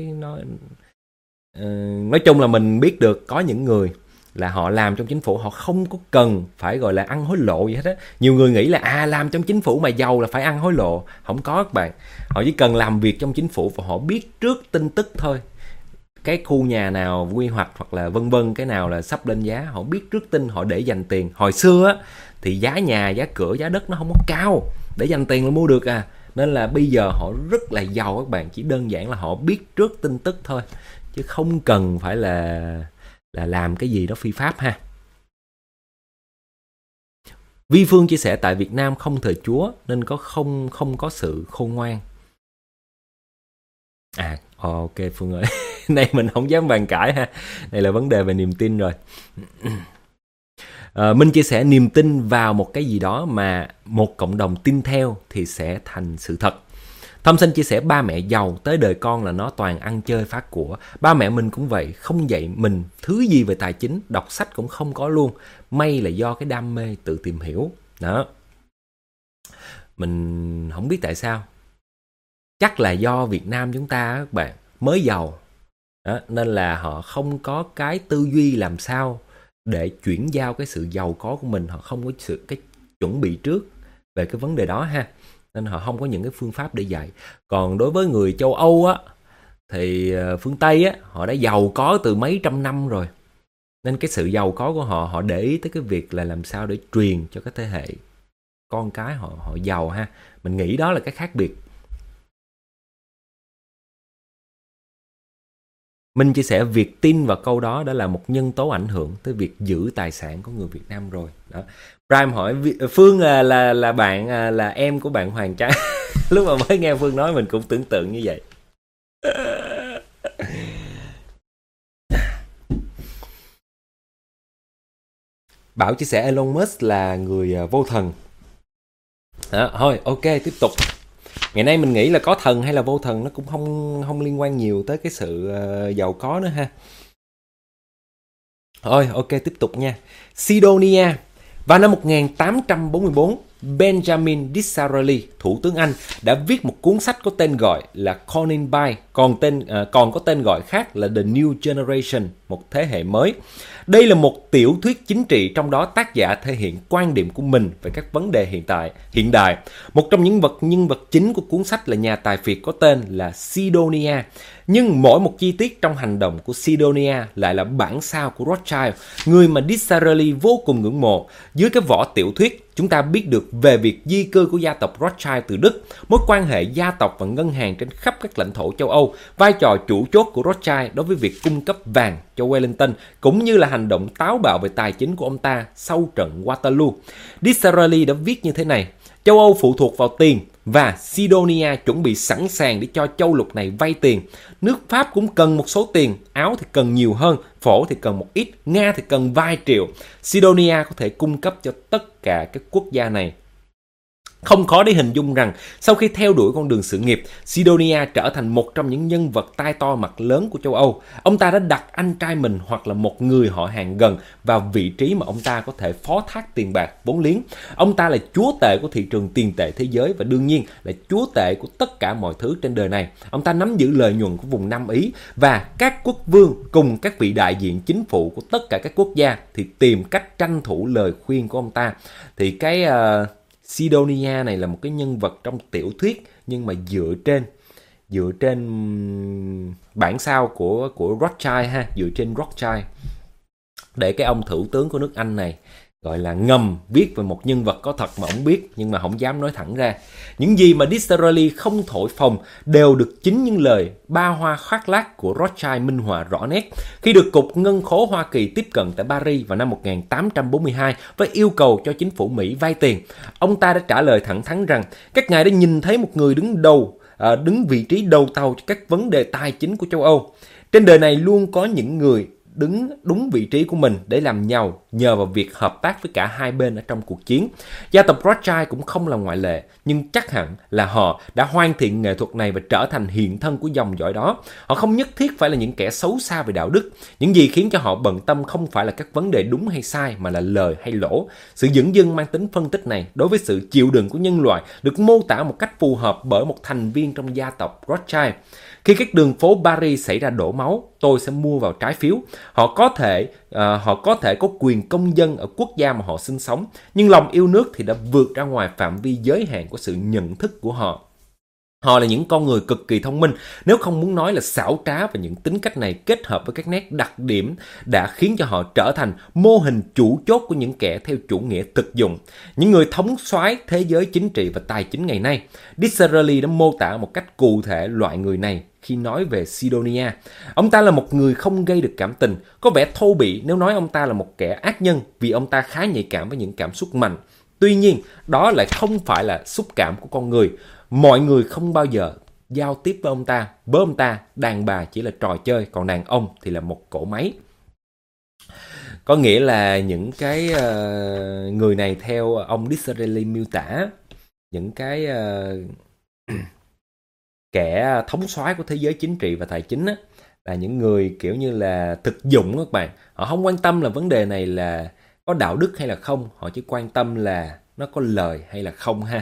nói chung là mình biết được có những người là họ làm trong chính phủ, họ không có cần phải gọi là ăn hối lộ gì hết á. Nhiều người nghĩ là làm trong chính phủ mà giàu là phải ăn hối lộ. Không có các bạn. Họ chỉ cần làm việc trong chính phủ và họ biết trước tin tức thôi. Cái khu nhà nào quy hoạch hoặc là vân vân, cái nào là sắp lên giá, họ biết trước tin, họ để dành tiền. Hồi xưa á thì giá nhà, giá cửa, giá đất nó không có cao, để dành tiền là mua được à. Nên là bây giờ họ rất là giàu các bạn, chỉ đơn giản là họ biết trước tin tức thôi, chứ không cần phải là làm cái gì đó phi pháp ha. Vi Phương chia sẻ tại Việt Nam không thờ Chúa nên không có sự khôn ngoan. Ok Phương ơi. Này mình không dám bàn cãi ha. Đây là vấn đề về niềm tin rồi. Minh chia sẻ niềm tin vào một cái gì đó mà một cộng đồng tin theo thì sẽ thành sự thật. Thâm Sinh chia sẻ ba mẹ giàu, tới đời con là nó toàn ăn chơi phá của. Ba mẹ mình cũng vậy, không dạy mình thứ gì về tài chính, đọc sách cũng không có luôn. May là do cái đam mê tự tìm hiểu. Đó. Mình không biết tại sao. Chắc là do Việt Nam chúng ta các bạn mới giàu. Đó, nên là họ không có cái tư duy làm sao để chuyển giao cái sự giàu có của mình. Họ không có cái chuẩn bị trước về cái vấn đề đó ha. Nên họ không có những cái phương pháp để dạy. Còn đối với người châu Âu á, thì phương Tây á, họ đã giàu có từ mấy trăm năm rồi. Nên cái sự giàu có của họ, họ để ý tới cái việc là làm sao để truyền cho cái thế hệ con cái họ giàu ha. Mình nghĩ đó là cái khác biệt. Minh chia sẻ việc tin vào câu đó đã là một nhân tố ảnh hưởng tới việc giữ tài sản của người Việt Nam rồi. Đó. Prime hỏi Phương là bạn là em của bạn Hoàng Trang. Lúc mà mới nghe Phương nói mình cũng tưởng tượng như vậy. Bảo chia sẻ Elon Musk là người vô thần. Đó, thôi ok tiếp tục. Ngày nay mình nghĩ là có thần hay là vô thần nó cũng không liên quan nhiều tới cái sự giàu có nữa ha. Thôi ok tiếp tục nha. Sidonia. Vào năm 1844, Benjamin Disraeli, thủ tướng Anh, đã viết một cuốn sách có tên gọi là Corning By, còn có tên gọi khác là The New Generation, một thế hệ mới. Đây là một tiểu thuyết chính trị, trong đó tác giả thể hiện quan điểm của mình về các vấn đề hiện đại. Một trong những nhân vật chính của cuốn sách là nhà tài phiệt có tên là Sidonia. Nhưng mỗi một chi tiết trong hành động của Sidonia lại là bản sao của Rothschild, người mà Disraeli vô cùng ngưỡng mộ. Dưới cái vỏ tiểu thuyết, chúng ta biết được về việc di cư của gia tộc Rothschild từ Đức, mối quan hệ gia tộc và ngân hàng trên khắp các lãnh thổ châu Âu, vai trò chủ chốt của Rothschild đối với việc cung cấp vàng cho Wellington, cũng như là hành động táo bạo về tài chính của ông ta sau trận Waterloo. Disraeli đã viết như thế này: châu Âu phụ thuộc vào tiền và Sidonia chuẩn bị sẵn sàng để cho châu lục này vay tiền. Nước Pháp cũng cần một số tiền, Áo thì cần nhiều hơn, Phổ thì cần một ít, Nga thì cần vài triệu. Sidonia có thể cung cấp cho tất cả các quốc gia này. Không khó để hình dung rằng sau khi theo đuổi con đường sự nghiệp, Sidonia trở thành một trong những nhân vật tai to mặt lớn của châu Âu. Ông ta đã đặt anh trai mình hoặc là một người họ hàng gần vào vị trí mà ông ta có thể phó thác tiền bạc, vốn liếng. Ông ta là chúa tể của thị trường tiền tệ thế giới và đương nhiên là chúa tể của tất cả mọi thứ trên đời này. Ông ta nắm giữ lợi nhuận của vùng Nam Ý và các quốc vương cùng các vị đại diện chính phủ của tất cả các quốc gia thì tìm cách tranh thủ lời khuyên của ông ta. Thì cái Sidonia này là một cái nhân vật trong tiểu thuyết nhưng mà dựa trên dựa trên bản sao của Rothschild ha, dựa trên Rothschild, để cái ông thủ tướng của nước Anh này gọi là ngầm viết về một nhân vật có thật mà ông biết nhưng mà không dám nói thẳng ra. Những gì mà Disraeli không thổi phồng đều được chính những lời ba hoa khoác lác của Rothschild minh họa rõ nét khi được Cục Ngân khố Hoa Kỳ tiếp cận tại Paris vào năm 1842 với yêu cầu cho chính phủ Mỹ vay tiền. Ông ta đã trả lời thẳng thắn rằng các ngài đã nhìn thấy một người đứng vị trí đầu tàu cho các vấn đề tài chính của châu Âu. Trên đời này luôn có những người đứng đúng vị trí của mình để làm giàu nhờ vào việc hợp tác với cả hai bên ở trong cuộc chiến. Gia tộc Rothschild cũng không là ngoại lệ, nhưng chắc hẳn là họ đã hoàn thiện nghệ thuật này và trở thành hiện thân của dòng dõi đó. Họ không nhất thiết phải là những kẻ xấu xa về đạo đức. Những gì khiến cho họ bận tâm không phải là các vấn đề đúng hay sai mà là lời hay lỗ. Sự dửng dưng mang tính phân tích này đối với sự chịu đựng của nhân loại được mô tả một cách phù hợp bởi một thành viên trong gia tộc Rothschild. Khi các đường phố Paris xảy ra đổ máu, tôi sẽ mua vào trái phiếu. Họ có thể có quyền công dân ở quốc gia mà họ sinh sống, nhưng lòng yêu nước thì đã vượt ra ngoài phạm vi giới hạn của sự nhận thức của họ. Họ là những con người cực kỳ thông minh, nếu không muốn nói là xảo trá, và những tính cách này kết hợp với các nét đặc điểm đã khiến cho họ trở thành mô hình chủ chốt của những kẻ theo chủ nghĩa thực dụng, những người thống soái thế giới chính trị và tài chính ngày nay. Disraeli đã mô tả một cách cụ thể loại người này khi nói về Sidonia. Ông ta là một người không gây được cảm tình, có vẻ thô bỉ nếu nói ông ta là một kẻ ác nhân vì ông ta khá nhạy cảm với những cảm xúc mạnh. Tuy nhiên, đó lại không phải là xúc cảm của con người. Mọi người không bao giờ giao tiếp với ông ta. Với ông ta, đàn bà chỉ là trò chơi, còn đàn ông thì là một cỗ máy. Có nghĩa là những cái người này theo ông Disraeli miêu tả, những cái kẻ thống soái của thế giới chính trị và tài chính á, là những người kiểu như là thực dụng các bạn. Họ không quan tâm là vấn đề này là có đạo đức hay là không, họ chỉ quan tâm là nó có lời hay là không ha.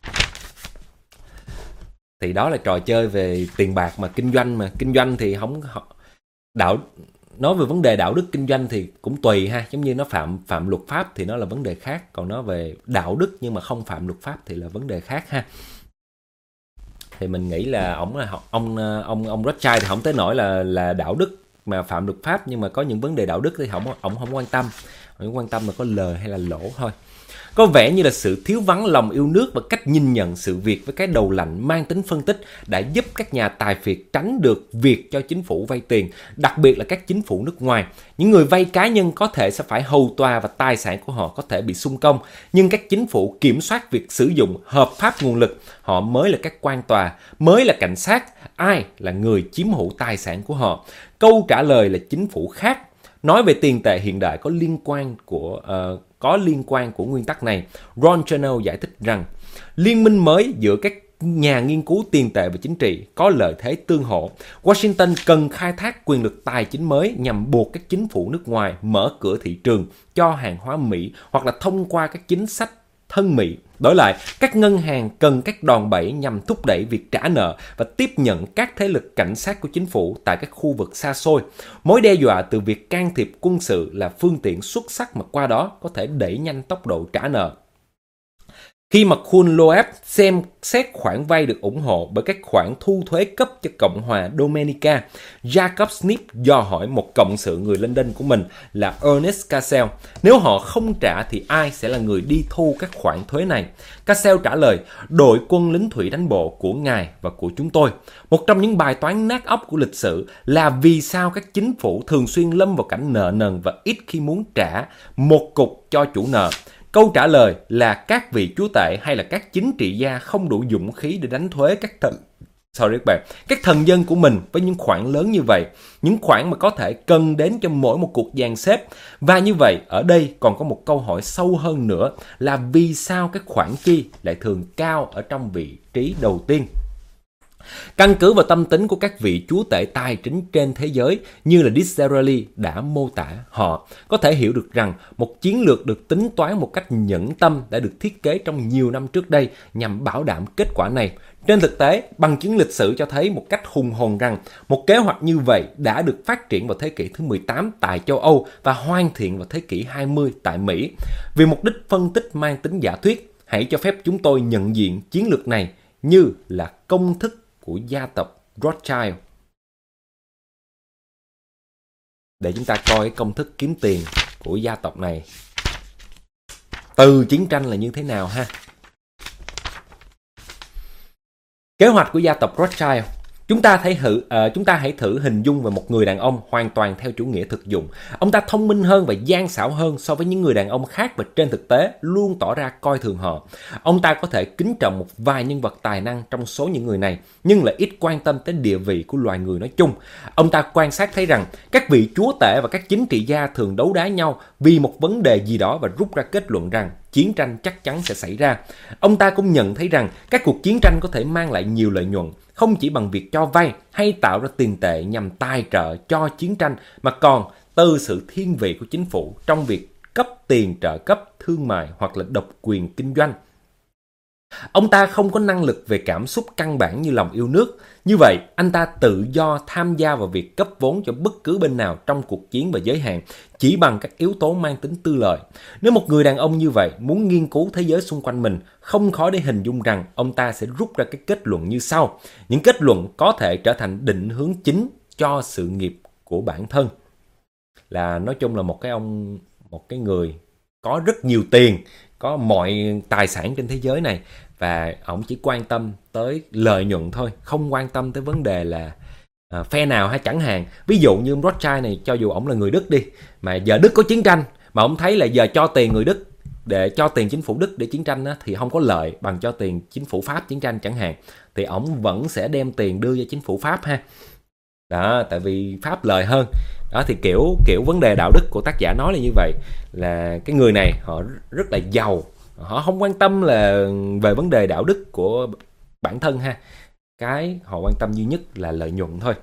Thì đó là trò chơi về tiền bạc mà kinh doanh thì không nói về vấn đề đạo đức kinh doanh thì cũng tùy ha, giống như nó phạm luật pháp thì nó là vấn đề khác, còn nó về đạo đức nhưng mà không phạm luật pháp thì là vấn đề khác ha. Thì mình nghĩ là ông Rothschild thì không tới nỗi là đạo đức mà phạm luật pháp, nhưng mà có những vấn đề đạo đức thì ông không quan tâm. Ông quan tâm là có lời hay là lỗ thôi. Có vẻ như là sự thiếu vắng lòng yêu nước và cách nhìn nhận sự việc với cái đầu lạnh mang tính phân tích đã giúp các nhà tài phiệt tránh được việc cho chính phủ vay tiền, đặc biệt là các chính phủ nước ngoài. Những người vay cá nhân có thể sẽ phải hầu tòa và tài sản của họ có thể bị xung công, nhưng các chính phủ kiểm soát việc sử dụng hợp pháp nguồn lực. Họ mới là các quan tòa, mới là cảnh sát. Ai là người chiếm hữu tài sản của họ? Câu trả lời là chính phủ khác. Nói về tiền tệ hiện đại có liên quan của nguyên tắc này, Ron Chernow giải thích rằng liên minh mới giữa các nhà nghiên cứu tiền tệ và chính trị có lợi thế tương hỗ. Washington cần khai thác quyền lực tài chính mới nhằm buộc các chính phủ nước ngoài mở cửa thị trường cho hàng hóa Mỹ hoặc là thông qua các chính sách thân Mỹ. Đổi lại, các ngân hàng cần các đòn bẩy nhằm thúc đẩy việc trả nợ và tiếp nhận các thế lực cảnh sát của chính phủ tại các khu vực xa xôi. Mối đe dọa từ việc can thiệp quân sự là phương tiện xuất sắc mà qua đó có thể đẩy nhanh tốc độ trả nợ. Khi mà Kuhn Loeb xem xét khoản vay được ủng hộ bởi các khoản thu thuế cấp cho Cộng hòa Dominica, Jacob Smith dò hỏi một cộng sự người London của mình là Ernest Cassell, nếu họ không trả thì ai sẽ là người đi thu các khoản thuế này? Cassell trả lời, đội quân lính thủy đánh bộ của ngài và của chúng tôi. Một trong những bài toán nát óc của lịch sử là vì sao các chính phủ thường xuyên lâm vào cảnh nợ nần và ít khi muốn trả một cục cho chủ nợ. Câu trả lời là các vị chúa tể hay là các chính trị gia không đủ dũng khí để đánh thuế các thần dân của mình với những khoản lớn như vậy, những khoản mà có thể cần đến cho mỗi một cuộc dàn xếp. Và như vậy, ở đây còn có một câu hỏi sâu hơn nữa là vì sao các khoản chi lại thường cao ở trong vị trí đầu tiên? Căn cứ vào tâm tính của các vị chúa tể tài chính trên thế giới như là Disraeli đã mô tả, họ có thể hiểu được rằng một chiến lược được tính toán một cách nhẫn tâm đã được thiết kế trong nhiều năm trước đây nhằm bảo đảm kết quả này. Trên thực tế, bằng chứng lịch sử cho thấy một cách hùng hồn rằng một kế hoạch như vậy đã được phát triển vào thế kỷ thứ 18 tại châu Âu và hoàn thiện vào thế kỷ 20 tại Mỹ. Vì mục đích phân tích mang tính giả thuyết, hãy cho phép chúng tôi nhận diện chiến lược này như là công thức của gia tộc Rothschild. Để chúng ta coi cái công thức kiếm tiền của gia tộc này từ chiến tranh là như thế nào ha. Kế hoạch của gia tộc Rothschild. Chúng ta hãy thử hình dung về một người đàn ông hoàn toàn theo chủ nghĩa thực dụng. Ông ta thông minh hơn và gian xảo hơn so với những người đàn ông khác, và trên thực tế luôn tỏ ra coi thường họ. Ông ta có thể kính trọng một vài nhân vật tài năng trong số những người này, nhưng lại ít quan tâm tới địa vị của loài người nói chung. Ông ta quan sát thấy rằng các vị chúa tể và các chính trị gia thường đấu đá nhau vì một vấn đề gì đó và rút ra kết luận rằng chiến tranh chắc chắn sẽ xảy ra. Ông ta cũng nhận thấy rằng các cuộc chiến tranh có thể mang lại nhiều lợi nhuận, không chỉ bằng việc cho vay hay tạo ra tiền tệ nhằm tài trợ cho chiến tranh, mà còn từ sự thiên vị của chính phủ trong việc cấp tiền trợ cấp thương mại hoặc là độc quyền kinh doanh. Ông ta không có năng lực về cảm xúc căn bản như lòng yêu nước. Như vậy, anh ta tự do tham gia vào việc cấp vốn cho bất cứ bên nào trong cuộc chiến và giới hạn, chỉ bằng các yếu tố mang tính tư lợi. Nếu một người đàn ông như vậy muốn nghiên cứu thế giới xung quanh mình, không khó để hình dung rằng ông ta sẽ rút ra các kết luận như sau. Những kết luận có thể trở thành định hướng chính cho sự nghiệp của bản thân. Là nói chung là một cái người có rất nhiều tiền, có mọi tài sản trên thế giới này, và ông chỉ quan tâm tới lợi nhuận thôi, không quan tâm tới vấn đề là phe nào hay chẳng hạn. Ví dụ như Rothschild này, cho dù ông là người Đức đi, mà giờ Đức có chiến tranh mà ông thấy là giờ cho tiền người Đức, để cho tiền chính phủ Đức để chiến tranh á, thì không có lợi bằng cho tiền chính phủ Pháp chiến tranh chẳng hạn, thì ông vẫn sẽ đem tiền đưa cho chính phủ Pháp ha. Đó, tại vì Pháp lời hơn. Đó thì kiểu vấn đề đạo đức của tác giả nói là như vậy, là cái người này họ rất là giàu, họ không quan tâm là về vấn đề đạo đức của bản thân ha. Cái họ quan tâm duy nhất là lợi nhuận thôi.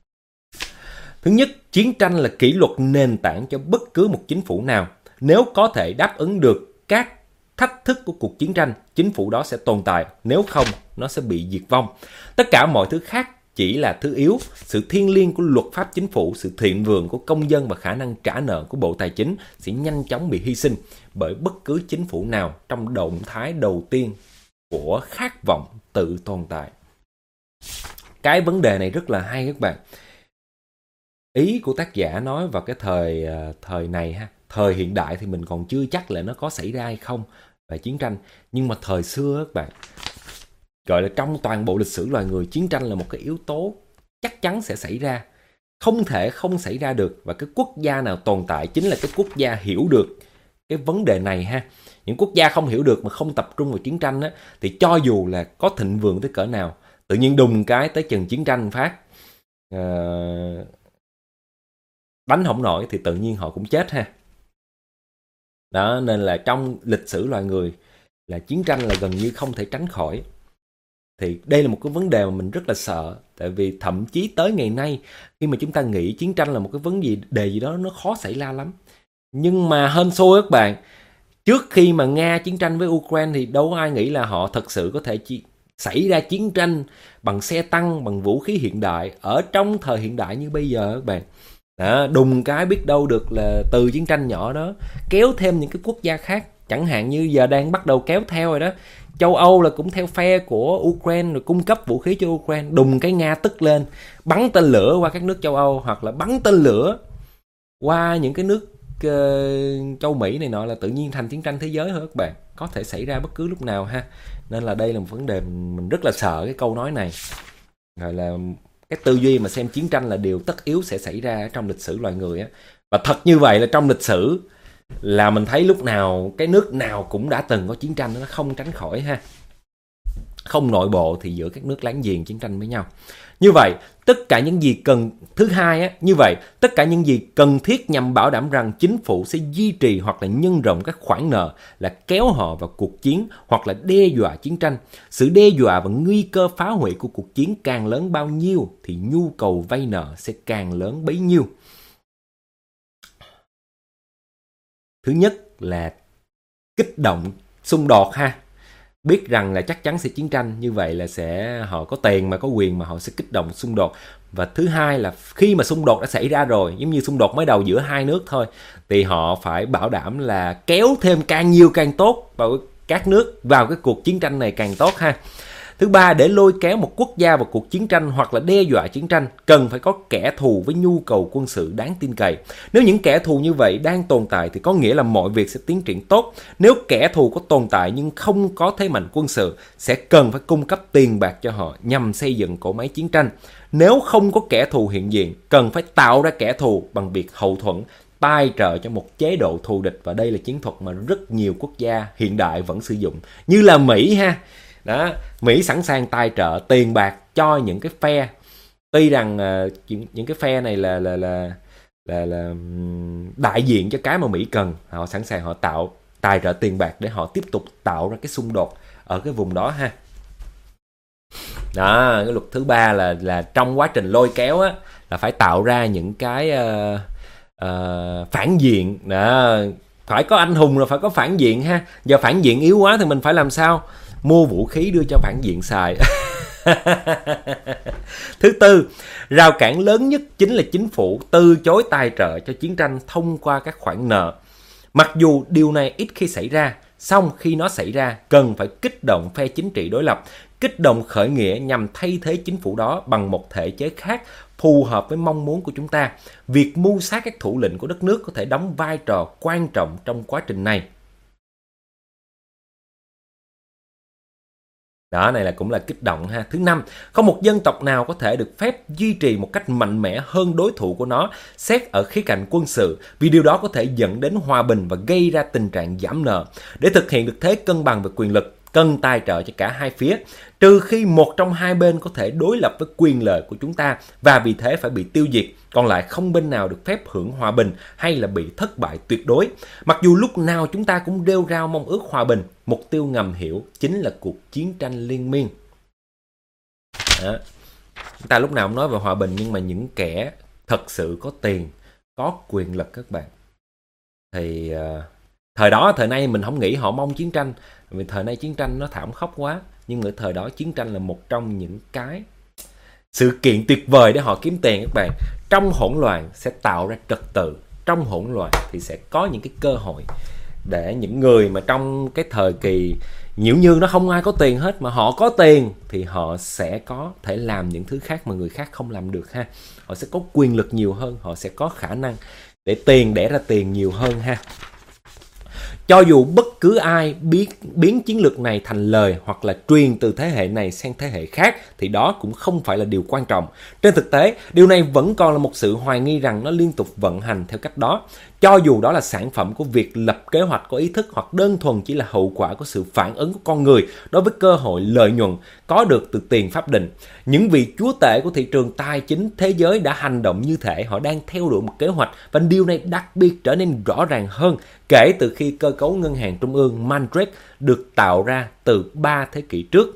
Thứ nhất, chiến tranh là kỷ luật nền tảng cho bất cứ một chính phủ nào. Nếu có thể đáp ứng được các thách thức của cuộc chiến tranh, chính phủ đó sẽ tồn tại, nếu không nó sẽ bị diệt vong. Tất cả mọi thứ khác chỉ là thứ yếu. Sự thiêng liêng của luật pháp chính phủ, sự thịnh vượng của công dân và khả năng trả nợ của Bộ Tài chính sẽ nhanh chóng bị hy sinh bởi bất cứ chính phủ nào trong động thái đầu tiên của khát vọng tự tồn tại. Cái vấn đề này rất là hay các bạn. Ý của tác giả nói vào cái thời này ha, thời hiện đại thì mình còn chưa chắc là nó có xảy ra hay không về chiến tranh, nhưng mà thời xưa các bạn, gọi là trong toàn bộ lịch sử loài người, chiến tranh là một cái yếu tố chắc chắn sẽ xảy ra, không thể không xảy ra được. Và cái quốc gia nào tồn tại chính là cái quốc gia hiểu được cái vấn đề này ha. Những quốc gia không hiểu được mà không tập trung vào chiến tranh á, thì cho dù là có thịnh vượng tới cỡ nào, tự nhiên đùng cái tới chừng chiến tranh phát, đánh không nổi thì tự nhiên họ cũng chết ha. Đó, nên là trong lịch sử loài người là chiến tranh là gần như không thể tránh khỏi. Thì đây là một cái vấn đề mà mình rất là sợ. Tại vì thậm chí tới ngày nay, khi mà chúng ta nghĩ chiến tranh là một cái vấn đề gì đó nó khó xảy ra lắm, nhưng mà hên xui các bạn, trước khi mà Nga chiến tranh với Ukraine thì đâu có ai nghĩ là họ thật sự có thể xảy ra chiến tranh bằng xe tăng, bằng vũ khí hiện đại ở trong thời hiện đại như bây giờ các bạn. Đó, đùng cái biết đâu được là từ chiến tranh nhỏ đó kéo thêm những cái quốc gia khác, chẳng hạn như giờ đang bắt đầu kéo theo rồi đó. Châu Âu là cũng theo phe của Ukraine rồi cung cấp vũ khí cho Ukraine, đùng cái Nga tức lên bắn tên lửa qua các nước châu Âu, hoặc là bắn tên lửa qua những cái nước châu Mỹ này nọ, là tự nhiên thành chiến tranh thế giới thôi các bạn. Có thể xảy ra bất cứ lúc nào ha. Nên là đây là một vấn đề mình rất là sợ cái câu nói này. Rồi là cái tư duy mà xem chiến tranh là điều tất yếu sẽ xảy ra trong lịch sử loài người á. Và thật như vậy là trong lịch sử là mình thấy lúc nào cái nước nào cũng đã từng có chiến tranh, nó không tránh khỏi ha. Không nội bộ thì giữa các nước láng giềng chiến tranh với nhau. Như vậy, tất cả những gì tất cả những gì cần thiết nhằm bảo đảm rằng chính phủ sẽ duy trì hoặc là nhân rộng các khoản nợ là kéo họ vào cuộc chiến hoặc là đe dọa chiến tranh. Sự đe dọa và nguy cơ phá hủy của cuộc chiến càng lớn bao nhiêu thì nhu cầu vay nợ sẽ càng lớn bấy nhiêu. Thứ nhất là kích động xung đột ha. Biết rằng là chắc chắn sẽ chiến tranh, như vậy là họ có tiền mà có quyền mà họ sẽ kích động xung đột. Và thứ hai là khi mà xung đột đã xảy ra rồi, giống như xung đột mới đầu giữa hai nước thôi, thì họ phải bảo đảm là kéo thêm càng nhiều càng tốt vào các nước vào cái cuộc chiến tranh này càng tốt ha. Thứ ba, để lôi kéo một quốc gia vào cuộc chiến tranh hoặc là đe dọa chiến tranh, cần phải có kẻ thù với nhu cầu quân sự đáng tin cậy. Nếu những kẻ thù như vậy đang tồn tại thì có nghĩa là mọi việc sẽ tiến triển tốt. Nếu kẻ thù có tồn tại nhưng không có thế mạnh quân sự, sẽ cần phải cung cấp tiền bạc cho họ nhằm xây dựng cỗ máy chiến tranh. Nếu không có kẻ thù hiện diện, cần phải tạo ra kẻ thù bằng việc hậu thuẫn, tài trợ cho một chế độ thù địch, và đây là chiến thuật mà rất nhiều quốc gia hiện đại vẫn sử dụng, như là Mỹ ha. Đó, Mỹ sẵn sàng tài trợ tiền bạc cho những cái phe, tuy rằng những cái phe này là đại diện cho cái mà Mỹ cần, họ sẵn sàng họ tài trợ tiền bạc để họ tiếp tục tạo ra cái xung đột ở cái vùng đó ha. Đó, cái luật thứ ba là trong quá trình lôi kéo á, là phải tạo ra những cái phản diện. Đó, phải có anh hùng là phải có phản diện ha. Giờ phản diện yếu quá thì mình phải làm sao? Mua vũ khí đưa cho phản diện xài. Thứ tư, rào cản lớn nhất chính là chính phủ từ chối tài trợ cho chiến tranh thông qua các khoản nợ. Mặc dù điều này ít khi xảy ra, song khi nó xảy ra cần phải kích động phe chính trị đối lập, kích động khởi nghĩa nhằm thay thế chính phủ đó bằng một thể chế khác phù hợp với mong muốn của chúng ta. Việc mưu sát các thủ lĩnh của đất nước có thể đóng vai trò quan trọng trong quá trình này. Đó, này cũng là kích động ha. Thứ năm, không một dân tộc nào có thể được phép duy trì một cách mạnh mẽ hơn đối thủ của nó xét ở khía cạnh quân sự, vì điều đó có thể dẫn đến hòa bình và gây ra tình trạng giảm nợ. Để thực hiện được thế cân bằng về quyền lực, cần tài trợ cho cả hai phía, trừ khi một trong hai bên có thể đối lập với quyền lợi của chúng ta và vì thế phải bị tiêu diệt, còn lại không bên nào được phép hưởng hòa bình hay là bị thất bại tuyệt đối. Mặc dù lúc nào chúng ta cũng rêu rao mong ước hòa bình, mục tiêu ngầm hiểu chính là cuộc chiến tranh liên miên. Đó. Chúng ta lúc nào cũng nói về hòa bình, nhưng mà những kẻ thật sự có tiền, có quyền lực các bạn, thì thời nay mình không nghĩ họ mong chiến tranh, vì thời nay chiến tranh nó thảm khốc quá. Nhưng ở thời đó chiến tranh là một trong những cái sự kiện tuyệt vời để họ kiếm tiền các bạn. Trong hỗn loạn sẽ tạo ra trật tự, trong hỗn loạn thì sẽ có những cái cơ hội để những người mà trong cái thời kỳ nhiễu như nó không ai có tiền hết, mà họ có tiền thì họ sẽ có thể làm những thứ khác mà người khác không làm được ha. Họ sẽ có quyền lực nhiều hơn, họ sẽ có khả năng để tiền đẻ ra tiền nhiều hơn ha. Cho dù bất cứ ai biến chiến lược này thành lời hoặc là truyền từ thế hệ này sang thế hệ khác thì đó cũng không phải là điều quan trọng. Trên thực tế, điều này vẫn còn là một sự hoài nghi rằng nó liên tục vận hành theo cách đó. Cho dù đó là sản phẩm của việc lập kế hoạch có ý thức hoặc đơn thuần chỉ là hậu quả của sự phản ứng của con người đối với cơ hội lợi nhuận có được từ tiền pháp định. Những vị chúa tể của thị trường tài chính thế giới đã hành động như thể họ đang theo đuổi một kế hoạch, và điều này đặc biệt trở nên rõ ràng hơn kể từ khi cơ cấu ngân hàng trung ương Mandrake được tạo ra từ 3 thế kỷ trước.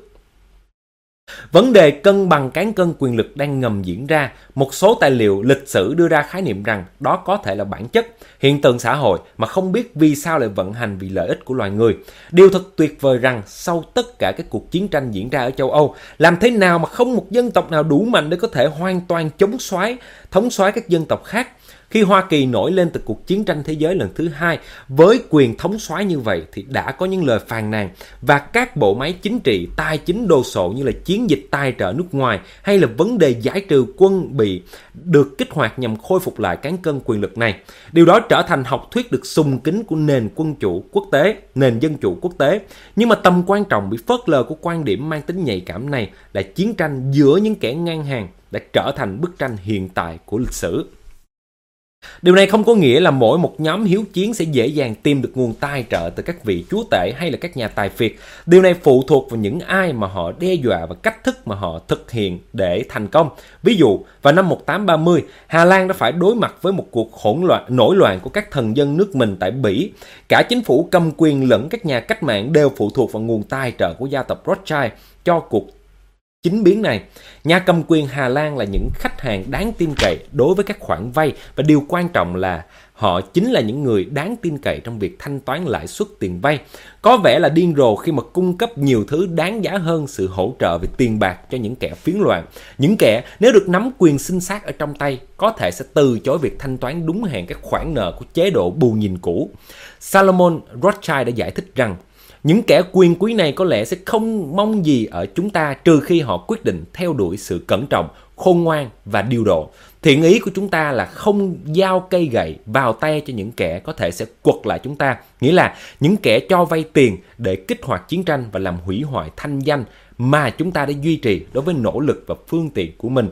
Vấn đề cân bằng cán cân quyền lực đang ngầm diễn ra. Một số tài liệu lịch sử đưa ra khái niệm rằng đó có thể là bản chất, hiện tượng xã hội mà không biết vì sao lại vận hành vì lợi ích của loài người. Điều thật tuyệt vời rằng sau tất cả các cuộc chiến tranh diễn ra ở châu Âu, làm thế nào mà không một dân tộc nào đủ mạnh để có thể hoàn toàn thống soái các dân tộc khác. Khi Hoa Kỳ nổi lên từ cuộc chiến tranh thế giới lần thứ hai với quyền thống soái như vậy thì đã có những lời phàn nàn, và các bộ máy chính trị, tài chính đồ sộ như là chiến dịch tài trợ nước ngoài hay là vấn đề giải trừ quân bị được kích hoạt nhằm khôi phục lại cán cân quyền lực này. Điều đó trở thành học thuyết được sùng kính của nền dân chủ quốc tế. Nhưng mà tầm quan trọng bị phớt lờ của quan điểm mang tính nhạy cảm này là chiến tranh giữa những kẻ ngang hàng đã trở thành bức tranh hiện tại của lịch sử. Điều này không có nghĩa là mỗi một nhóm hiếu chiến sẽ dễ dàng tìm được nguồn tài trợ từ các vị chúa tể hay là các nhà tài phiệt. Điều này phụ thuộc vào những ai mà họ đe dọa và cách thức mà họ thực hiện để thành công. Ví dụ, vào năm 1830, Hà Lan đã phải đối mặt với một cuộc nổi loạn của các thần dân nước mình tại Bỉ. Cả chính phủ cầm quyền lẫn các nhà cách mạng đều phụ thuộc vào nguồn tài trợ của gia tộc Rothschild cho cuộc chính biến này. Nhà cầm quyền Hà Lan là những khách hàng đáng tin cậy đối với các khoản vay, và điều quan trọng là họ chính là những người đáng tin cậy trong việc thanh toán lãi suất tiền vay. Có vẻ là điên rồ khi mà cung cấp nhiều thứ đáng giá hơn sự hỗ trợ về tiền bạc cho những kẻ phiến loạn. Những kẻ nếu được nắm quyền sinh sát ở trong tay có thể sẽ từ chối việc thanh toán đúng hẹn các khoản nợ của chế độ bù nhìn cũ. Salomon Rothschild đã giải thích rằng Những kẻ quyền quý này có lẽ sẽ không mong gì ở chúng ta trừ khi họ quyết định theo đuổi sự cẩn trọng, khôn ngoan và điều độ. Thiện ý của chúng ta là không giao cây gậy vào tay cho những kẻ có thể sẽ quật lại chúng ta. Nghĩa là những kẻ cho vay tiền để kích hoạt chiến tranh và làm hủy hoại thanh danh mà chúng ta đã duy trì đối với nỗ lực và phương tiện của mình.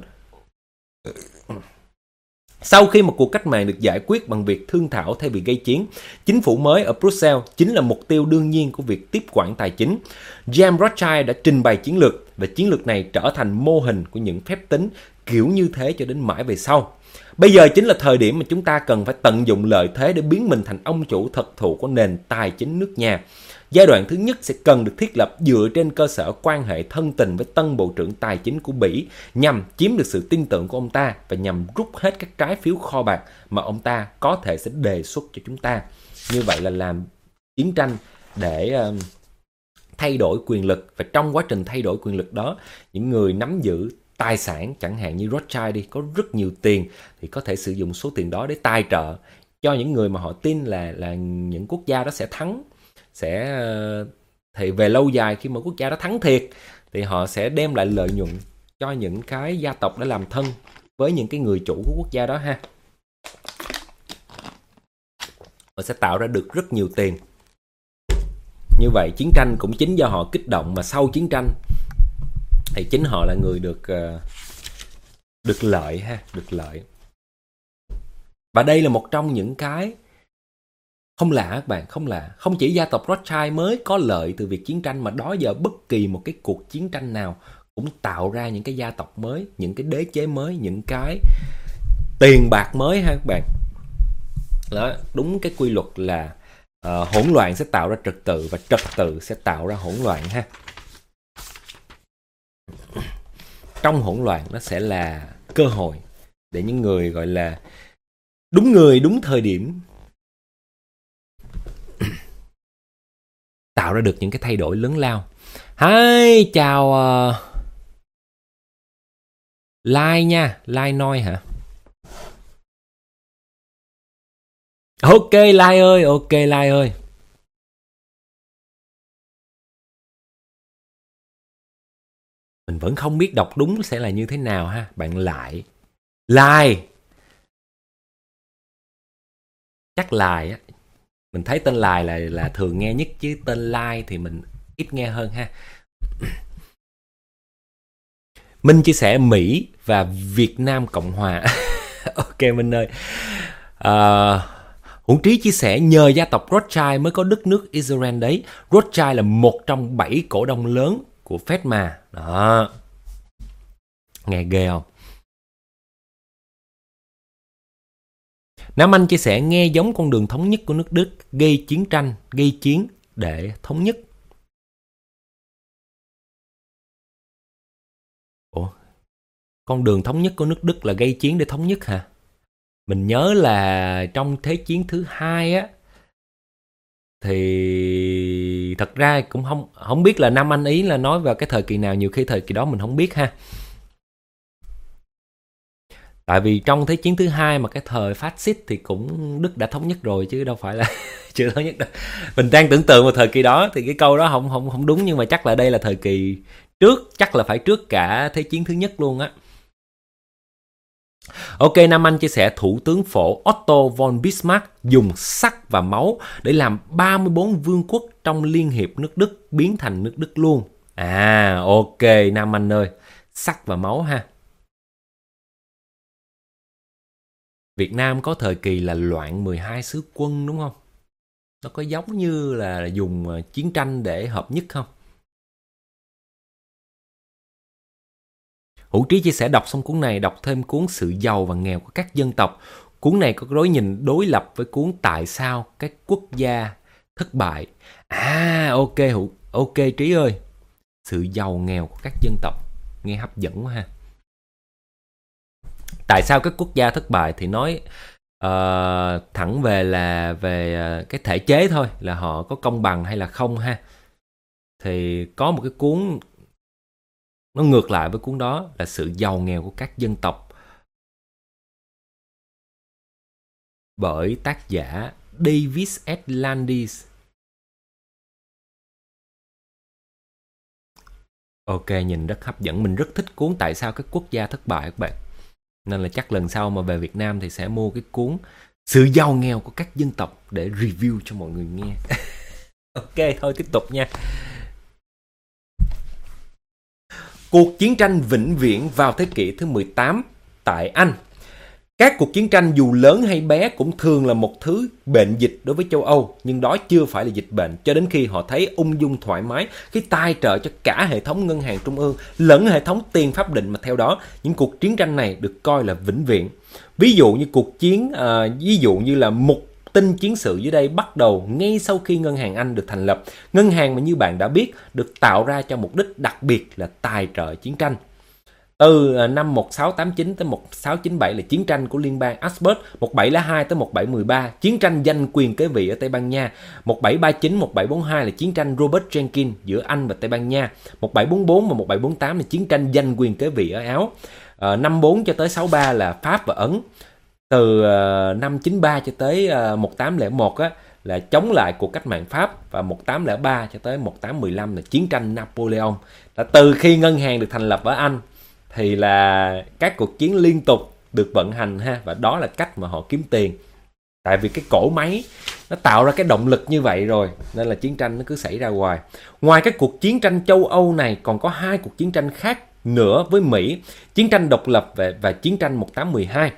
Sau khi một cuộc cách mạng được giải quyết bằng việc thương thảo thay vì gây chiến, chính phủ mới ở Brussels chính là mục tiêu đương nhiên của việc tiếp quản tài chính. James Rothschild đã trình bày chiến lược, và chiến lược này trở thành mô hình của những phép tính kiểu như thế cho đến mãi về sau. Bây giờ chính là thời điểm mà chúng ta cần phải tận dụng lợi thế để biến mình thành ông chủ thực thụ của nền tài chính nước nhà. Giai đoạn thứ nhất sẽ cần được thiết lập dựa trên cơ sở quan hệ thân tình với tân Bộ trưởng Tài chính của Bỉ nhằm chiếm được sự tin tưởng của ông ta và nhằm rút hết các trái phiếu kho bạc mà ông ta có thể sẽ đề xuất cho chúng ta. Như vậy là làm chiến tranh để thay đổi quyền lực, và trong quá trình thay đổi quyền lực đó, những người nắm giữ tài sản chẳng hạn như Rothschild đi, có rất nhiều tiền thì có thể sử dụng số tiền đó để tài trợ cho những người mà họ tin là những quốc gia đó sẽ thắng, thì về lâu dài khi mà quốc gia đó thắng thiệt thì họ sẽ đem lại lợi nhuận cho những cái gia tộc đã làm thân với những cái người chủ của quốc gia đó ha. Họ sẽ tạo ra được rất nhiều tiền. Như vậy chiến tranh cũng chính do họ kích động, mà sau chiến tranh thì chính họ là người được lợi ha, được lợi. Và đây là một trong những cái không lạ các bạn, không lạ. Không chỉ gia tộc Rothschild mới có lợi từ việc chiến tranh, mà đó giờ bất kỳ một cái cuộc chiến tranh nào cũng tạo ra những cái gia tộc mới, những cái đế chế mới, những cái tiền bạc mới ha các bạn. Đó, đúng cái quy luật là hỗn loạn sẽ tạo ra trật tự, và trật tự sẽ tạo ra hỗn loạn ha. Trong hỗn loạn nó sẽ là cơ hội để những người gọi là đúng người, đúng thời điểm tạo ra được những cái thay đổi lớn lao. Hi, chào Lai nha, Lai Noi hả? Ok Lai ơi, ok Lai ơi. Mình vẫn không biết đọc đúng sẽ là như thế nào ha. Bạn lại Lai, chắc Lai á. Mình thấy tên Lai là thường nghe nhất, chứ tên Lai thì mình ít nghe hơn ha. Minh chia sẻ Mỹ và Việt Nam Cộng Hòa. Ok Minh ơi. Hữu Trí chia sẻ nhờ gia tộc Rothschild mới có đất nước Israel đấy. Rothschild là một trong 7 cổ đông lớn của Fed mà. Đó. Nghe ghê không? Nam Anh chia sẻ nghe giống con đường thống nhất của nước Đức, gây chiến tranh, gây chiến để thống nhất. Ủa? Con đường thống nhất của nước Đức là gây chiến để thống nhất hả? Mình nhớ là trong Thế chiến thứ 2 á, thì thật ra cũng không biết là Nam Anh Ý là nói vào cái thời kỳ nào, nhiều khi thời kỳ đó mình không biết ha. Tại vì trong Thế chiến thứ 2 mà cái thời phát xít thì cũng Đức đã thống nhất rồi chứ đâu phải là chưa thống nhất đâu. Mình đang tưởng tượng vào thời kỳ đó thì cái câu đó không đúng, nhưng mà chắc là đây là thời kỳ trước, chắc là phải trước cả Thế chiến thứ nhất luôn á. Ok, Nam Anh chia sẻ Thủ tướng Phổ Otto von Bismarck dùng sắt và máu để làm 34 vương quốc trong Liên hiệp nước Đức biến thành nước Đức luôn. À, ok Nam Anh ơi, sắt và máu ha. Việt Nam có thời kỳ là loạn 12 xứ quân đúng không? Nó có giống như là dùng chiến tranh để hợp nhất không? Hữu Trí chia sẻ đọc xong cuốn này, đọc thêm cuốn Sự giàu và nghèo của các dân tộc. Cuốn này có đối nhìn đối lập với cuốn Tại sao các quốc gia thất bại. À, ok Trí ơi. Sự giàu nghèo của các dân tộc. Nghe hấp dẫn quá ha. Tại sao các quốc gia thất bại thì nói thẳng về là về cái thể chế thôi, là họ có công bằng hay là không ha. Thì có một cái cuốn nó ngược lại với cuốn đó là Sự giàu nghèo của các dân tộc, bởi tác giả David S. Landis. Ok, nhìn rất hấp dẫn. Mình rất thích cuốn Tại sao các quốc gia thất bại các bạn. Nên là chắc lần sau mà về Việt Nam thì sẽ mua cái cuốn Sự giàu nghèo của các dân tộc để review cho mọi người nghe. Ok, thôi tiếp tục nha. Cuộc chiến tranh vĩnh viễn vào thế kỷ thứ 18 tại Anh. Các cuộc chiến tranh dù lớn hay bé cũng thường là một thứ bệnh dịch đối với châu Âu, nhưng đó chưa phải là dịch bệnh cho đến khi họ thấy ung dung thoải mái khi tài trợ cho cả hệ thống ngân hàng trung ương lẫn hệ thống tiền pháp định mà theo đó những cuộc chiến tranh này được coi là vĩnh viễn. Ví dụ như là mục tin chiến sự dưới đây bắt đầu ngay sau khi ngân hàng Anh được thành lập. Ngân hàng mà như bạn đã biết được tạo ra cho mục đích đặc biệt là tài trợ chiến tranh. Từ năm 1689 tới 1697 là chiến tranh của liên bang Habsburg, 1702 tới 1713 chiến tranh giành quyền kế vị ở Tây Ban Nha, 1739 1742 là chiến tranh Robert Jenkins giữa Anh và Tây Ban Nha, 1744 và 1748 là chiến tranh giành quyền kế vị ở Áo, 54 cho tới 63 là Pháp và Ấn. Từ năm 93 cho tới 1801 á, là chống lại cuộc cách mạng Pháp, và 1803 cho tới 1815 là chiến tranh Napoleon. Là từ khi ngân hàng được thành lập ở Anh thì là các cuộc chiến liên tục được vận hành ha, và đó là cách mà họ kiếm tiền. Tại vì cái cỗ máy nó tạo ra cái động lực như vậy rồi nên là chiến tranh nó cứ xảy ra hoài. Ngoài các cuộc chiến tranh châu Âu này còn có hai cuộc chiến tranh khác nữa với Mỹ, chiến tranh độc lập và chiến tranh 1812.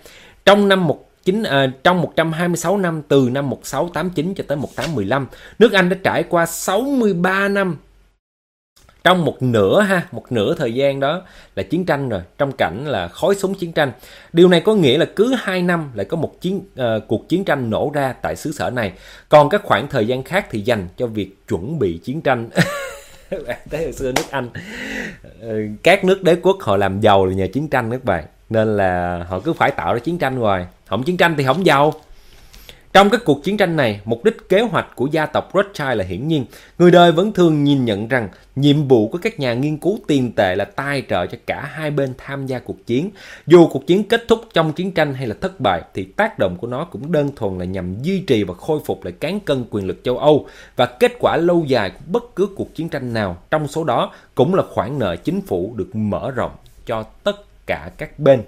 Trong 126 năm từ năm 1689 cho tới 1815, nước Anh đã trải qua 63 năm trong một nửa thời gian đó là chiến tranh rồi, trong cảnh là khói súng chiến tranh. Điều này có nghĩa là cứ 2 năm lại có một cuộc chiến tranh nổ ra tại xứ sở này, còn các khoảng thời gian khác thì dành cho việc chuẩn bị chiến tranh. Thế hồi xưa nước Anh, các nước đế quốc họ làm giàu là nhờ chiến tranh các bạn, nên là họ cứ phải tạo ra chiến tranh hoài, không chiến tranh thì không giàu. Trong các cuộc chiến tranh này, mục đích kế hoạch của gia tộc Rothschild là hiển nhiên. Người đời vẫn thường nhìn nhận rằng nhiệm vụ của các nhà nghiên cứu tiền tệ là tài trợ cho cả hai bên tham gia cuộc chiến. Dù cuộc chiến kết thúc trong chiến tranh hay là thất bại, thì tác động của nó cũng đơn thuần là nhằm duy trì và khôi phục lại cán cân quyền lực châu Âu. Và kết quả lâu dài của bất cứ cuộc chiến tranh nào, trong số đó cũng là khoản nợ chính phủ được mở rộng cho tất cả các bên.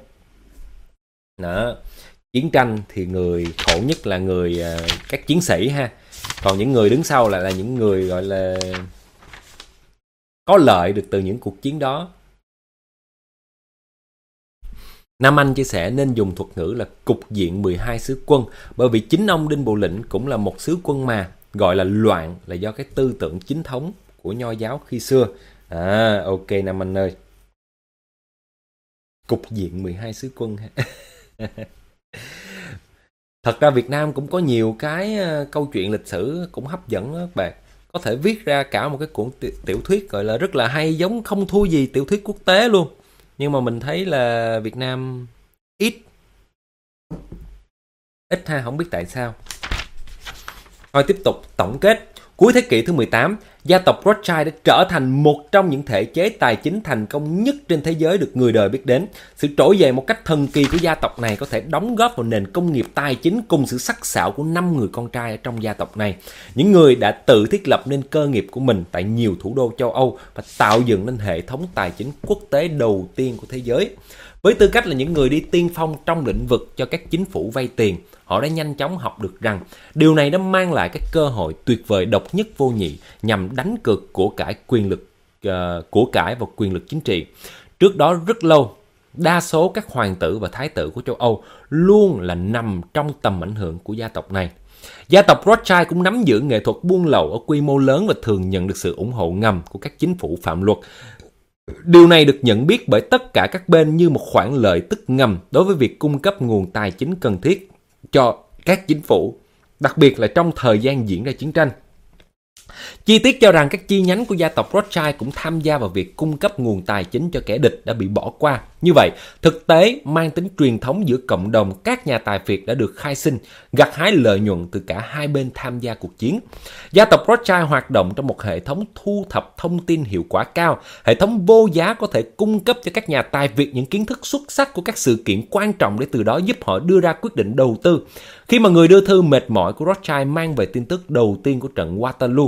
Đó. Chiến tranh thì người khổ nhất là các chiến sĩ ha. Còn những người đứng sau là những người gọi là có lợi được từ những cuộc chiến đó. Nam Anh chia sẻ nên dùng thuật ngữ là cục diện 12 sứ quân, bởi vì chính ông Đinh Bộ Lĩnh cũng là một sứ quân mà gọi là loạn là do cái tư tưởng chính thống của Nho giáo khi xưa. Ok Nam Anh ơi. Cục diện 12 sứ quân ha. Thật ra Việt Nam cũng có nhiều cái câu chuyện lịch sử cũng hấp dẫn đó các bạn. Có thể viết ra cả một cái cuốn tiểu thuyết gọi là rất là hay, giống không thua gì tiểu thuyết quốc tế luôn. Nhưng mà mình thấy là Việt Nam ít ha, không biết tại sao. Thôi tiếp tục tổng kết. Cuối thế kỷ thứ 18, gia tộc Rothschild đã trở thành một trong những thể chế tài chính thành công nhất trên thế giới được người đời biết đến. Sự trỗi dậy một cách thần kỳ của gia tộc này có thể đóng góp vào nền công nghiệp tài chính cùng sự sắc sảo của 5 người con trai ở trong gia tộc này. Những người đã tự thiết lập nên cơ nghiệp của mình tại nhiều thủ đô châu Âu và tạo dựng nên hệ thống tài chính quốc tế đầu tiên của thế giới. Với tư cách là những người đi tiên phong trong lĩnh vực cho các chính phủ vay tiền, họ đã nhanh chóng học được rằng điều này đã mang lại các cơ hội tuyệt vời độc nhất vô nhị nhằm đánh cược của cải và quyền lực chính trị. Trước đó rất lâu, đa số các hoàng tử và thái tử của châu Âu luôn là nằm trong tầm ảnh hưởng của gia tộc này. Gia tộc Rothschild cũng nắm giữ nghệ thuật buôn lậu ở quy mô lớn và thường nhận được sự ủng hộ ngầm của các chính phủ phạm luật. Điều này được nhận biết bởi tất cả các bên như một khoản lợi tức ngầm đối với việc cung cấp nguồn tài chính cần thiết cho các chính phủ, đặc biệt là trong thời gian diễn ra chiến tranh. Chi tiết cho rằng các chi nhánh của gia tộc Rothschild cũng tham gia vào việc cung cấp nguồn tài chính cho kẻ địch đã bị bỏ qua. Như vậy, thực tế mang tính truyền thống giữa cộng đồng các nhà tài phiệt đã được khai sinh, gặt hái lợi nhuận từ cả hai bên tham gia cuộc chiến. Gia tộc Rothschild hoạt động trong một hệ thống thu thập thông tin hiệu quả cao, hệ thống vô giá có thể cung cấp cho các nhà tài phiệt những kiến thức xuất sắc của các sự kiện quan trọng để từ đó giúp họ đưa ra quyết định đầu tư. Khi mà người đưa thư mệt mỏi của Rothschild mang về tin tức đầu tiên của trận Waterloo,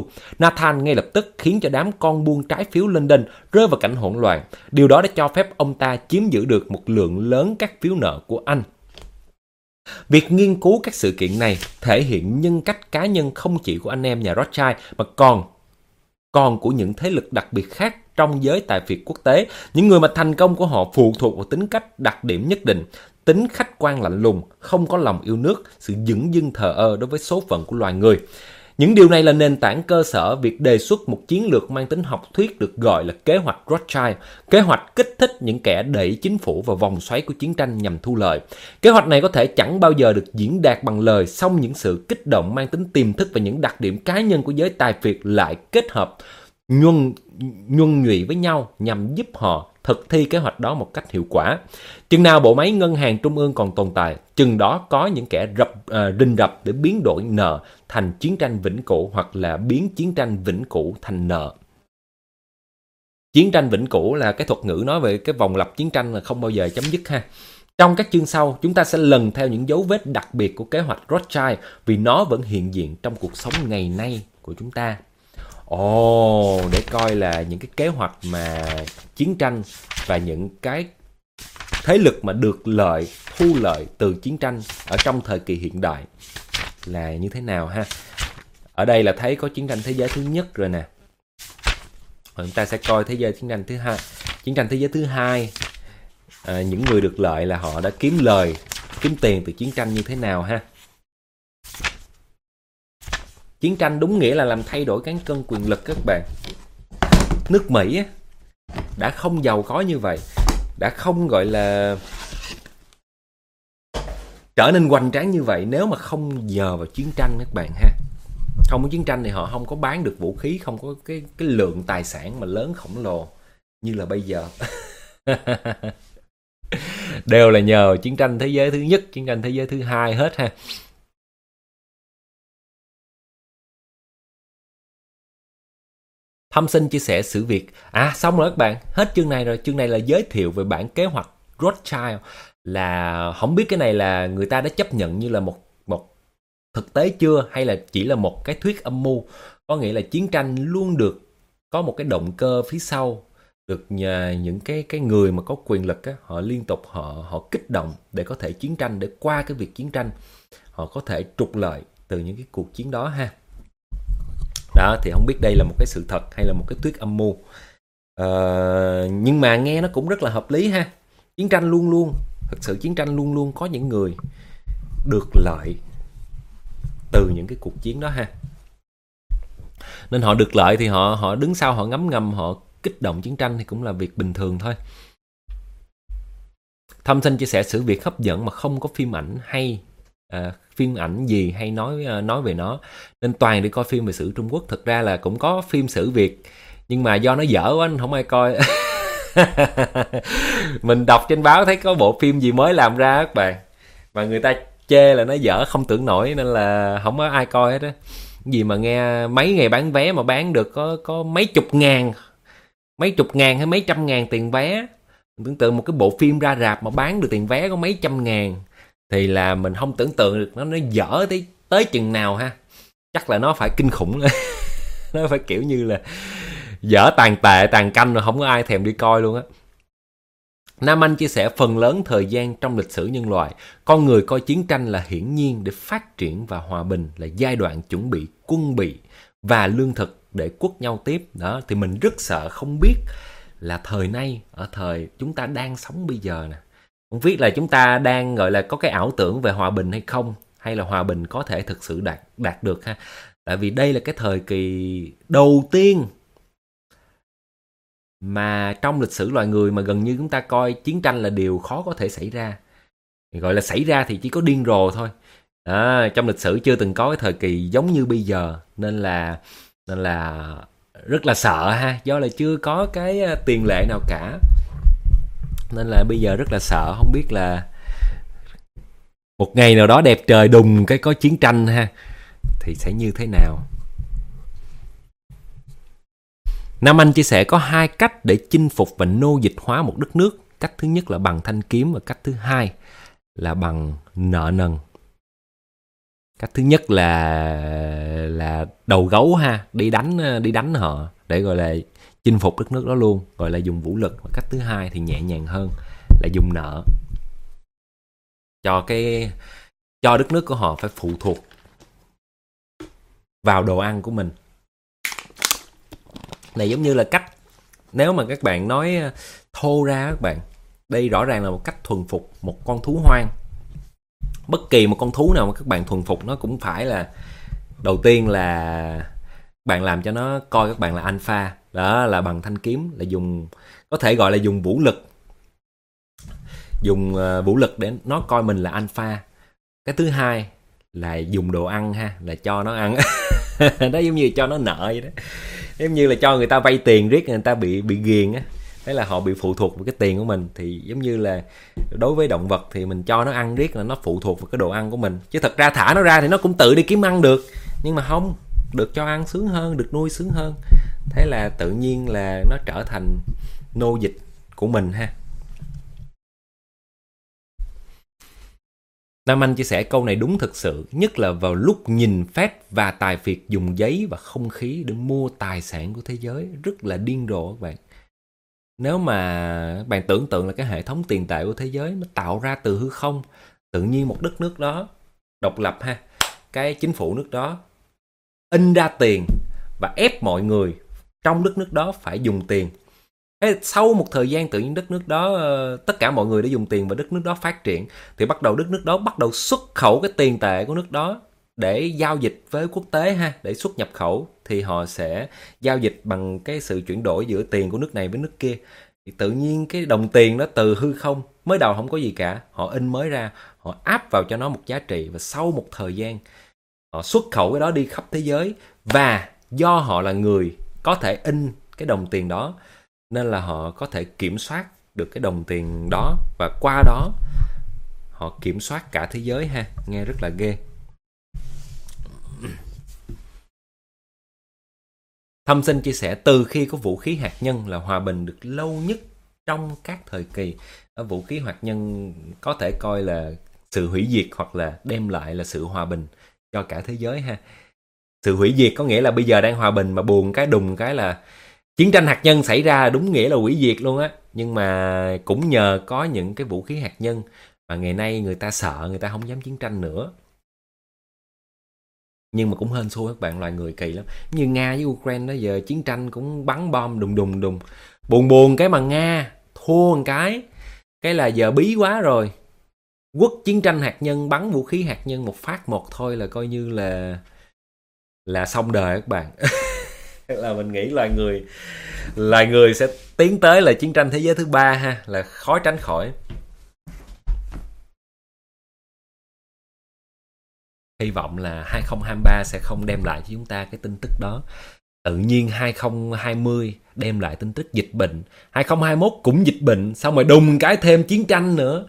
Nathan ngay lập tức khiến cho đám con buôn trái phiếu London rơi vào cảnh hỗn loạn. Điều đó đã cho phép ông ta chiếm giữ được một lượng lớn các phiếu nợ của Anh. Việc nghiên cứu các sự kiện này thể hiện nhân cách cá nhân không chỉ của anh em nhà Rothschild mà còn của những thế lực đặc biệt khác trong giới tài phiệt quốc tế. Những người mà thành công của họ phụ thuộc vào tính cách đặc điểm nhất định, tính khách quan lạnh lùng, không có lòng yêu nước, sự dửng dưng thờ ơ đối với số phận của loài người. Những điều này là nền tảng cơ sở việc đề xuất một chiến lược mang tính học thuyết được gọi là kế hoạch Rothschild, kế hoạch kích thích những kẻ đẩy chính phủ vào vòng xoáy của chiến tranh nhằm thu lợi. Kế hoạch này có thể chẳng bao giờ được diễn đạt bằng lời, song những sự kích động mang tính tiềm thức và những đặc điểm cá nhân của giới tài phiệt lại kết hợp nhuần nhụy với nhau nhằm giúp họ thực thi kế hoạch đó một cách hiệu quả. Chừng nào bộ máy ngân hàng trung ương còn tồn tại, chừng đó có những kẻ rình rập để biến đổi nợ thành chiến tranh vĩnh cửu hoặc là biến chiến tranh vĩnh cửu thành nợ. Chiến tranh vĩnh cửu là cái thuật ngữ nói về cái vòng lặp chiến tranh là không bao giờ chấm dứt ha. Trong các chương sau, chúng ta sẽ lần theo những dấu vết đặc biệt của kế hoạch Rothschild vì nó vẫn hiện diện trong cuộc sống ngày nay của chúng ta. Để coi là những cái kế hoạch mà chiến tranh và những cái thế lực mà được thu lợi từ chiến tranh ở trong thời kỳ hiện đại là như thế nào ha. Ở đây là thấy có chiến tranh thế giới thứ nhất rồi nè. Chúng ta sẽ coi chiến tranh thứ hai. Chiến tranh thế giới thứ hai, những người được lợi là họ đã kiếm tiền từ chiến tranh như thế nào ha. Chiến tranh đúng nghĩa là làm thay đổi cán cân quyền lực các bạn. Nước Mỹ đã không giàu có như vậy, đã không gọi là trở nên hoành tráng như vậy nếu mà không nhờ vào chiến tranh các bạn ha. Không có chiến tranh thì họ không có bán được vũ khí, không có cái lượng tài sản mà lớn khổng lồ như là bây giờ. Đều là nhờ chiến tranh thế giới thứ nhất, chiến tranh thế giới thứ hai hết ha. Thompson chia sẻ sự việc. Xong rồi các bạn, hết chương này rồi. Chương này là giới thiệu về bản kế hoạch Rothschild. Là không biết cái này là người ta đã chấp nhận như là một thực tế chưa, hay là chỉ là một cái thuyết âm mưu. Có nghĩa là chiến tranh luôn được có một cái động cơ phía sau, được nhờ những cái người mà có quyền lực á, họ liên tục họ kích động để có thể chiến tranh, để qua cái việc chiến tranh họ có thể trục lợi từ những cái cuộc chiến đó ha. Đó, thì không biết đây là một cái sự thật hay là một cái thuyết âm mưu. Nhưng mà nghe nó cũng rất là hợp lý ha. Chiến tranh luôn luôn có những người được lợi từ những cái cuộc chiến đó ha. Nên họ được lợi thì họ đứng sau, họ ngấm ngầm, họ kích động chiến tranh thì cũng là việc bình thường thôi. Thompson chia sẻ sự việc hấp dẫn mà không có phim ảnh hay, phim ảnh gì hay nói về nó, nên toàn đi coi phim về sử Trung Quốc. Thực ra là cũng có phim sử Việt, nhưng mà do nó dở quá không ai coi. Mình đọc trên báo thấy có bộ phim gì mới làm ra các bạn, mà người ta chê là nó dở không tưởng nổi, nên là không có ai coi hết á. Gì mà nghe mấy ngày bán vé mà bán được có mấy chục ngàn hay mấy trăm ngàn tiền vé. Mình tưởng tượng một cái bộ phim ra rạp mà bán được tiền vé có mấy trăm ngàn thì là mình không tưởng tượng được nó dở tới chừng nào ha. Chắc là nó phải kinh khủng. Nó phải kiểu như là dở tàn tệ tàn canh rồi không có ai thèm đi coi luôn á. Nam Anh chia sẻ phần lớn thời gian trong lịch sử nhân loại, con người coi chiến tranh là hiển nhiên để phát triển và hòa bình, là giai đoạn chuẩn bị quân bị và lương thực để quất nhau tiếp. Đó, thì mình rất sợ không biết là thời nay, ở thời chúng ta đang sống bây giờ nè, không biết là chúng ta đang gọi là có cái ảo tưởng về hòa bình hay không, hay là hòa bình có thể thực sự đạt được ha. Tại vì đây là cái thời kỳ đầu tiên mà trong lịch sử loài người mà gần như chúng ta coi chiến tranh là điều khó có thể xảy ra. Gọi là xảy ra thì chỉ có điên rồ thôi. Trong lịch sử chưa từng có cái thời kỳ giống như bây giờ, nên là rất là sợ ha, do là chưa có cái tiền lệ nào cả, nên là bây giờ rất là sợ, không biết là một ngày nào đó đẹp trời đùng cái có chiến tranh ha thì sẽ như thế nào. Nam Anh chia sẻ có hai cách để chinh phục và nô dịch hóa một đất nước. Cách thứ nhất là bằng thanh kiếm và cách thứ hai là bằng nợ nần. Cách thứ nhất là đầu gấu ha, đi đánh họ để gọi là chinh phục đất nước đó luôn, gọi là dùng vũ lực. Và cách thứ hai thì nhẹ nhàng hơn, là dùng nợ, cho đất nước của họ phải phụ thuộc vào đồ ăn của mình. Này giống như là cách, nếu mà các bạn nói thô ra các bạn, đây rõ ràng là một cách thuần phục một con thú hoang. Bất kỳ một con thú nào mà các bạn thuần phục nó cũng phải là, đầu tiên là bạn làm cho nó coi các bạn là alpha, đó là bằng thanh kiếm, là dùng, có thể gọi là dùng vũ lực, dùng vũ lực để nó coi mình là alpha. Cái thứ hai là dùng đồ ăn ha, là cho nó ăn. Đó giống như cho nó nợ vậy đó, giống như là cho người ta vay tiền riết người ta bị ghiền á, thế là họ bị phụ thuộc vào cái tiền của mình. Thì giống như là đối với động vật thì mình cho nó ăn riết là nó phụ thuộc vào cái đồ ăn của mình, chứ thật ra thả nó ra thì nó cũng tự đi kiếm ăn được, nhưng mà không được cho ăn sướng hơn, được nuôi sướng hơn, thế là tự nhiên là nó trở thành nô dịch của mình ha. Nam Anh chia sẻ câu này đúng thực sự, nhất là vào lúc nhìn Fed và tài phiệt dùng giấy và không khí để mua tài sản của thế giới, rất là điên rồ các bạn. Nếu mà bạn tưởng tượng là cái hệ thống tiền tệ của thế giới nó tạo ra từ hư không, tự nhiên một đất nước đó độc lập ha, cái chính phủ nước đó in ra tiền và ép mọi người trong đất nước đó phải dùng tiền. Thế sau một thời gian tự nhiên đất nước đó, tất cả mọi người đã dùng tiền và đất nước đó phát triển, thì bắt đầu đất nước đó bắt đầu xuất khẩu cái tiền tệ của nước đó để giao dịch với quốc tế ha, để xuất nhập khẩu. Thì họ sẽ giao dịch bằng cái sự chuyển đổi giữa tiền của nước này với nước kia. Thì tự nhiên cái đồng tiền đó từ hư không, mới đầu không có gì cả, họ in mới ra, họ áp vào cho nó một giá trị, và sau một thời gian họ xuất khẩu cái đó đi khắp thế giới. Và do họ là người có thể in cái đồng tiền đó, nên là họ có thể kiểm soát được cái đồng tiền đó, và qua đó họ kiểm soát cả thế giới ha. Nghe rất là ghê. Thâm Sinh chia sẻ, từ khi có vũ khí hạt nhân là hòa bình được lâu nhất trong các thời kỳ. Vũ khí hạt nhân có thể coi là sự hủy diệt, hoặc là đem lại là sự hòa bình cho cả thế giới ha. Sự hủy diệt có nghĩa là bây giờ đang hòa bình, mà buồn cái đùng cái là chiến tranh hạt nhân xảy ra, đúng nghĩa là hủy diệt luôn á. Nhưng mà cũng nhờ có những cái vũ khí hạt nhân mà ngày nay người ta sợ, người ta không dám chiến tranh nữa. Nhưng mà cũng hên xui các bạn, loài người kỳ lắm. Như Nga với Ukraine đó, giờ chiến tranh cũng bắn bom đùng đùng đùng. Buồn cái mà Nga thua một cái là giờ bí quá rồi. Quốc chiến tranh hạt nhân, bắn vũ khí hạt nhân một phát một thôi là coi như là xong đời các bạn. Là mình nghĩ loài người sẽ tiến tới là chiến tranh thế giới thứ 3 ha, là khó tránh khỏi. Hy vọng là 2023 sẽ không đem lại cho chúng ta cái tin tức đó. Tự nhiên 2020 đem lại tin tức dịch bệnh, 2021 cũng dịch bệnh, xong rồi đùng cái thêm chiến tranh nữa.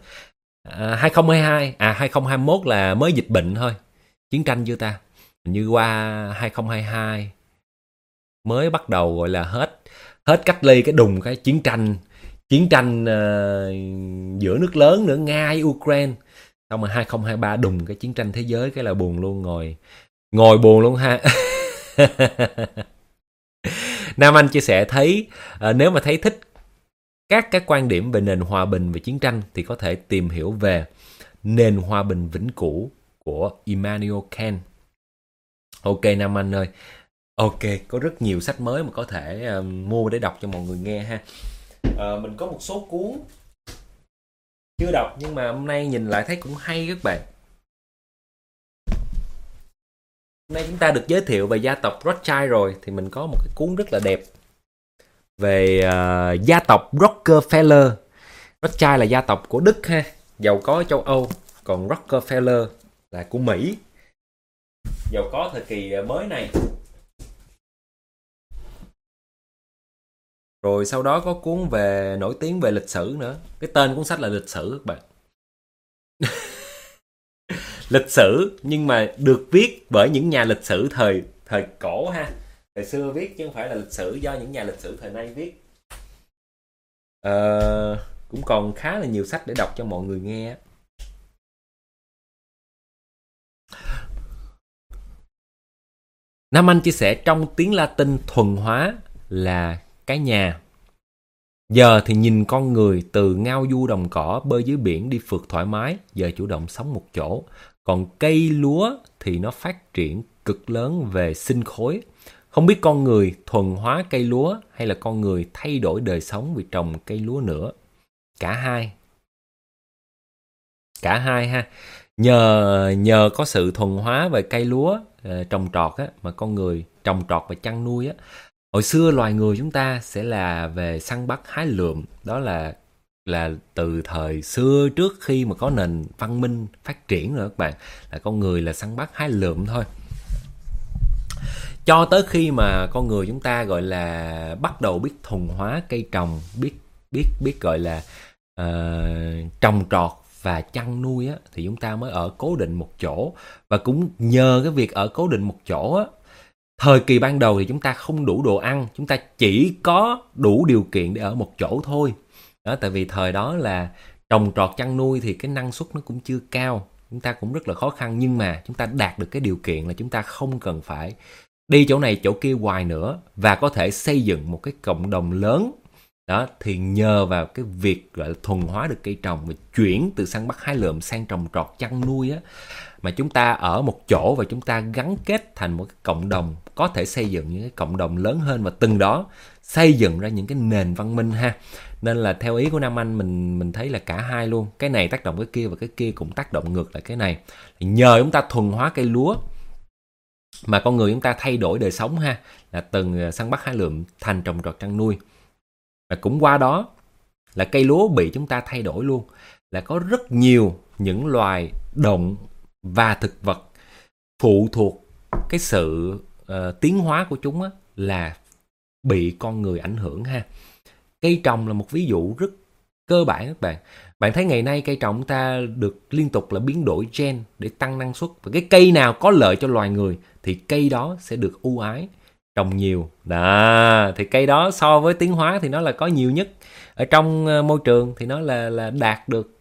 2021 là mới dịch bệnh thôi. Chiến tranh chưa ta? Như qua 2022 mới bắt đầu gọi là hết cách ly, cái đùng cái chiến tranh giữa nước lớn nữa, Nga với Ukraine. Xong rồi 2023 đùng cái chiến tranh thế giới, cái là buồn luôn, ngồi buồn luôn ha. Nam Anh chia sẻ thấy nếu mà thấy thích các cái quan điểm về nền hòa bình và chiến tranh thì có thể tìm hiểu về Nền hòa bình vĩnh cửu của Immanuel Kant. Ok Nam Anh ơi. Ok, có rất nhiều sách mới mà có thể mua để đọc cho mọi người nghe ha. Mình có một số cuốn chưa đọc nhưng mà hôm nay nhìn lại thấy cũng hay các bạn. Hôm nay chúng ta được giới thiệu về gia tộc Rothschild rồi, thì mình có một cái cuốn rất là đẹp về gia tộc Rockefeller. Rothschild là gia tộc của Đức ha, giàu có ở châu Âu, còn Rockefeller là của Mỹ, giàu có thời kỳ mới này. Rồi sau đó có cuốn về nổi tiếng về lịch sử nữa. Cái tên cuốn sách là lịch sử các bạn. Lịch sử nhưng mà được viết bởi những nhà lịch sử thời cổ ha, thời xưa viết, chứ không phải là lịch sử do những nhà lịch sử thời nay viết. Cũng còn khá là nhiều sách để đọc cho mọi người nghe. Nam Anh chia sẻ trong tiếng Latin thuần hóa là cái nhà. Giờ thì nhìn con người từ ngao du đồng cỏ bơi dưới biển đi phượt thoải mái, giờ chủ động sống một chỗ. Còn cây lúa thì nó phát triển cực lớn về sinh khối. Không biết con người thuần hóa cây lúa hay là con người thay đổi đời sống vì trồng cây lúa nữa. Cả hai. Cả hai ha. Nhờ có sự thuần hóa về cây lúa, trồng trọt á, mà con người trồng trọt và chăn nuôi á. Hồi xưa loài người chúng ta sẽ là về săn bắt hái lượm, đó là từ thời xưa trước khi mà có nền văn minh phát triển rồi các bạn, là con người là săn bắt hái lượm thôi. Cho tới khi mà con người chúng ta gọi là bắt đầu biết thuần hóa cây trồng, biết gọi là trồng trọt và chăn nuôi á, thì chúng ta mới ở cố định một chỗ. Và cũng nhờ cái việc ở cố định một chỗ á, thời kỳ ban đầu thì chúng ta không đủ đồ ăn, chúng ta chỉ có đủ điều kiện để ở một chỗ thôi. Đó, tại vì thời đó là trồng trọt chăn nuôi thì cái năng suất nó cũng chưa cao, chúng ta cũng rất là khó khăn, nhưng mà chúng ta đạt được cái điều kiện là chúng ta không cần phải đi chỗ này chỗ kia hoài nữa và có thể xây dựng một cái cộng đồng lớn. Đó, thì nhờ vào cái việc gọi là thuần hóa được cây trồng và chuyển từ săn bắt hái lượm sang trồng trọt chăn nuôi á, mà chúng ta ở một chỗ và chúng ta gắn kết thành một cái cộng đồng, có thể xây dựng những cái cộng đồng lớn hơn và từng đó xây dựng ra những cái nền văn minh ha. Nên là theo ý của Nam Anh, mình thấy là cả hai luôn, cái này tác động cái kia và cái kia cũng tác động ngược lại cái này. Thì nhờ chúng ta thuần hóa cây lúa mà con người chúng ta thay đổi đời sống ha, là từng săn bắt hái lượm thành trồng trọt chăn nuôi. Và cũng qua đó là cây lúa bị chúng ta thay đổi luôn, là có rất nhiều những loài động và thực vật phụ thuộc cái sự tiến hóa của chúng á, là bị con người ảnh hưởng ha. Cây trồng là một ví dụ rất cơ bản các bạn. Bạn thấy ngày nay cây trồng ta được liên tục là biến đổi gen để tăng năng suất, và cái cây nào có lợi cho loài người thì cây đó sẽ được ưu ái trồng nhiều. Đó, thì cây đó so với tiến hóa thì nó là có nhiều nhất ở trong môi trường, thì nó là đạt được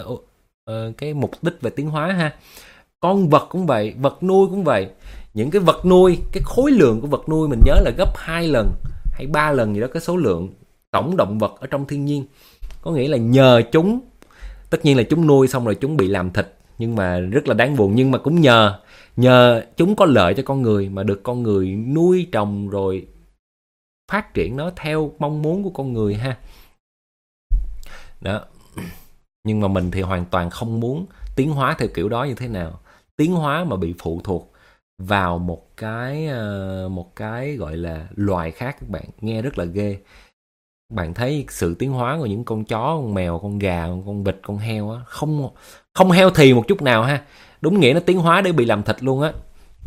cái mục đích về tiến hóa ha. Con vật cũng vậy, vật nuôi cũng vậy. Những cái vật nuôi, cái khối lượng của vật nuôi mình nhớ là gấp 2 lần hay 3 lần gì đó cái số lượng tổng động vật ở trong thiên nhiên. Có nghĩa là nhờ chúng, tất nhiên là chúng nuôi xong rồi chúng bị làm thịt, nhưng mà rất là đáng buồn, nhưng mà cũng nhờ chúng có lợi cho con người mà được con người nuôi trồng rồi phát triển nó theo mong muốn của con người ha. Đó. Nhưng mà mình thì hoàn toàn không muốn tiến hóa theo kiểu đó như thế nào. Tiến hóa mà bị phụ thuộc vào một cái gọi là loài khác các bạn, nghe rất là ghê. Bạn thấy sự tiến hóa của những con chó, con mèo, con gà, con vịt, con heo á, không healthy một chút nào ha. Đúng nghĩa nó tiến hóa để bị làm thịt luôn á.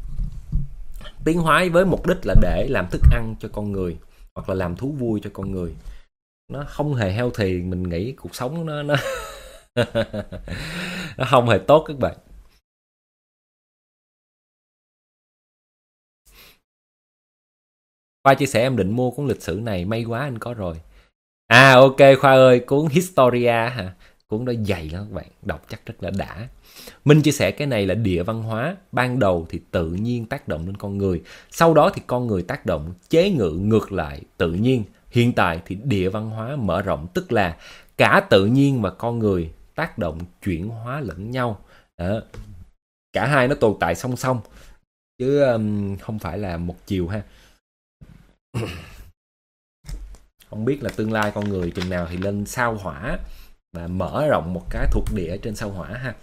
Tiến hóa với mục đích là để làm thức ăn cho con người hoặc là làm thú vui cho con người. Nó không hề healthy, mình nghĩ cuộc sống nó nó không hề tốt các bạn. Khoa chia sẻ em định mua cuốn lịch sử này, may quá anh có rồi. À ok Khoa ơi, cuốn Historia hả? Cuốn đó dày lắm các bạn, đọc chắc rất là đã. Minh chia sẻ cái này là địa văn hóa, ban đầu thì tự nhiên tác động lên con người, sau đó thì con người tác động chế ngự ngược lại tự nhiên. Hiện tại thì địa văn hóa mở rộng, tức là cả tự nhiên và con người tác động chuyển hóa lẫn nhau. Đó. Cả hai nó tồn tại song song chứ không phải là một chiều ha. Không biết là tương lai con người chừng nào thì lên sao hỏa và mở rộng một cái thuộc địa trên sao hỏa ha.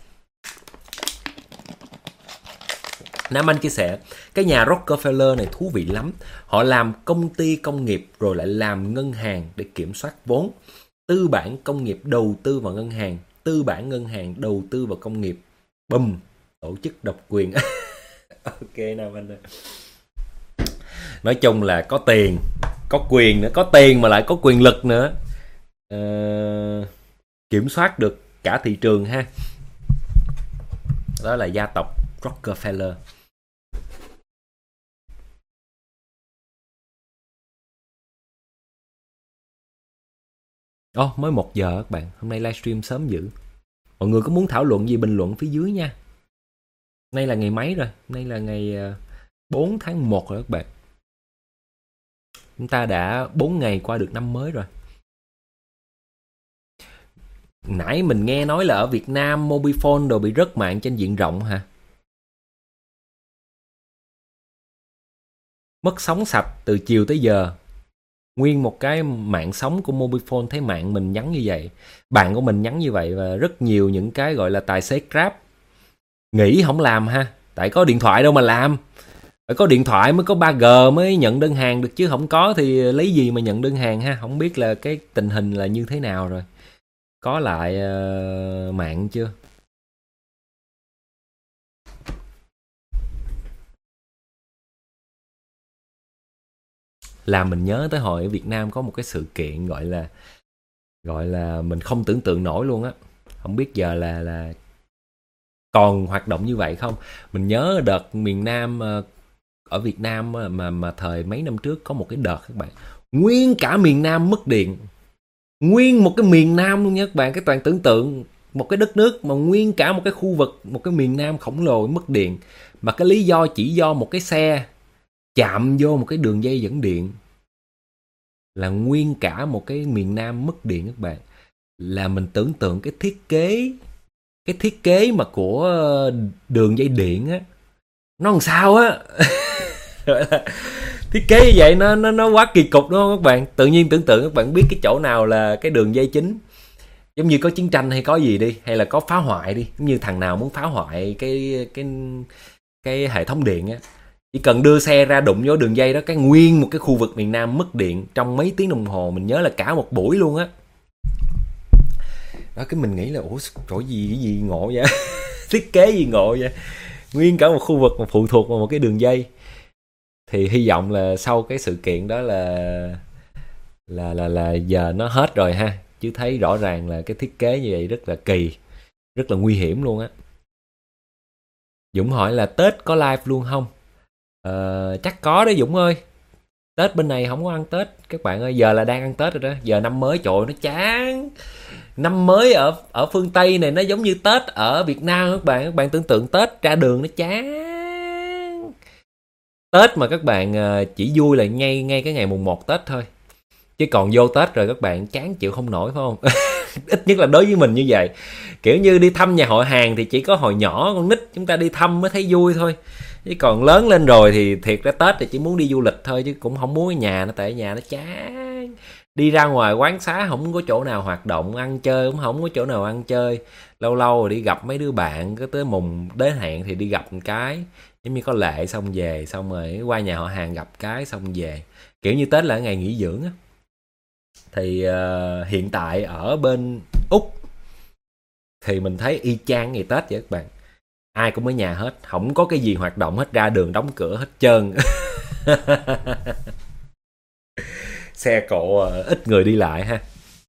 Nam Anh chia sẻ cái nhà Rockefeller này thú vị lắm. Họ làm công ty công nghiệp rồi lại làm ngân hàng để kiểm soát vốn. Tư bản công nghiệp đầu tư vào ngân hàng, tư bản ngân hàng đầu tư vào công nghiệp. Bùm, tổ chức độc quyền. Ok Nam Anh ơi. Nói chung là có tiền, có quyền nữa, có tiền mà lại có quyền lực nữa. Kiểm soát được cả thị trường ha. Đó là gia tộc Rockefeller. Mới 1 giờ các bạn. Hôm nay livestream sớm dữ. Mọi người có muốn thảo luận gì bình luận phía dưới nha. Nay là ngày mấy rồi? Nay là ngày 4 tháng 1 rồi các bạn. Chúng ta đã 4 ngày qua được năm mới rồi. Nãy mình nghe nói là ở Việt Nam Mobifone đồ bị rớt mạng trên diện rộng hả? Mất sóng sạch từ chiều tới giờ. Nguyên một cái mạng sóng của Mobifone thấy mạng mình nhắn như vậy. Bạn của mình nhắn như vậy và rất nhiều những cái gọi là tài xế Grab nghỉ không làm ha. Tại có điện thoại đâu mà làm. Phải có điện thoại mới có 3G mới nhận đơn hàng được chứ không có thì lấy gì mà nhận đơn hàng ha. Không biết là cái tình hình là như thế nào rồi. Có lại mạng chưa? Làm mình nhớ tới hồi ở Việt Nam có một cái sự kiện gọi là mình không tưởng tượng nổi luôn á. Không biết giờ là còn hoạt động như vậy không. Mình nhớ đợt miền Nam ở Việt Nam mà thời mấy năm trước có một cái đợt các bạn, nguyên cả miền Nam mất điện, nguyên một cái miền Nam luôn nha các bạn. Cái toàn tưởng tượng một cái đất nước mà nguyên cả một cái khu vực, một cái miền Nam khổng lồ mất điện, mà cái lý do chỉ do một cái xe chạm vô một cái đường dây dẫn điện là nguyên cả một cái miền Nam mất điện các bạn. Là mình tưởng tượng cái thiết kế mà của đường dây điện á, nó làm sao á. Thiết kế như vậy nó quá kỳ cục đúng không các bạn? Tự nhiên tưởng tượng các bạn biết cái chỗ nào là cái đường dây chính, giống như có chiến tranh hay có gì đi, hay là có phá hoại đi, giống như thằng nào muốn phá hoại cái hệ thống điện á, chỉ cần đưa xe ra đụng vô đường dây đó, cái nguyên một cái khu vực miền Nam mất điện trong mấy tiếng đồng hồ. Mình nhớ là cả một buổi luôn á. Đó, cái mình nghĩ là ủa chỗ gì ngộ vậy. Thiết kế gì ngộ vậy, nguyên cả một khu vực mà phụ thuộc vào một cái đường dây. Thì hy vọng là sau cái sự kiện đó là giờ nó hết rồi ha, chứ thấy rõ ràng là cái thiết kế như vậy rất là kỳ, rất là nguy hiểm luôn á. Dũng hỏi là Tết có live luôn không? Chắc có đấy Dũng ơi. Tết bên này không có ăn Tết các bạn ơi, giờ là đang ăn Tết rồi đó. Giờ năm mới trời nó chán. Năm mới ở phương Tây này nó giống như Tết ở Việt Nam các bạn. Các bạn tưởng tượng Tết ra đường nó chán. Tết mà các bạn chỉ vui là ngay cái ngày mùng 1 Tết thôi. Chứ còn vô Tết rồi các bạn chán chịu không nổi phải không? Ít nhất là đối với mình như vậy. Kiểu như đi thăm nhà họ hàng thì chỉ có hồi nhỏ con nít chúng ta đi thăm mới thấy vui thôi. Chứ còn lớn lên rồi thì thiệt ra Tết thì chỉ muốn đi du lịch thôi, chứ cũng không muốn ở nhà nó, tại ở nhà nó chán. Đi ra ngoài quán xá không có chỗ nào hoạt động, ăn chơi cũng không có chỗ nào ăn chơi. Lâu lâu rồi đi gặp mấy đứa bạn, cứ tới mùng đến hẹn thì đi gặp một cái, giống như có lệ xong về, xong rồi qua nhà họ hàng gặp cái xong về. Kiểu như Tết là ngày nghỉ dưỡng á. Thì hiện tại ở bên Úc thì mình thấy y chang ngày Tết vậy các bạn. Ai cũng ở nhà hết, không có cái gì hoạt động hết, ra đường đóng cửa hết trơn. Xe cộ ít người đi lại ha.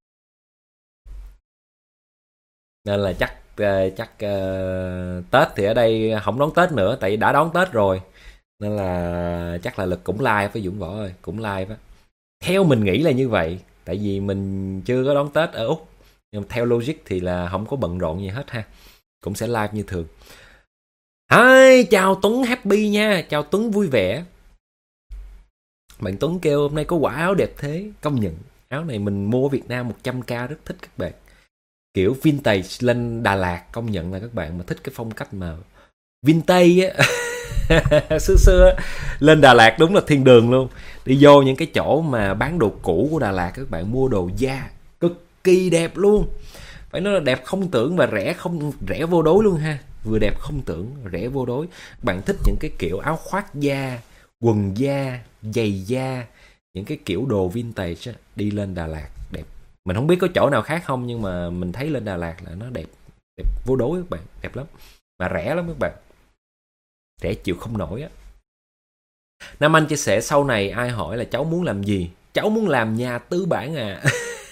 Nên là chắc Tết thì ở đây không đón Tết nữa, tại vì đã đón Tết rồi. Nên là chắc là Lực cũng live với Dũng Võ ơi, cũng live á. Theo mình nghĩ là như vậy, tại vì mình chưa có đón Tết ở Úc. Nhưng theo logic thì là không có bận rộn gì hết ha, cũng sẽ live như thường. Hi, chào Tuấn happy nha, chào Tuấn vui vẻ. Bạn Tuấn kêu hôm nay có quả áo đẹp thế, công nhận. Áo này mình mua ở Việt Nam 100k, rất thích các bạn. Kiểu vintage lên Đà Lạt, công nhận là các bạn mà thích cái phong cách mà vintage á. xưa lên Đà Lạt đúng là thiên đường luôn. Đi vô những cái chỗ mà bán đồ cũ của Đà Lạt, các bạn mua đồ da cực kỳ đẹp luôn. Phải nói là đẹp không tưởng và rẻ vô đối luôn ha. Vừa đẹp không tưởng, rẻ vô đối. Bạn thích những cái kiểu áo khoác da, quần da, giày da, những cái kiểu đồ vintage á, đi lên Đà Lạt đẹp. Mình không biết có chỗ nào khác không, nhưng mà mình thấy lên Đà Lạt là nó đẹp vô đối các bạn, đẹp lắm. Mà rẻ lắm các bạn, rẻ chịu không nổi á. Nam Anh chia sẻ sau này ai hỏi là cháu muốn làm gì, cháu muốn làm nhà tư bản à.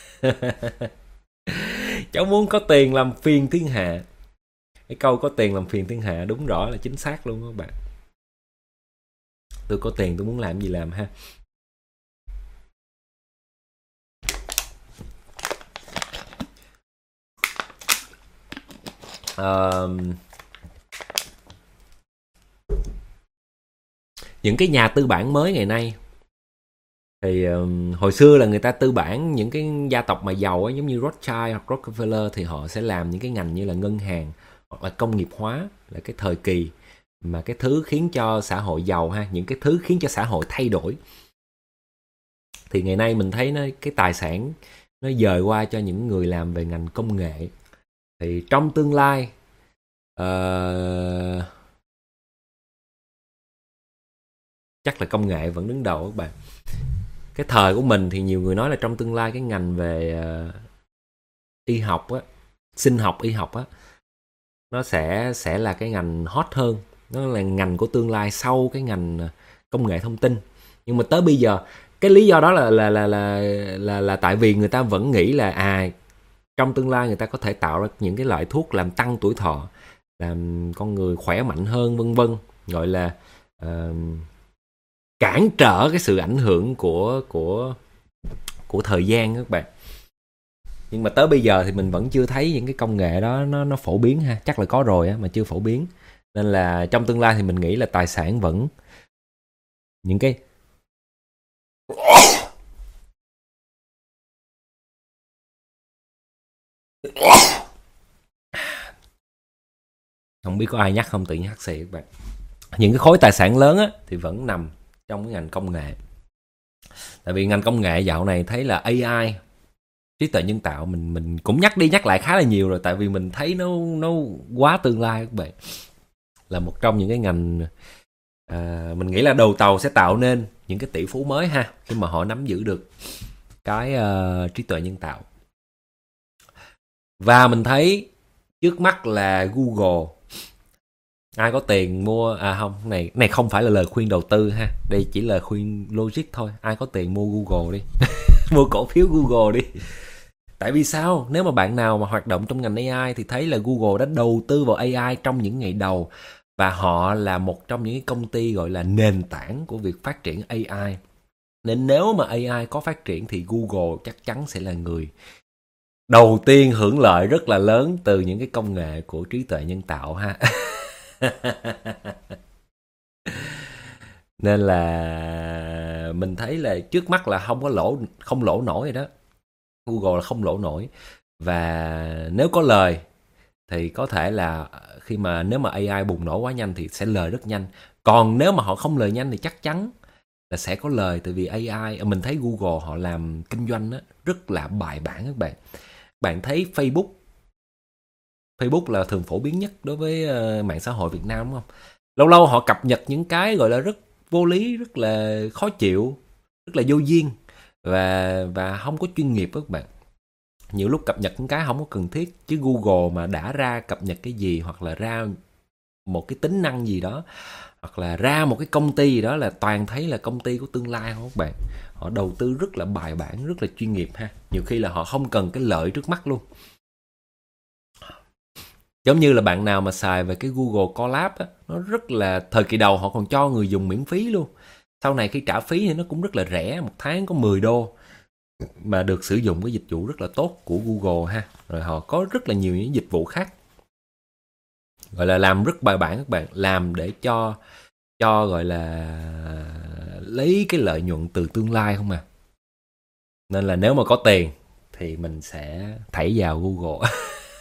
Cháu muốn có tiền làm phiền thiên hạ. Cái câu có tiền làm phiền thiên hạ đúng rõ là chính xác luôn các bạn. Tôi có tiền tôi muốn làm gì làm ha. những cái nhà tư bản mới ngày nay. Thì hồi xưa là người ta tư bản những cái gia tộc mà giàu ấy, giống như Rothschild hoặc Rockefeller, thì họ sẽ làm những cái ngành như là ngân hàng hoặc là công nghiệp hóa, là cái thời kỳ mà cái thứ khiến cho xã hội giàu ha, những cái thứ khiến cho xã hội thay đổi. Thì ngày nay mình thấy cái tài sản nó dời qua cho những người làm về ngành công nghệ. Thì trong tương lai chắc là công nghệ vẫn đứng đầu các bạn. Cái thời của mình thì nhiều người nói là trong tương lai cái ngành về y học á, sinh học y học á, nó sẽ là cái ngành hot hơn, nó là ngành của tương lai sau cái ngành công nghệ thông tin. Nhưng mà tới bây giờ cái lý do đó là tại vì người ta vẫn nghĩ là trong tương lai người ta có thể tạo ra những cái loại thuốc làm tăng tuổi thọ, làm con người khỏe mạnh hơn, vân vân, gọi là cản trở cái sự ảnh hưởng của thời gian các bạn. Nhưng mà tới bây giờ thì mình vẫn chưa thấy những cái công nghệ đó nó phổ biến ha, chắc là có rồi á mà chưa phổ biến. Nên là trong tương lai thì mình nghĩ là tài sản vẫn những cái không biết có ai nhắc không, tự nhiên hắt xì các bạn. Những cái khối tài sản lớn á thì vẫn nằm trong cái ngành công nghệ. Tại vì ngành công nghệ dạo này thấy là AI, trí tuệ nhân tạo, mình cũng nhắc đi nhắc lại khá là nhiều rồi, tại vì mình thấy nó quá tương lai các bạn. Là một trong những cái ngành mình nghĩ là đầu tàu sẽ tạo nên những cái tỷ phú mới ha, khi mà họ nắm giữ được cái trí tuệ nhân tạo. Và mình thấy trước mắt là Google. Ai có tiền mua không, này không phải là lời khuyên đầu tư ha, đây chỉ là khuyên logic thôi. Ai có tiền mua Google đi mua cổ phiếu Google đi. Tại vì sao? Nếu mà bạn nào mà hoạt động trong ngành AI thì thấy là Google đã đầu tư vào AI trong những ngày đầu, và họ là một trong những công ty gọi là nền tảng của việc phát triển AI. Nên nếu mà AI có phát triển thì Google chắc chắn sẽ là người đầu tiên hưởng lợi rất là lớn từ những cái công nghệ của trí tuệ nhân tạo ha. Nên là mình thấy là trước mắt là không lỗ nổi rồi đó. Google là không lỗ nổi. Và nếu có lời thì có thể là nếu mà AI bùng nổ quá nhanh thì sẽ lời rất nhanh. Còn nếu mà họ không lời nhanh thì chắc chắn là sẽ có lời. Tại vì AI, mình thấy Google họ làm kinh doanh đó, rất là bài bản các bạn. Bạn thấy Facebook là thường phổ biến nhất đối với mạng xã hội Việt Nam đúng không? Lâu lâu họ cập nhật những cái gọi là rất vô lý, rất là khó chịu, rất là vô duyên và không có chuyên nghiệp các bạn. Nhiều lúc cập nhật những cái không có cần thiết. Chứ Google mà đã ra cập nhật cái gì, hoặc là ra một cái tính năng gì đó, hoặc là ra một cái công ty gì đó, là toàn thấy là công ty của tương lai không các bạn. Họ đầu tư rất là bài bản, rất là chuyên nghiệp ha. Nhiều khi là họ không cần cái lợi trước mắt luôn. Giống như là bạn nào mà xài về cái Google Colab á, nó rất là, thời kỳ đầu họ còn cho người dùng miễn phí luôn. Sau này khi trả phí thì nó cũng rất là rẻ, một tháng có 10 đô mà được sử dụng cái dịch vụ rất là tốt của Google ha. Rồi họ có rất là nhiều những dịch vụ khác, gọi là làm rất bài bản các bạn, làm để cho gọi là lấy cái lợi nhuận từ tương lai không à. Nên là nếu mà có tiền thì mình sẽ thảy vào Google.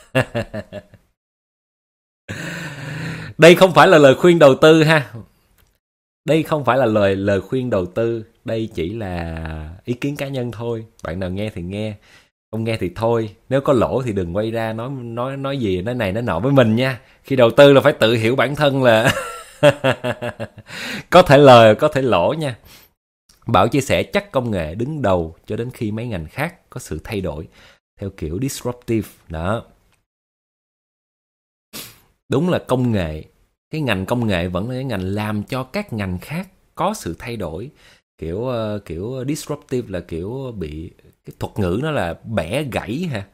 Đây không phải là lời khuyên đầu tư ha. Đây không phải là lời khuyên đầu tư, đây chỉ là ý kiến cá nhân thôi. Bạn nào nghe thì nghe, không nghe thì thôi. Nếu có lỗ thì đừng quay ra nói gì nói này nói nọ với mình nha. Khi đầu tư là phải tự hiểu bản thân là có thể lời có thể lỗ nha. Bảo chia sẻ chắc công nghệ đứng đầu cho đến khi mấy ngành khác có sự thay đổi theo kiểu disruptive đó. Đúng là công nghệ, cái ngành công nghệ vẫn là cái ngành làm cho các ngành khác có sự thay đổi. Kiểu disruptive là kiểu bị, cái thuật ngữ nó là bẻ gãy ha.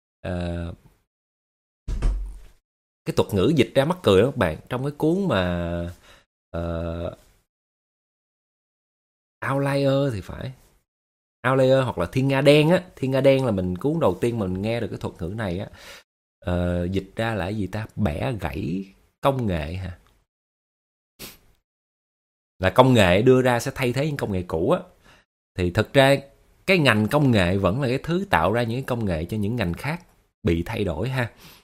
Cái thuật ngữ dịch ra mắc cười đó các bạn. Trong cái cuốn mà Outlier thì phải, Outlier hoặc là Thiên Nga Đen á. Thiên Nga Đen là cuốn đầu tiên mình nghe được cái thuật ngữ này á. Dịch ra là cái gì ta? Bẻ gãy công nghệ hả? là công nghệ đưa ra sẽ thay thế những công nghệ cũ á. Thì thực ra cái ngành công nghệ vẫn là cái thứ tạo ra những cái công nghệ cho những ngành khác bị thay đổi ha.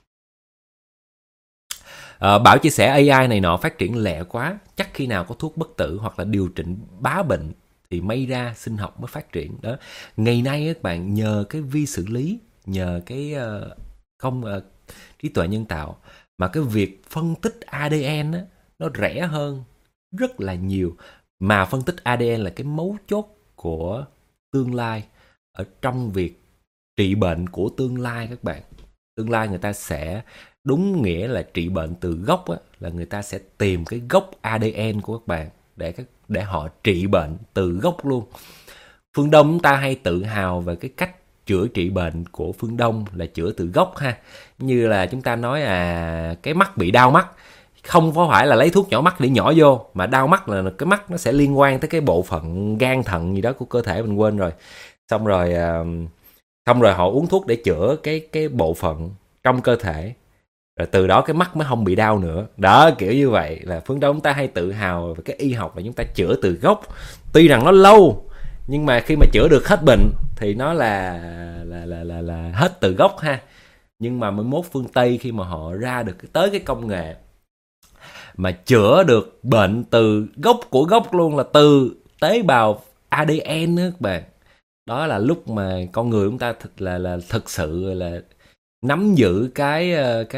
Bảo chia sẻ AI này nọ phát triển lẹ quá, chắc khi nào có thuốc bất tử hoặc là điều trị bá bệnh thì may ra sinh học mới phát triển đó. Ngày nay các bạn, nhờ cái vi xử lý, nhờ cái trí tuệ nhân tạo mà cái việc phân tích ADN á, nó rẻ hơn rất là nhiều. Mà phân tích ADN là cái mấu chốt của tương lai ở trong việc trị bệnh của tương lai các bạn. Tương lai người ta sẽ đúng nghĩa là trị bệnh từ gốc á, là người ta sẽ tìm cái gốc ADN của các bạn để họ trị bệnh từ gốc luôn. Phương Đông chúng ta hay tự hào về cái cách chữa trị bệnh của phương Đông là chữa từ gốc ha. Như là chúng ta nói cái mắt bị đau mắt, không phải là lấy thuốc nhỏ mắt để nhỏ vô, mà đau mắt là cái mắt nó sẽ liên quan tới cái bộ phận gan thận gì đó của cơ thể, mình quên rồi. Xong rồi họ uống thuốc để chữa cái bộ phận trong cơ thể, rồi từ đó cái mắt mới không bị đau nữa. Đó, kiểu như vậy là phương Đông chúng ta hay tự hào về cái y học là chúng ta chữa từ gốc. Tuy rằng nó lâu, nhưng mà khi mà chữa được hết bệnh thì nó là hết từ gốc ha. Nhưng mà 11 phương Tây khi mà họ ra được tới cái công nghệ mà chữa được bệnh từ gốc của gốc luôn, là từ tế bào ADN đó các bạn. Đó là lúc mà con người chúng ta thực sự là nắm giữ cái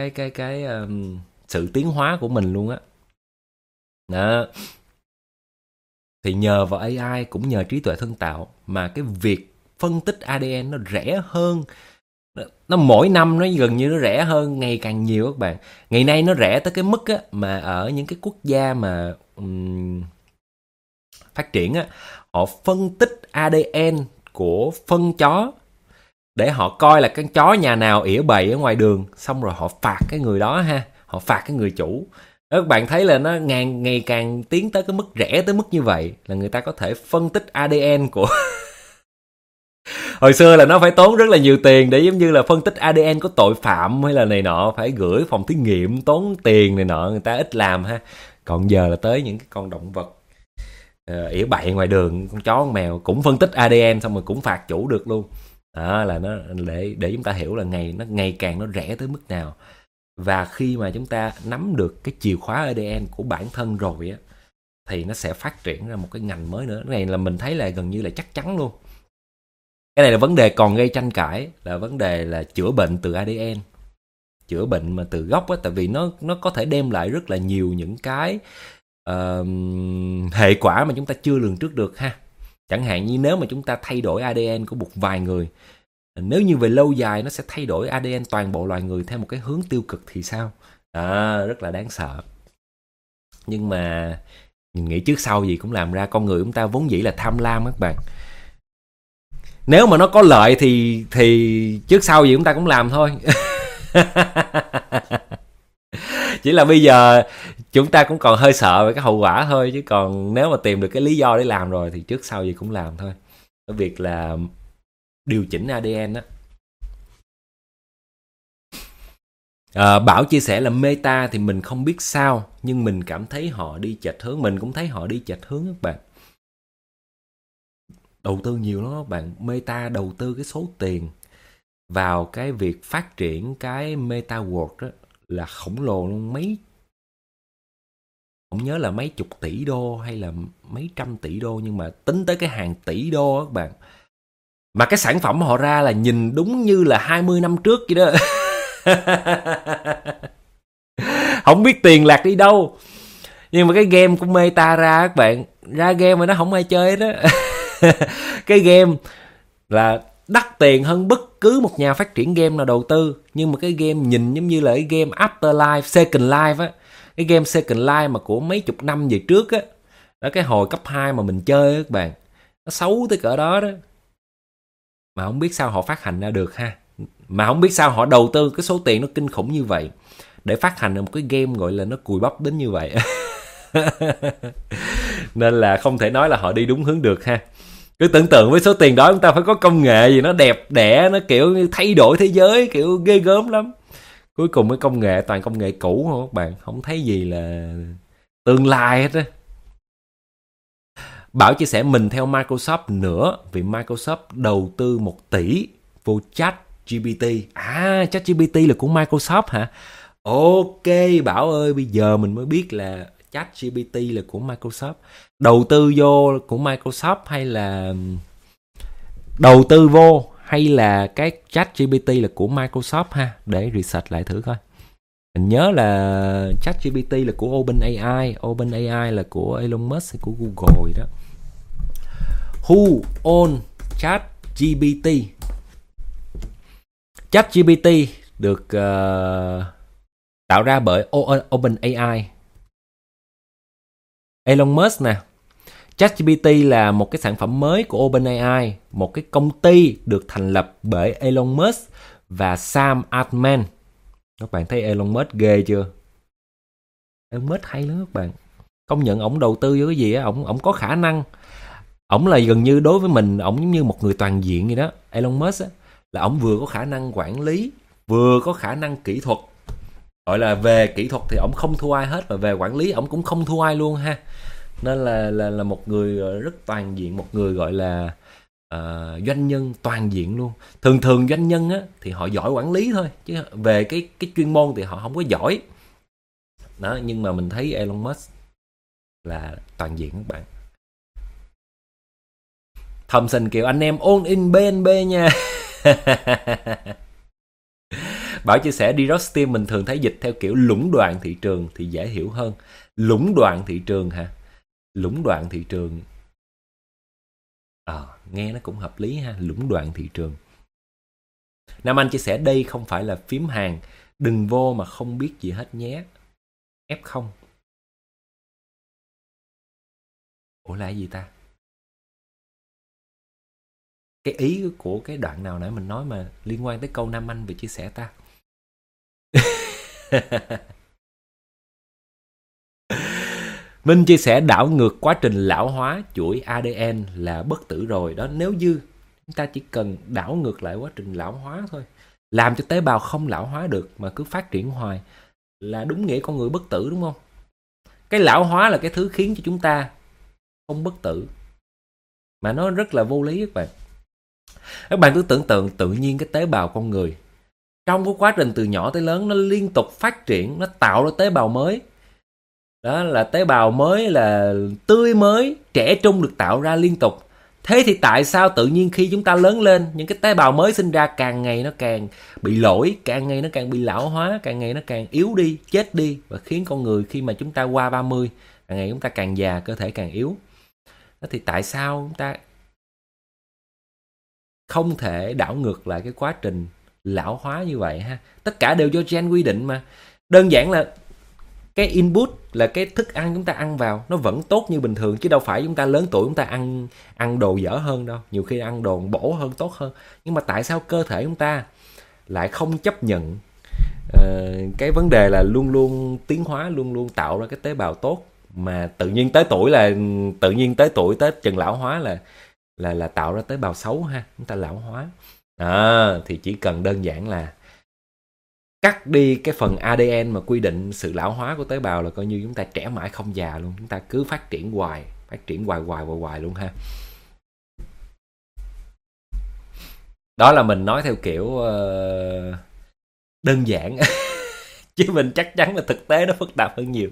sự tiến hóa của mình luôn á. Đó. Thì nhờ vào AI cũng nhờ trí tuệ nhân tạo mà cái việc phân tích ADN nó rẻ hơn. Nó mỗi năm nó gần như nó rẻ hơn ngày càng nhiều các bạn. Ngày nay nó rẻ tới cái mức á, mà ở những cái quốc gia mà phát triển á, họ phân tích ADN của phân chó để họ coi là con chó nhà nào ỉa bầy ở ngoài đường, xong rồi họ phạt cái người đó ha, họ phạt cái người chủ. Các bạn thấy là nó ngày càng tiến tới cái mức rẻ tới mức như vậy, là người ta có thể phân tích ADN của hồi xưa là nó phải tốn rất là nhiều tiền để giống như là phân tích ADN của tội phạm hay là này nọ, phải gửi phòng thí nghiệm tốn tiền này nọ, người ta ít làm ha. Còn giờ là tới những cái con động vật ỉa bậy ngoài đường, con chó con mèo cũng phân tích ADN xong rồi cũng phạt chủ được luôn. Đó là nó để chúng ta hiểu là nó ngày càng nó rẻ tới mức nào. Và khi mà chúng ta nắm được cái chìa khóa ADN của bản thân rồi á, thì nó sẽ phát triển ra một cái ngành mới nữa. Cái này là mình thấy là gần như là chắc chắn luôn. Cái này là vấn đề còn gây tranh cãi, là vấn đề là chữa bệnh từ ADN, chữa bệnh mà từ gốc á, tại vì nó có thể đem lại rất là nhiều những cái hệ quả mà chúng ta chưa lường trước được ha. Chẳng hạn như nếu mà chúng ta thay đổi ADN của một vài người, nếu như về lâu dài nó sẽ thay đổi ADN toàn bộ loài người theo một cái hướng tiêu cực thì sao? Rất là đáng sợ. Nhưng mà mình nghĩ trước sau gì cũng làm ra. Con người chúng ta vốn dĩ là tham lam các bạn. Nếu mà nó có lợi thì trước sau gì chúng ta cũng làm thôi. Chỉ là bây giờ chúng ta cũng còn hơi sợ về cái hậu quả thôi, chứ còn nếu mà tìm được cái lý do để làm rồi thì trước sau gì cũng làm thôi. Cái việc là điều chỉnh ADN á. Bảo chia sẻ là Meta thì mình không biết sao, nhưng mình cảm thấy họ đi chệch hướng. Mình cũng thấy họ đi chệch hướng các bạn. Đầu tư nhiều lắm các bạn. Meta đầu tư cái số tiền vào cái việc phát triển cái MetaWorld đó là khổng lồ luôn. Không nhớ là mấy chục tỷ đô hay là mấy trăm tỷ đô, nhưng mà tính tới cái hàng tỷ đô các bạn. Mà cái sản phẩm họ ra là nhìn đúng như là 20 năm trước vậy đó. Không biết tiền lạc đi đâu. Nhưng mà cái game của Meta ra các bạn, ra game mà nó không ai chơi đó. Cái game là đắt tiền hơn bất cứ một nhà phát triển game nào đầu tư. Nhưng mà cái game nhìn giống như là cái game Afterlife, Second Life á. Cái game Second Life mà của mấy chục năm về trước á. Đó, cái hồi cấp 2 mà mình chơi á các bạn. Nó xấu tới cỡ đó đó. Mà không biết sao họ phát hành ra được ha. Mà không biết sao họ đầu tư cái số tiền nó kinh khủng như vậy để phát hành một cái game gọi là nó cùi bắp đến như vậy. Nên là không thể nói là họ đi đúng hướng được ha. Cứ tưởng tượng với số tiền đó chúng ta phải có công nghệ gì nó đẹp đẽ, nó kiểu như thay đổi thế giới, kiểu ghê gớm lắm. Cuối cùng cái công nghệ toàn công nghệ cũ thôi các bạn, không thấy gì là tương lai hết á. Bảo chia sẻ mình theo Microsoft nữa, vì Microsoft đầu tư 1 tỷ vô ChatGPT. ChatGPT là của Microsoft hả? Ok Bảo ơi, bây giờ mình mới biết là ChatGPT là của Microsoft. Đầu tư vô của Microsoft hay là đầu tư vô hay là cái ChatGPT là của Microsoft ha? Để research lại thử coi. Mình nhớ là ChatGPT là của OpenAI, OpenAI là của Elon Musk hay của Google đó. Who own ChatGPT? ChatGPT được tạo ra bởi OpenAI. Elon Musk nè. ChatGPT là một cái sản phẩm mới của OpenAI, một cái công ty được thành lập bởi Elon Musk và Sam Altman. Các bạn thấy Elon Musk ghê chưa? Elon Musk hay lắm các bạn. Công nhận ổng đầu tư vô cái gì á, ổng có khả năng. Ổng là gần như đối với mình, ổng giống như một người toàn diện vậy đó. Elon Musk á, là ổng vừa có khả năng quản lý, vừa có khả năng kỹ thuật. Gọi là về kỹ thuật thì ổng không thua ai hết, và về quản lý ổng cũng không thua ai luôn ha. Nên là một người rất toàn diện, một người gọi là doanh nhân toàn diện luôn. Thường doanh nhân á thì họ giỏi quản lý thôi, chứ về cái chuyên môn thì họ không có giỏi. Đó, nhưng mà mình thấy Elon Musk là toàn diện các bạn. Thompson kêu anh em all in BNB nha. Bảo chia sẻ đi Steam mình thường thấy dịch theo kiểu lũng đoạn thị trường thì dễ hiểu hơn. Lũng đoạn thị trường hả? Lũng đoạn thị trường. Nghe nó cũng hợp lý ha, lũng đoạn thị trường. Nam Anh chia sẻ đây không phải là phím hàng, đừng vô mà không biết gì hết nhé. F0. Ủa là gì ta? Cái ý của cái đoạn nào nãy mình nói mà liên quan tới câu Nam Anh vừa chia sẻ ta? Minh chia sẻ đảo ngược quá trình lão hóa chuỗi ADN là bất tử rồi. Đó, nếu như chúng ta chỉ cần đảo ngược lại quá trình lão hóa thôi, làm cho tế bào không lão hóa được mà cứ phát triển hoài, là đúng nghĩa con người bất tử, đúng không? Cái lão hóa là cái thứ khiến cho chúng ta không bất tử, mà nó rất là vô lý các bạn. Các bạn cứ tưởng tượng tự nhiên cái tế bào con người trong cái quá trình từ nhỏ tới lớn nó liên tục phát triển, nó tạo ra tế bào mới. Đó là tế bào mới, là tươi mới, trẻ trung được tạo ra liên tục. Thế thì tại sao tự nhiên khi chúng ta lớn lên, những cái tế bào mới sinh ra càng ngày nó càng bị lỗi, càng ngày nó càng bị lão hóa, càng ngày nó càng yếu đi, chết đi, và khiến con người khi mà chúng ta qua 30, càng ngày chúng ta càng già, cơ thể càng yếu. Đó thì tại sao chúng ta không thể đảo ngược lại cái quá trình lão hóa như vậy ha? Tất cả đều do gen quy định mà. Đơn giản là cái input là cái thức ăn chúng ta ăn vào nó vẫn tốt như bình thường, chứ đâu phải chúng ta lớn tuổi chúng ta ăn đồ dở hơn đâu. Nhiều khi ăn đồ bổ hơn, tốt hơn. Nhưng mà tại sao cơ thể chúng ta lại không chấp nhận cái vấn đề là luôn luôn tiến hóa, luôn luôn tạo ra cái tế bào tốt, mà tự nhiên tới tuổi tới chừng lão hóa là tạo ra tế bào xấu ha, chúng ta lão hóa. Thì chỉ cần đơn giản là cắt đi cái phần ADN mà quy định sự lão hóa của tế bào là coi như chúng ta trẻ mãi không già luôn. Chúng ta cứ phát triển hoài hoài luôn ha. Đó là mình nói theo kiểu đơn giản. Chứ mình chắc chắn là thực tế nó phức tạp hơn nhiều.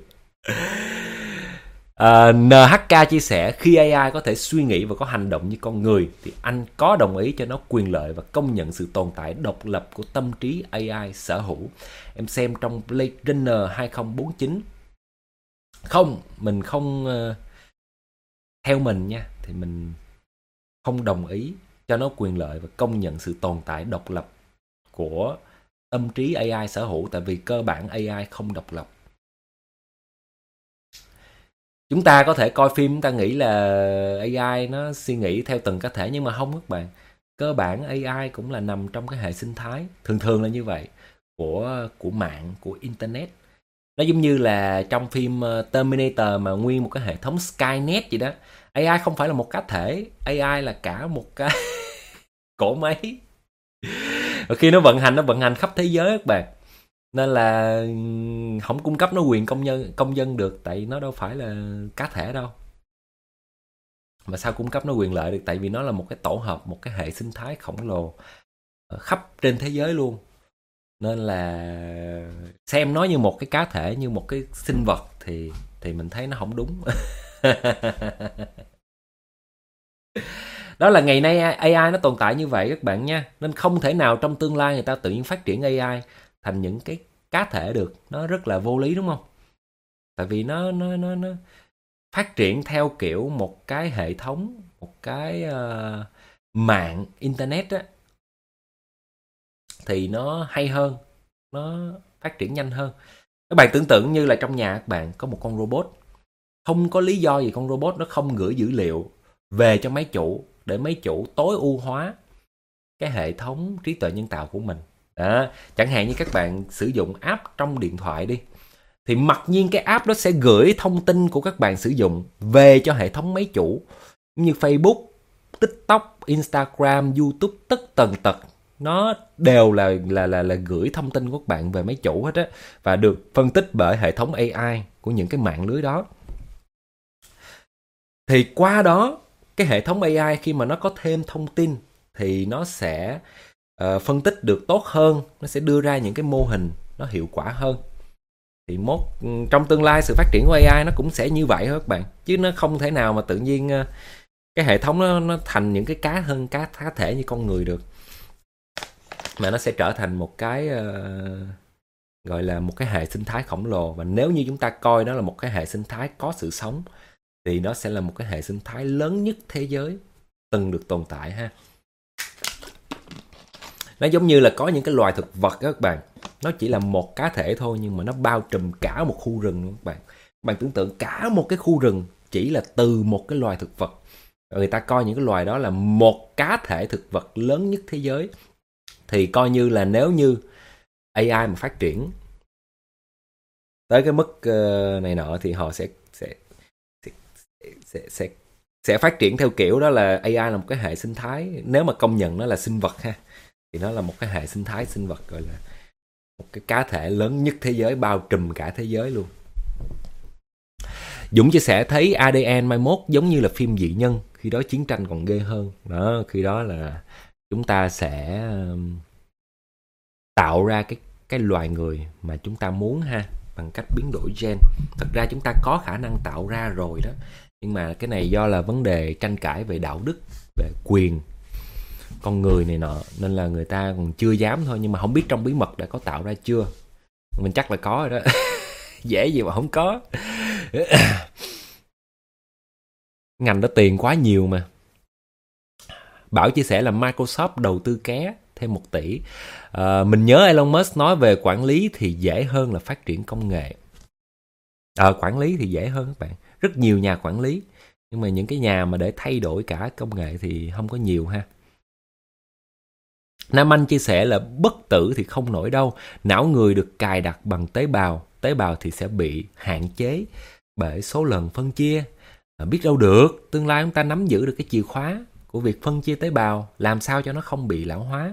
NHK chia sẻ khi AI có thể suy nghĩ và có hành động như con người thì anh có đồng ý cho nó quyền lợi và công nhận sự tồn tại độc lập của tâm trí AI sở hữu. Em xem trong Blade Runner 2049. Không, mình không, theo mình nha, thì mình không đồng ý cho nó quyền lợi và công nhận sự tồn tại độc lập của tâm trí AI sở hữu, tại vì cơ bản AI không độc lập. Chúng ta có thể coi phim chúng ta nghĩ là AI nó suy nghĩ theo từng cá thể, nhưng mà không các bạn. Cơ bản AI cũng là nằm trong cái hệ sinh thái, thường là như vậy, của mạng, của internet. Nó giống như là trong phim Terminator mà nguyên một cái hệ thống Skynet vậy đó. AI không phải là một cá thể, AI là cả một cái cỗ máy. Và khi nó vận hành khắp thế giới các bạn. Nên là không cung cấp nó quyền công dân được, tại nó đâu phải là cá thể đâu. Mà sao cung cấp nó quyền lợi được? Tại vì nó là một cái tổ hợp, một cái hệ sinh thái khổng lồ khắp trên thế giới luôn. Nên là xem nó như một cái cá thể, như một cái sinh vật thì mình thấy nó không đúng. Đó là ngày nay AI nó tồn tại như vậy các bạn nha. Nên không thể nào trong tương lai người ta tự nhiên phát triển AI thành những cái cá thể được. Nó rất là vô lý đúng không? Tại vì nó phát triển theo kiểu một cái hệ thống, một cái mạng internet á, thì nó hay hơn, nó phát triển nhanh hơn. Các bạn tưởng tượng như là trong nhà các bạn có một con robot, không có lý do gì con robot nó không gửi dữ liệu về cho máy chủ để máy chủ tối ưu hóa cái hệ thống trí tuệ nhân tạo của mình. Đó, chẳng hạn như các bạn sử dụng app trong điện thoại đi, thì mặc nhiên cái app đó sẽ gửi thông tin của các bạn sử dụng về cho hệ thống máy chủ, như Facebook, TikTok, Instagram, YouTube, tất tần tật. Nó đều là gửi thông tin của các bạn về máy chủ hết á, và được phân tích bởi hệ thống AI của những cái mạng lưới đó. Thì qua đó, cái hệ thống AI khi mà nó có thêm thông tin thì nó sẽ phân tích được tốt hơn, nó sẽ đưa ra những cái mô hình nó hiệu quả hơn. Thì trong tương lai sự phát triển của AI nó cũng sẽ như vậy thôi các bạn, chứ nó không thể nào mà tự nhiên cái hệ thống nó thành những cái cá thể như con người được, mà nó sẽ trở thành một cái gọi là một cái hệ sinh thái khổng lồ. Và nếu như chúng ta coi nó là một cái hệ sinh thái có sự sống thì nó sẽ là một cái hệ sinh thái lớn nhất thế giới từng được tồn tại ha. Nó giống như là có những cái loài thực vật đó các bạn, nó chỉ là một cá thể thôi nhưng mà nó bao trùm cả một khu rừng luôn các bạn. Các bạn tưởng tượng cả một cái khu rừng chỉ là từ một cái loài thực vật. Người ta coi những cái loài đó là một cá thể thực vật lớn nhất thế giới. Thì coi như là nếu như AI mà phát triển tới cái mức này nọ thì họ sẽ phát triển theo kiểu đó là AI là một cái hệ sinh thái. Nếu mà công nhận nó là sinh vật ha, thì nó là một cái hệ sinh thái sinh vật, gọi là một cái cá thể lớn nhất thế giới, bao trùm cả thế giới luôn. Dũng chia sẻ thấy ADN mai mốt giống như là phim dị nhân, khi đó chiến tranh còn ghê hơn. Đó, khi đó là chúng ta sẽ tạo ra cái loài người mà chúng ta muốn ha, bằng cách biến đổi gen. Thật ra chúng ta có khả năng tạo ra rồi đó, nhưng mà cái này do là vấn đề tranh cãi về đạo đức, về quyền con người này nọ, nên là người ta còn chưa dám thôi. Nhưng mà không biết trong bí mật đã có tạo ra chưa. Mình chắc là có rồi đó. Dễ gì mà không có. Ngành đó tiền quá nhiều mà. Bảo chia sẻ là Microsoft đầu tư ké thêm 1 tỷ. Mình nhớ Elon Musk nói về quản lý thì dễ hơn là phát triển công nghệ. Quản lý thì dễ hơn các bạn. Rất nhiều nhà quản lý, nhưng mà những cái nhà mà để thay đổi cả công nghệ thì không có nhiều ha. Nam Anh chia sẻ là bất tử thì không nổi đâu. Não người được cài đặt bằng tế bào. Tế bào thì sẽ bị hạn chế bởi số lần phân chia. Biết đâu được, tương lai chúng ta nắm giữ được cái chìa khóa của việc phân chia tế bào, làm sao cho nó không bị lão hóa.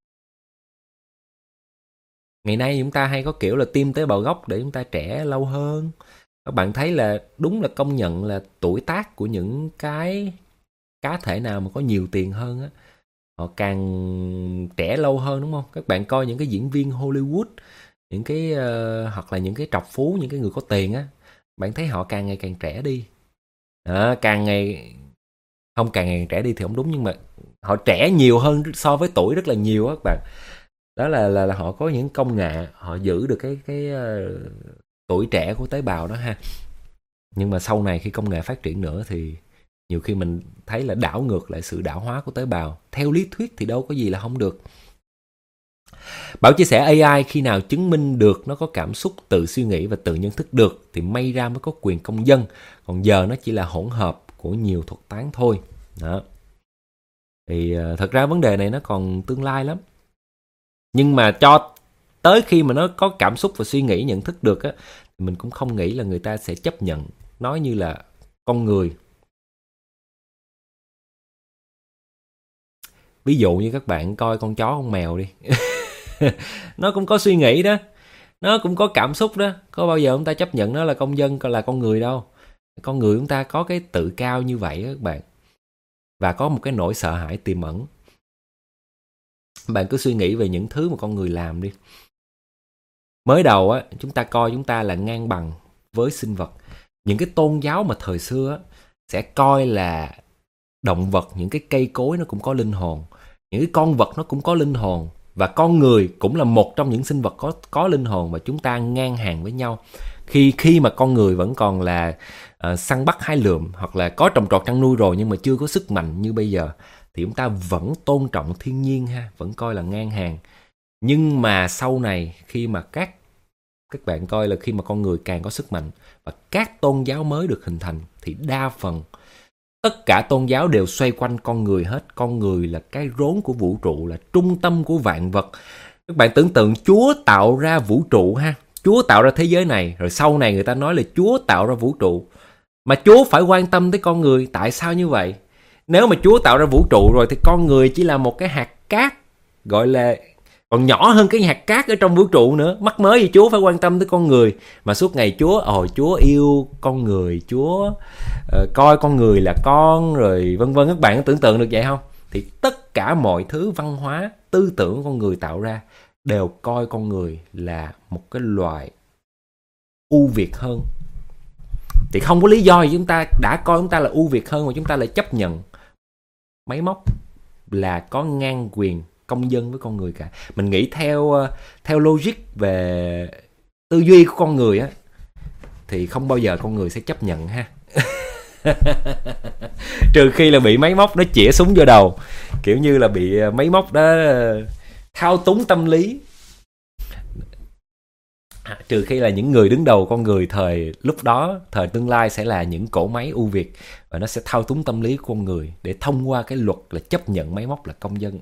Ngày nay chúng ta hay có kiểu là tiêm tế bào gốc để chúng ta trẻ lâu hơn. Các bạn thấy là đúng là công nhận là tuổi tác của những cái cá thể nào mà có nhiều tiền hơn á, họ càng trẻ lâu hơn, đúng không? Các bạn coi những cái diễn viên Hollywood, những cái hoặc là những cái trọc phú, những cái người có tiền á, bạn thấy họ càng ngày càng trẻ đi. Càng ngày càng trẻ đi thì không đúng, nhưng mà họ trẻ nhiều hơn so với tuổi rất là nhiều á các bạn. Đó là họ có những công nghệ, họ giữ được cái tuổi trẻ của tế bào đó ha. Nhưng mà sau này khi công nghệ phát triển nữa thì nhiều khi mình thấy là đảo ngược lại sự đảo hóa của tế bào. Theo lý thuyết thì đâu có gì là không được. Bảo chia sẻ AI khi nào chứng minh được nó có cảm xúc, tự suy nghĩ và tự nhận thức được thì may ra mới có quyền công dân. Còn giờ nó chỉ là hỗn hợp của nhiều thuật toán thôi. Đó. Thì thật ra vấn đề này nó còn tương lai lắm. Nhưng mà cho tới khi mà nó có cảm xúc và suy nghĩ, nhận thức được á, thì mình cũng không nghĩ là người ta sẽ chấp nhận nó như là con người. Ví dụ như các bạn coi con chó con mèo đi. Nó cũng có suy nghĩ đó, nó cũng có cảm xúc đó. Có bao giờ chúng ta chấp nhận nó là công dân, là con người đâu. Con người chúng ta có cái tự cao như vậy đó các bạn. và có một cái nỗi sợ hãi tiềm ẩn. Bạn cứ suy nghĩ về những thứ mà con người làm đi. Mới đầu á, chúng ta coi chúng ta là ngang bằng với sinh vật. Những cái tôn giáo mà thời xưa á, sẽ coi là động vật, những cái cây cối nó cũng có linh hồn, những cái con vật nó cũng có linh hồn, và con người cũng là một trong những sinh vật có linh hồn, và chúng ta ngang hàng với nhau. Khi mà con người vẫn còn là săn bắt hái lượm, hoặc là có trồng trọt chăn nuôi rồi nhưng mà chưa có sức mạnh như bây giờ, thì chúng ta vẫn tôn trọng thiên nhiên ha, vẫn coi là ngang hàng. Nhưng mà sau này, khi mà các bạn coi là khi mà con người càng có sức mạnh và các tôn giáo mới được hình thành, thì đa phần tất cả tôn giáo đều xoay quanh con người hết. Con người là cái rốn của vũ trụ, là trung tâm của vạn vật. Các bạn tưởng tượng Chúa tạo ra vũ trụ ha, Chúa tạo ra thế giới này, rồi sau này người ta nói là Chúa tạo ra vũ trụ, mà Chúa phải quan tâm tới con người. Tại sao như vậy? Nếu mà Chúa tạo ra vũ trụ rồi thì con người chỉ là một cái hạt cát, gọi là còn nhỏ hơn cái hạt cát ở trong vũ trụ nữa. Mắc mới gì Chúa phải quan tâm tới con người, mà suốt ngày Chúa yêu con người, Chúa coi con người là con, rồi vân vân. Các bạn có tưởng tượng được vậy không? Thì tất cả mọi thứ văn hóa, tư tưởng con người tạo ra đều coi con người là một cái loài ưu việt hơn. Thì không có lý do gì chúng ta đã coi chúng ta là ưu việt hơn mà chúng ta lại chấp nhận máy móc là có ngang quyền công dân với con người cả. Mình nghĩ theo logic về tư duy của con người á, thì không bao giờ con người sẽ chấp nhận ha. Trừ khi là bị máy móc nó chĩa súng vô đầu, kiểu như là bị máy móc đó thao túng tâm lý. Trừ khi là những người đứng đầu con người lúc đó, thời tương lai sẽ là những cỗ máy ưu việt, và nó sẽ thao túng tâm lý của con người để thông qua cái luật là chấp nhận máy móc là công dân.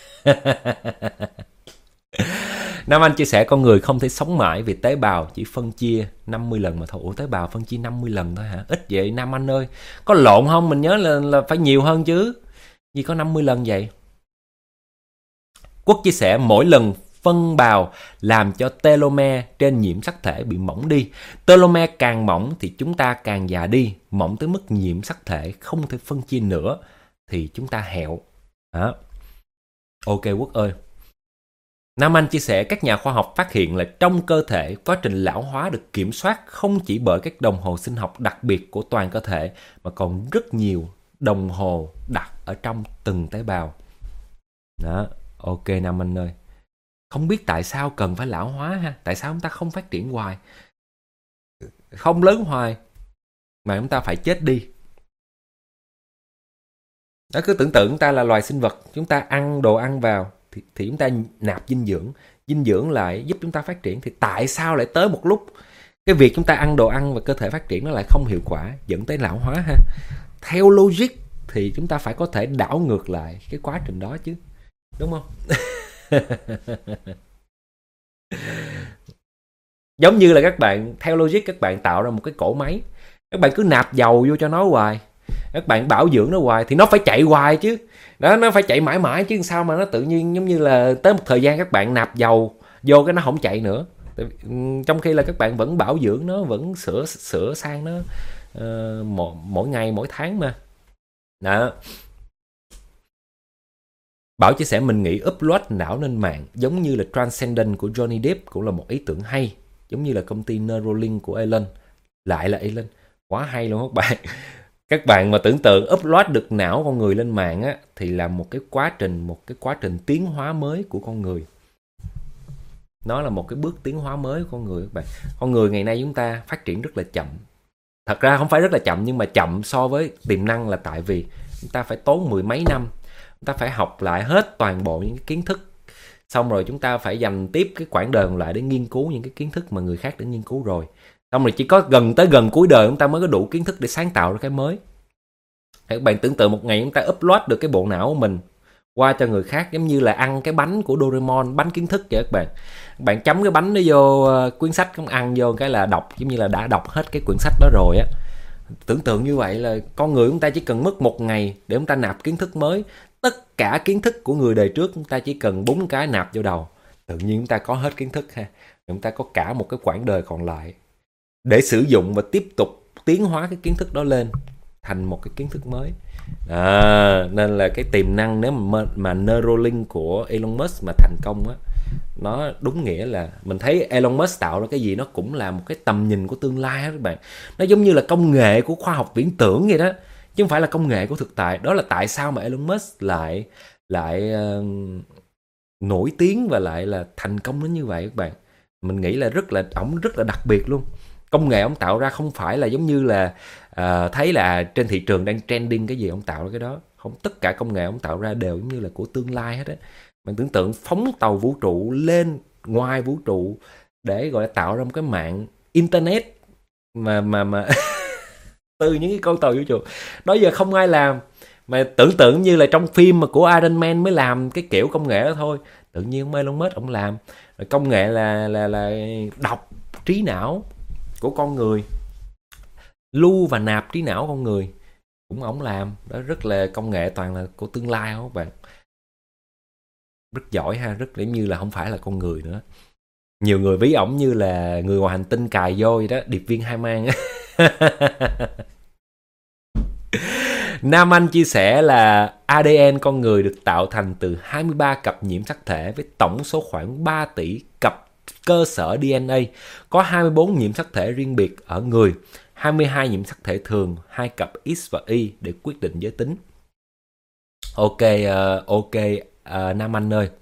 Nam Anh chia sẻ con người không thể sống mãi vì tế bào chỉ phân chia 50 lần mà thôi. Ủa, tế bào phân chia 50 lần thôi hả? Ít vậy Nam Anh ơi. Có lộn không? Mình nhớ là phải nhiều hơn chứ. Gì có 50 lần vậy? Quốc chia sẻ mỗi lần phân bào làm cho telomere trên nhiễm sắc thể bị mỏng đi. Telomere càng mỏng thì chúng ta càng già đi. Mỏng tới mức nhiễm sắc thể không thể phân chia nữa thì chúng ta hẹo. Đó. Ok Quốc ơi. Nam Anh chia sẻ các nhà khoa học phát hiện là trong cơ thể, quá trình lão hóa được kiểm soát không chỉ bởi các đồng hồ sinh học đặc biệt của toàn cơ thể, mà còn rất nhiều đồng hồ đặt ở trong từng tế bào. Đó, ok Nam Anh ơi. Không biết tại sao cần phải lão hóa ha? Tại sao chúng ta không phát triển hoài, không lớn hoài, mà chúng ta phải chết đi? Đó, cứ tưởng tượng chúng ta là loài sinh vật, chúng ta ăn đồ ăn vào thì chúng ta nạp dinh dưỡng lại giúp chúng ta phát triển. Thì tại sao lại tới một lúc cái việc chúng ta ăn đồ ăn và cơ thể phát triển nó lại không hiệu quả, dẫn tới lão hóa ha? Theo logic thì chúng ta phải có thể đảo ngược lại cái quá trình đó chứ, đúng không? Giống như là các bạn, theo logic các bạn tạo ra một cái cỗ máy, các bạn cứ nạp dầu vô cho nó hoài, các bạn bảo dưỡng nó hoài thì nó phải chạy hoài chứ. Đó, nó phải chạy mãi mãi chứ sao mà nó tự nhiên giống như là tới một thời gian các bạn nạp dầu vô cái nó không chạy nữa. Trong khi là các bạn vẫn bảo dưỡng nó, vẫn sửa sang nó mỗi ngày, mỗi tháng mà. Đó. Bảo chia sẻ mình nghĩ upload não lên mạng giống như là Transcendent của Johnny Depp cũng là một ý tưởng hay, giống như là công ty Neuralink của Elon. Lại là Elon, quá hay luôn các bạn. Các bạn mà tưởng tượng upload được não con người lên mạng á, thì là một cái quá trình tiến hóa mới của con người. Nó là một cái bước tiến hóa mới của con người các bạn. Con người ngày nay chúng ta phát triển rất là chậm. Thật ra không phải rất là chậm, nhưng mà chậm so với tiềm năng là tại vì chúng ta phải tốn 10 mấy năm. Chúng ta phải học lại hết toàn bộ những cái kiến thức. Xong rồi chúng ta phải dành tiếp cái quãng đời còn lại để nghiên cứu những cái kiến thức mà người khác đã nghiên cứu rồi. Xong rồi chỉ có gần cuối đời chúng ta mới có đủ kiến thức để sáng tạo ra cái mới. Các bạn tưởng tượng một ngày chúng ta upload được cái bộ não của mình qua cho người khác, giống như là ăn cái bánh của Doraemon, bánh kiến thức vậy các bạn. Các bạn chấm cái bánh nó vô quyển sách, không ăn vô cái là đọc, giống như là đã đọc hết cái quyển sách đó rồi á. Tưởng tượng như vậy là con người chúng ta chỉ cần mất một ngày để chúng ta nạp kiến thức mới. Tất cả kiến thức của người đời trước chúng ta chỉ cần 4 cái nạp vô đầu, tự nhiên chúng ta có hết kiến thức ha. Chúng ta có cả một cái quãng đời còn lại để sử dụng và tiếp tục tiến hóa cái kiến thức đó lên thành một cái kiến thức mới. Nên là cái tiềm năng nếu mà Neuralink của Elon Musk mà thành công á, nó đúng nghĩa là mình thấy Elon Musk tạo ra cái gì nó cũng là một cái tầm nhìn của tương lai á các bạn. Nó giống như là công nghệ của khoa học viễn tưởng vậy đó, chứ không phải là công nghệ của thực tại. Đó là tại sao mà Elon Musk lại nổi tiếng và lại là thành công đến như vậy các bạn. Mình nghĩ là ổng rất là đặc biệt luôn. Công nghệ ổng tạo ra không phải là giống như là thấy là trên thị trường đang trending cái gì ổng tạo ra cái đó. Không, tất cả công nghệ ổng tạo ra đều giống như là của tương lai hết á. Bạn tưởng tượng phóng tàu vũ trụ lên ngoài vũ trụ để gọi là tạo ra một cái mạng internet mà từ những cái con tàu vũ trụ đó giờ không ai làm. Mà tưởng tượng như là trong phim mà của Iron Man mới làm cái kiểu công nghệ đó thôi. Tự nhiên ông Elon Musk ông làm rồi công nghệ là đọc trí não của con người, lưu và nạp trí não con người cũng ổng làm đó. Rất là công nghệ toàn là của tương lai đó các bạn. Rất giỏi ha, rất giống như là không phải là con người nữa. Nhiều người ví ổng như là người ngoài hành tinh cài vô vậy đó, điệp viên hai mang. Nam Anh chia sẻ là ADN con người được tạo thành từ 23 cặp nhiễm sắc thể với tổng số khoảng 3 tỷ cặp cơ sở DNA. Có 24 nhiễm sắc thể riêng biệt ở người, 22 nhiễm sắc thể thường, 2 cặp X và Y để quyết định giới tính. Ok, Nam Anh ơi.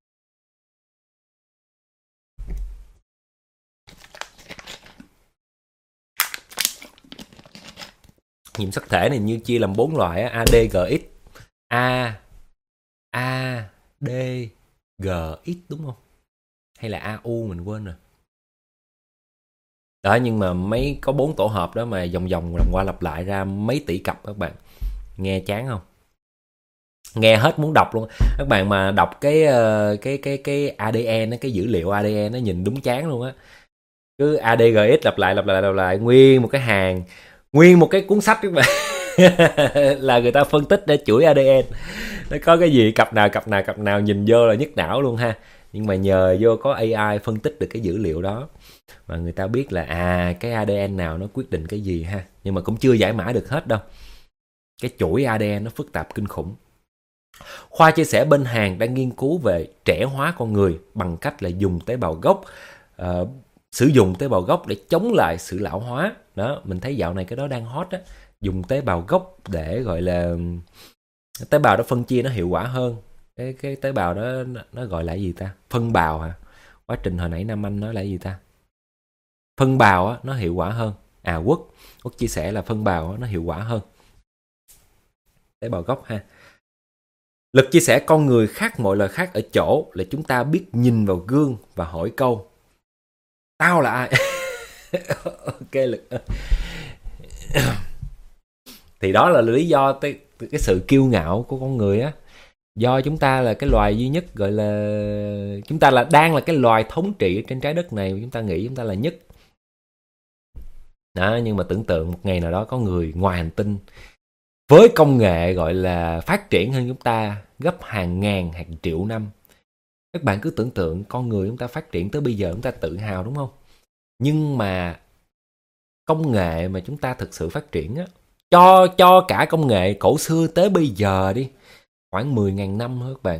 Nhiễm sắc thể này như chia làm 4 loại á, ADGX, ADGX đúng không? Hay là AU mình quên rồi. Đó, nhưng mà mấy có 4 tổ hợp đó mà vòng làm qua lặp lại ra mấy tỷ cặp các bạn. Nghe chán không? Nghe hết muốn đọc luôn. Các bạn mà đọc cái ADN cái dữ liệu ADN nó nhìn đúng chán luôn á. Cứ ADGX lặp lại nguyên một cái hàng, nguyên một cái cuốn sách các bạn. Là người ta phân tích để chuỗi ADN. Nó có cái gì cặp nào nhìn vô là nhức não luôn ha. Nhưng mà nhờ vô có AI phân tích được cái dữ liệu đó mà người ta biết là cái ADN nào nó quyết định cái gì ha. Nhưng mà cũng chưa giải mã được hết đâu. Cái chuỗi ADN nó phức tạp kinh khủng. Khoa chia sẻ bên Hàn đang nghiên cứu về trẻ hóa con người bằng cách là dùng tế bào gốc, sử dụng tế bào gốc để chống lại sự lão hóa. Đó, mình thấy dạo này cái đó đang hot á. Dùng tế bào gốc để gọi là tế bào đó phân chia nó hiệu quả hơn. Cái tế bào đó nó gọi là gì ta? Phân bào hả? Quá trình hồi nãy Nam Anh nói là gì ta? Phân bào á, nó hiệu quả hơn. Quốc chia sẻ là phân bào á, nó hiệu quả hơn tế bào gốc ha. Lực chia sẻ con người khác mọi loài khác ở chỗ là chúng ta biết nhìn vào gương và hỏi câu tao là ai? Ok Lực. Thì đó là lý do cái sự kiêu ngạo của con người á. Do chúng ta là cái loài duy nhất, gọi là chúng ta đang là cái loài thống trị trên trái đất này, chúng ta nghĩ chúng ta là nhất đó. Nhưng mà tưởng tượng một ngày nào đó có người ngoài hành tinh với công nghệ gọi là phát triển hơn chúng ta gấp hàng ngàn, hàng triệu năm. Các bạn cứ tưởng tượng con người chúng ta phát triển tới bây giờ chúng ta tự hào đúng không? Nhưng mà công nghệ mà chúng ta thực sự phát triển á, cho cả công nghệ cổ xưa tới bây giờ đi, khoảng 10.000 năm thôi các bạn,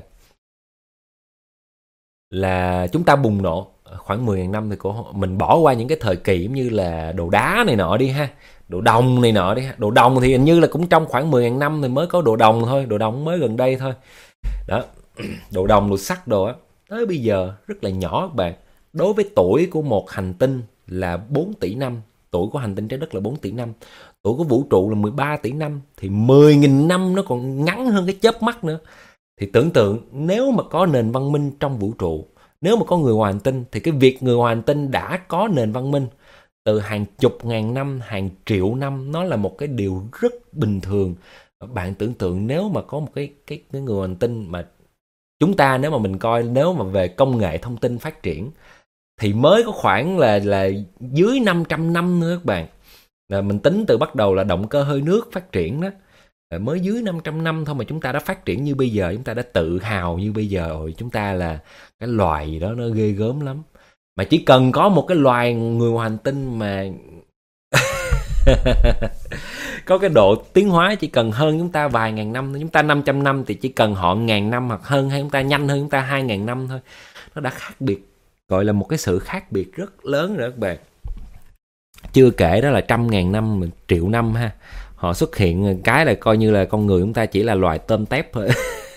là chúng ta bùng nổ. Khoảng 10.000 năm thì mình bỏ qua những cái thời kỳ giống như là đồ đá này nọ đi ha, đồ đồng này nọ đi ha. Đồ đồng thì hình như là cũng trong khoảng 10.000 năm thì mới có đồ đồng thôi, đồ đồng mới gần đây thôi đó. Đồ đồng, đồ sắt đồ á, tới bây giờ rất là nhỏ các bạn. Đối với tuổi của một hành tinh là 4 tỷ năm, tuổi của hành tinh trái đất là 4 tỷ năm, tuổi của vũ trụ là 13 tỷ năm, thì 10.000 năm nó còn ngắn hơn cái chớp mắt nữa. Thì tưởng tượng nếu mà có nền văn minh trong vũ trụ, nếu mà có người ngoài hành tinh, thì cái việc người ngoài hành tinh đã có nền văn minh từ hàng chục ngàn năm, hàng triệu năm, nó là một cái điều rất bình thường. Bạn tưởng tượng nếu mà có một cái người ngoài hành tinh mà chúng ta, nếu mà mình coi, nếu mà về công nghệ thông tin phát triển thì mới có khoảng là dưới 500 năm nữa các bạn. Mình tính từ bắt đầu là động cơ hơi nước phát triển đó, mới dưới 500 năm thôi mà chúng ta đã phát triển như bây giờ, chúng ta đã tự hào như bây giờ rồi. Chúng ta là cái loài gì đó nó ghê gớm lắm. Mà chỉ cần có một cái loài người ngoài hành tinh mà có cái độ tiến hóa chỉ cần hơn chúng ta vài ngàn năm thôi. Chúng ta 500 năm thì chỉ cần họ 1000 năm hoặc hơn, hay chúng ta nhanh hơn chúng ta 2000 năm thôi. Nó đã khác biệt, gọi là một cái sự khác biệt rất lớn rồi các bạn. Chưa kể đó là 100.000 năm, 1.000.000 năm ha. Họ xuất hiện cái là coi như là con người chúng ta chỉ là loài tôm tép thôi.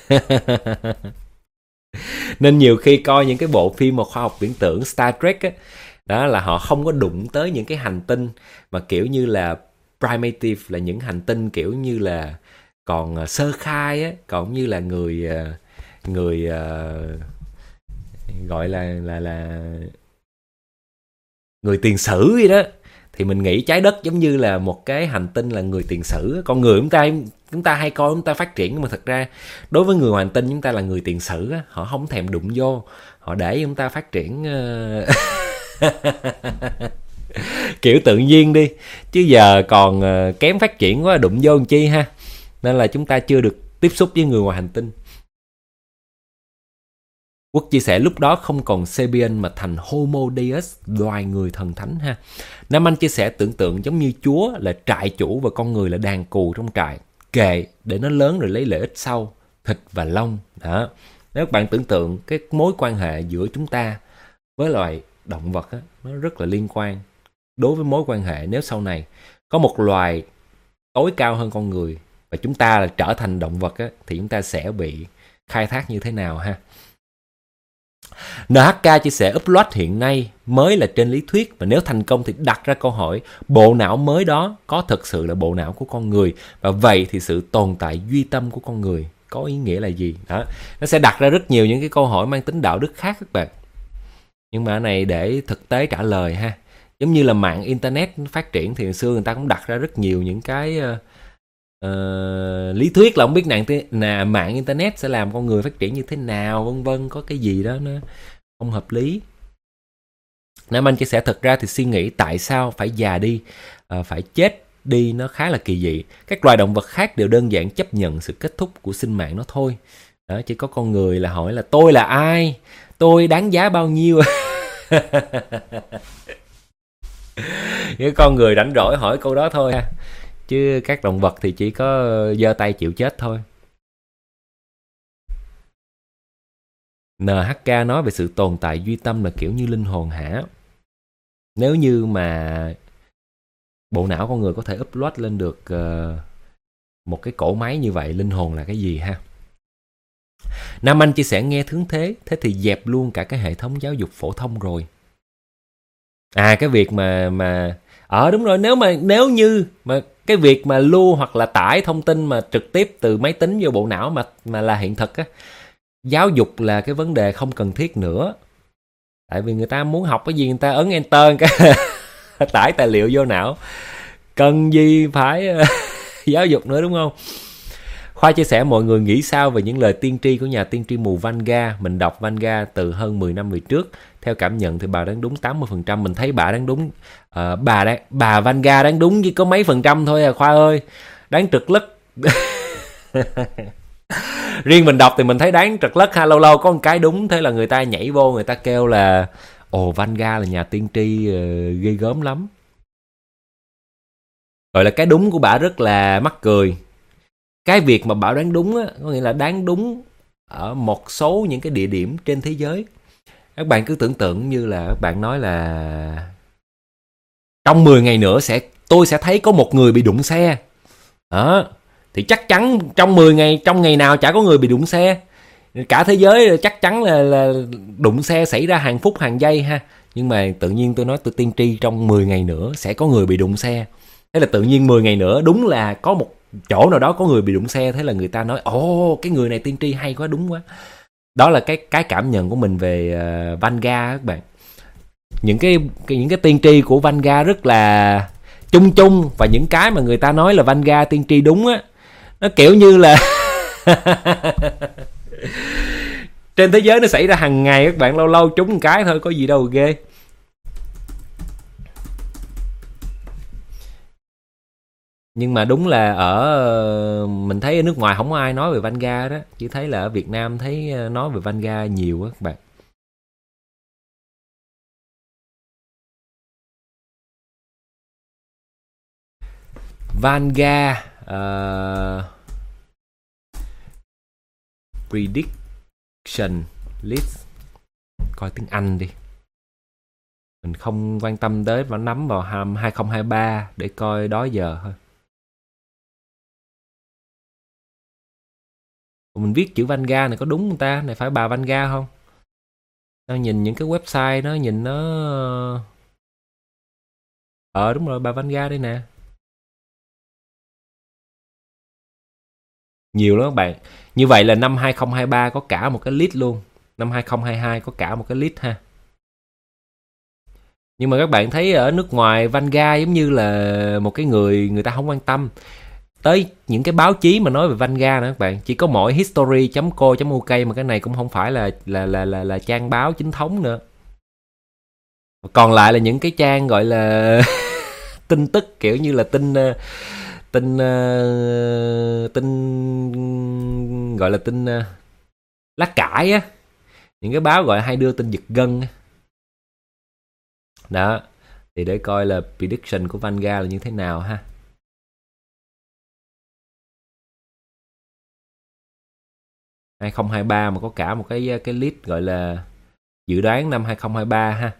Nên nhiều khi coi những cái bộ phim mà khoa học viễn tưởng Star Trek á, đó là họ không có đụng tới những cái hành tinh mà kiểu như là primitive, là những hành tinh kiểu như là còn sơ khai á, còn như là người gọi là người tiền sử vậy đó. Thì mình nghĩ trái đất giống như là một cái hành tinh là người tiền sử. Con người chúng ta hay coi chúng ta phát triển, nhưng mà thật ra đối với người ngoài hành tinh chúng ta là người tiền sử á. Họ không thèm đụng vô, họ để chúng ta phát triển kiểu tự nhiên đi, chứ giờ còn kém phát triển quá, đụng vô làm chi ha. Nên là chúng ta chưa được tiếp xúc với người ngoài hành tinh. Quốc chia sẻ lúc đó không còn Sapien mà thành Homo Deus, loài người thần thánh ha. Nam Anh chia sẻ tưởng tượng giống như Chúa là trại chủ và con người là đàn cừu trong trại, kệ để nó lớn rồi lấy lợi ích sau, thịt và lông. Đó. Nếu các bạn tưởng tượng cái mối quan hệ giữa chúng ta với loài động vật á, nó rất là liên quan. Đối với mối quan hệ nếu sau này có một loài tối cao hơn con người và chúng ta là trở thành động vật á, thì chúng ta sẽ bị khai thác như thế nào ha. NHK chia sẻ upload hiện nay mới là trên lý thuyết, và nếu thành công thì đặt ra câu hỏi bộ não mới đó có thực sự là bộ não của con người, và vậy thì sự tồn tại duy tâm của con người có ý nghĩa là gì? Đó, nó sẽ đặt ra rất nhiều những cái câu hỏi mang tính đạo đức khác các bạn. Nhưng mà cái này để thực tế trả lời ha. Giống như là mạng internet phát triển thì hồi xưa người ta cũng đặt ra rất nhiều những cái lý thuyết là không biết mạng internet sẽ làm con người phát triển như thế nào, vân vân, có cái gì đó nó không hợp lý. Nam Anh chia sẻ thật ra thì suy nghĩ tại sao phải già đi, phải chết đi nó khá là kỳ dị. Các loài động vật khác đều đơn giản chấp nhận sự kết thúc của sinh mạng nó thôi. Đó, chỉ có con người là hỏi là tôi là ai, tôi đáng giá bao nhiêu. Những con người rảnh rỗi hỏi câu đó thôi ha. Chứ các động vật thì chỉ có giơ tay chịu chết thôi. NHK nói về sự tồn tại duy tâm là kiểu như linh hồn hả? Nếu như mà bộ não con người có thể upload lên được một cái cỗ máy như vậy, linh hồn là cái gì ha? Nam Anh chia sẻ nghe thướng thế thì dẹp luôn cả cái hệ thống giáo dục phổ thông rồi. Cái việc mà đúng rồi, nếu như mà cái việc mà lưu hoặc là tải thông tin mà trực tiếp từ máy tính vô bộ não mà là hiện thực á, giáo dục là cái vấn đề không cần thiết nữa. Tại vì người ta muốn học cái gì người ta ấn enter cái tải tài liệu vô não, cần gì phải giáo dục nữa, đúng không? Khoa chia sẻ mọi người nghĩ sao về những lời tiên tri của nhà tiên tri mù Vanga. Mình đọc Vanga từ hơn 10 năm về trước. Theo cảm nhận thì bà đang đúng 80%. Mình thấy bà đang đúng. Bà Vanga đang đúng chỉ có mấy % thôi à Khoa ơi. Đáng trật lất. Riêng mình đọc thì mình thấy đáng trật lất ha. Lâu lâu có một cái đúng, thế là người ta nhảy vô, người ta kêu là Vanga là nhà tiên tri ghê gớm lắm. Gọi là cái đúng của bà rất là mắc cười. Cái việc mà bảo đoán đúng á, có nghĩa là đoán đúng ở một số những cái địa điểm trên thế giới. Các bạn cứ tưởng tượng như là các bạn nói là trong 10 ngày nữa tôi sẽ thấy có một người bị đụng xe. Đó. Thì chắc chắn trong 10 ngày, trong ngày nào chả có người bị đụng xe. Cả thế giới chắc chắn là đụng xe xảy ra hàng phút, hàng giây ha. Nhưng mà tự nhiên tôi nói tôi tiên tri trong 10 ngày nữa sẽ có người bị đụng xe. Thế là tự nhiên 10 ngày nữa đúng là có một chỗ nào đó có người bị đụng xe. Thế là người ta nói cái người này tiên tri hay quá, đúng quá. Đó là cái cảm nhận của mình về Vanga các bạn. Những cái tiên tri của Vanga rất là chung chung. Và những cái mà người ta nói là Vanga tiên tri đúng á, nó kiểu như là trên thế giới nó xảy ra hàng ngày các bạn, lâu lâu trúng một cái thôi, có gì đâu ghê. Nhưng mà đúng là mình thấy ở nước ngoài không có ai nói về Vanga đó, chỉ thấy là ở Việt Nam thấy nói về Vanga nhiều á các bạn. Vanguard prediction list, coi tiếng Anh đi, mình không quan tâm tới và nắm vào 2023 để coi đó giờ thôi. Mình viết chữ Vanguard này có đúng không ta? Này phải bà Vanguard không? Tao nhìn những cái website nó nhìn nó đúng rồi, bà Vanguard đây nè. Nhiều lắm các bạn. Như vậy là năm 2023 có cả một cái list luôn. Năm 2022 có cả một cái list ha. Nhưng mà các bạn thấy ở nước ngoài Vanguard giống như là một cái người ta không quan tâm tới những cái báo chí mà nói về Vanguard nữa các bạn. Chỉ có mỗi history.co.uk mà cái này cũng không phải là trang báo chính thống nữa. Còn lại là những cái trang gọi là tin tức kiểu như là tin gọi là tin lá cải á, những cái báo gọi hay đưa tin giật gân á. Đó, thì để coi là prediction của Vanguard là như thế nào ha. Năm 2023 mà có cả một cái list gọi là dự đoán năm 2023 ha.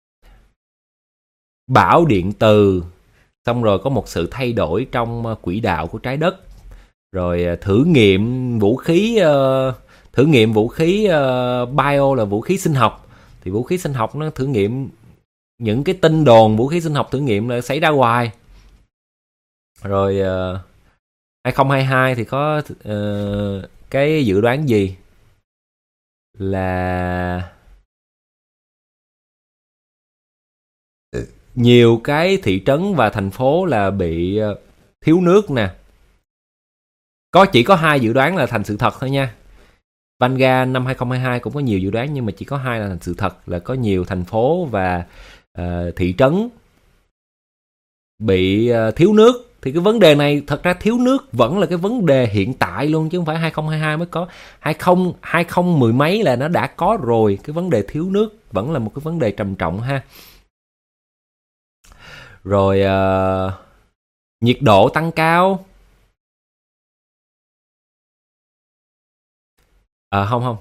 Bão điện từ, xong rồi có một sự thay đổi trong quỹ đạo của trái đất, rồi thử nghiệm vũ khí bio là vũ khí sinh học. Thì vũ khí sinh học nó thử nghiệm, những cái tin đồn vũ khí sinh học thử nghiệm là xảy ra hoài. Rồi 2022 thì có cái dự đoán gì là nhiều cái thị trấn và thành phố là bị thiếu nước nè. Chỉ có 2 dự đoán là thành sự thật thôi nha. Vanguard năm 2022 cũng có nhiều dự đoán nhưng mà chỉ có 2 là thành sự thật, là có nhiều thành phố và thị trấn bị thiếu nước. Thì cái vấn đề này thật ra thiếu nước vẫn là cái vấn đề hiện tại luôn, chứ không phải 2022 mới có. 2010 mấy là nó đã có rồi. Cái vấn đề thiếu nước vẫn là một cái vấn đề trầm trọng ha. Rồi nhiệt độ tăng cao. Không.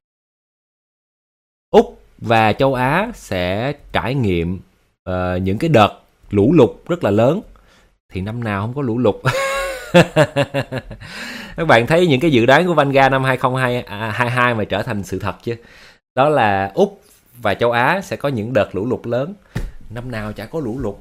Úc và châu Á sẽ trải nghiệm những cái đợt lũ lụt rất là lớn. Thì năm nào không có lũ lụt. Các bạn thấy những cái dự đoán của Vanguard năm 2022 mà trở thành sự thật chứ. Đó là Úc và châu Á sẽ có những đợt lũ lụt lớn. Năm nào chả có lũ lụt.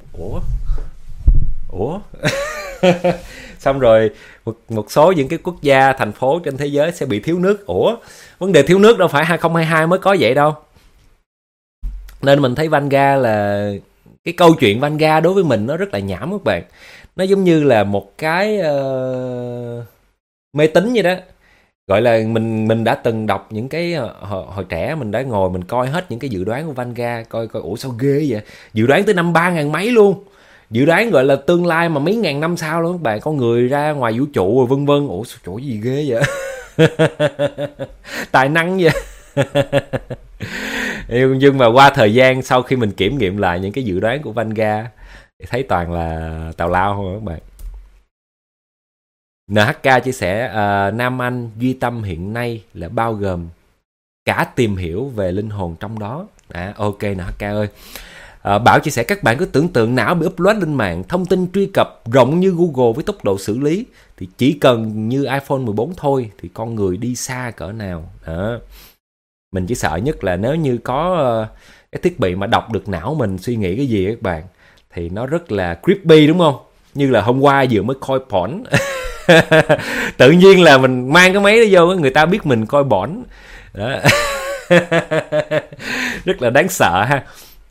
Ủa? Xong rồi một số những cái quốc gia, thành phố trên thế giới sẽ bị thiếu nước. Vấn đề thiếu nước đâu phải 2022 mới có vậy đâu. Nên mình thấy Vanguard là cái câu chuyện Vanguard đối với mình nó rất là nhảm các bạn. Nó giống như là một cái mê tín vậy đó. Gọi là mình đã từng đọc những cái hồi trẻ mình đã ngồi mình coi hết những cái dự đoán của Vanguard, coi sao ghê vậy. Dự đoán tới năm 3000 mấy luôn. Dự đoán gọi là tương lai mà mấy ngàn năm sau luôn các bạn, con người ra ngoài vũ trụ rồi vân vân. Chỗ gì ghê vậy. Tài năng vậy. Nhưng mà qua thời gian sau khi mình kiểm nghiệm lại những cái dự đoán của Vanguard thì thấy toàn là tào lao không các bạn. NHK chia sẻ Nam Anh duy tâm hiện nay là bao gồm cả tìm hiểu về linh hồn trong đó. Ok NHK ơi. Bảo chia sẻ các bạn cứ tưởng tượng não bị upload lên mạng, thông tin truy cập rộng như Google với tốc độ xử lý thì chỉ cần như iPhone 14 thôi thì con người đi xa cỡ nào. Đó. Mình chỉ sợ nhất là nếu như có cái thiết bị mà đọc được não mình suy nghĩ cái gì các bạn, thì nó rất là creepy đúng không? Như là hôm qua vừa mới coi porn. Tự nhiên là mình mang cái máy đó vô, người ta biết mình coi porn. Đó. Rất là đáng sợ ha.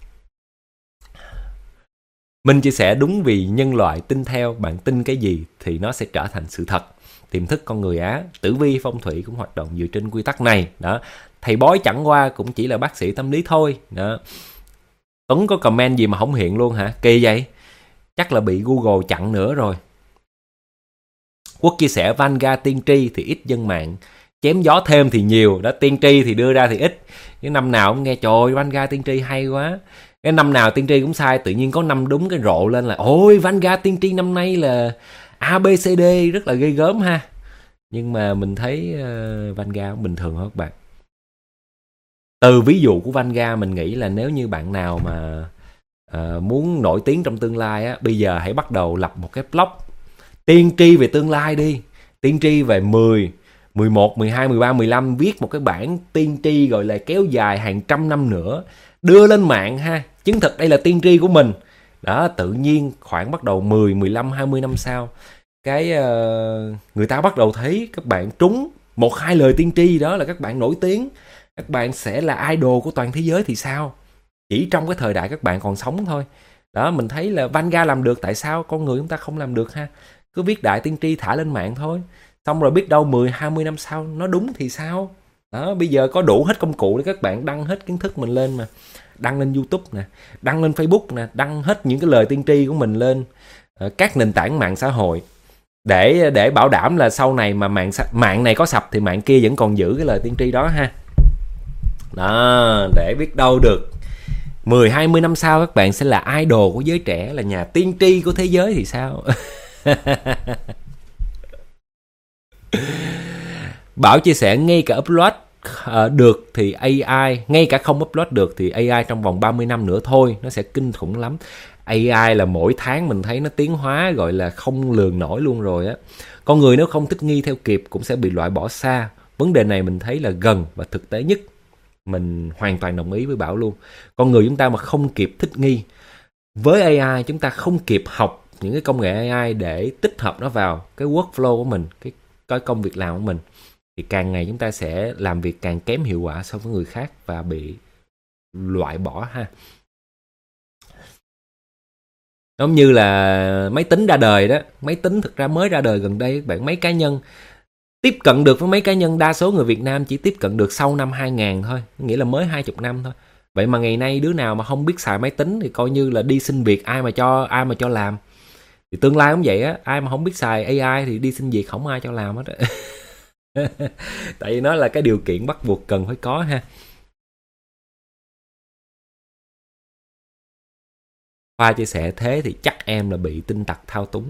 Mình chia sẻ đúng vì nhân loại tin theo, bạn tin cái gì thì nó sẽ trở thành sự thật. Tiềm thức con người Á, tử vi phong thủy cũng hoạt động dựa trên quy tắc này. Đó. Thầy bói chẳng qua cũng chỉ là bác sĩ tâm lý thôi. Đó. Tuấn có comment gì mà không hiện luôn hả? Kỳ vậy? Chắc là bị Google chặn nữa rồi. Quốc chia sẻ Vanguard tiên tri thì ít dân mạng, chém gió thêm thì nhiều. Đó, tiên tri thì đưa ra thì ít. Nhưng năm nào cũng nghe trời ơi Vanguard tiên tri hay quá. Cái năm nào tiên tri cũng sai, tự nhiên có năm đúng cái rộ lên là ôi Vanguard tiên tri năm nay là ABCD rất là ghê gớm ha. Nhưng mà mình thấy Vanguard cũng bình thường thôi các bạn. Từ ví dụ của Vanguard mình nghĩ là nếu như bạn nào mà muốn nổi tiếng trong tương lai á, bây giờ hãy bắt đầu lập một cái blog tiên tri về tương lai đi. Tiên tri về 10, 11, 12, 13, 15, viết một cái bản tiên tri gọi là kéo dài hàng trăm năm nữa, đưa lên mạng ha, chứng thực đây là tiên tri của mình. Đó, tự nhiên khoảng bắt đầu 10, 15, 20 năm sau, cái người ta bắt đầu thấy các bạn trúng 1-2 lời tiên tri, đó là các bạn nổi tiếng, các bạn sẽ là idol của toàn thế giới thì sao? Chỉ trong cái thời đại các bạn còn sống thôi. Đó, mình thấy là Vanguard làm được, tại sao con người chúng ta không làm được ha? Cứ viết đại tiên tri thả lên mạng thôi. Xong rồi biết đâu 10, 20 năm sau nó đúng thì sao? Đó, bây giờ có đủ hết công cụ để các bạn đăng hết kiến thức mình lên mà. Đăng lên YouTube nè, đăng lên Facebook nè, đăng hết những cái lời tiên tri của mình lên các nền tảng mạng xã hội. Để bảo đảm là sau này mà mạng này có sập thì mạng kia vẫn còn giữ cái lời tiên tri đó ha. Đó, để biết đâu được 10-20 năm sau các bạn sẽ là idol của giới trẻ, là nhà tiên tri của thế giới thì sao? Bảo chia sẻ ngay cả upload được thì AI, ngay cả không upload được thì AI trong vòng 30 năm nữa thôi, nó sẽ kinh khủng lắm. AI là mỗi tháng mình thấy nó tiến hóa gọi là không lường nổi luôn rồi á. Con người nếu không thích nghi theo kịp cũng sẽ bị loại bỏ xa. Vấn đề này mình thấy là gần và thực tế nhất. Mình hoàn toàn đồng ý với Bảo luôn. Con người chúng ta mà không kịp thích nghi với AI, chúng ta không kịp học những cái công nghệ AI để tích hợp nó vào cái workflow của mình, cái công việc làm của mình, thì càng ngày chúng ta sẽ làm việc càng kém hiệu quả so với người khác và bị loại bỏ ha. Giống như là máy tính ra đời đó. Máy tính thực ra mới ra đời gần đây các bạn. Mấy cá nhân tiếp cận được với mấy cá nhân, đa số người Việt Nam chỉ tiếp cận được sau năm 2000 thôi, nghĩa là mới 20 năm thôi. Vậy mà ngày nay đứa nào mà không biết xài máy tính thì coi như là đi xin việc ai mà cho làm. Thì tương lai cũng vậy á, ai mà không biết xài AI thì đi xin việc không ai cho làm hết á. Tại vì nó là cái điều kiện bắt buộc cần phải có ha. Khoa chia sẻ thế thì chắc em là bị tin tặc thao túng.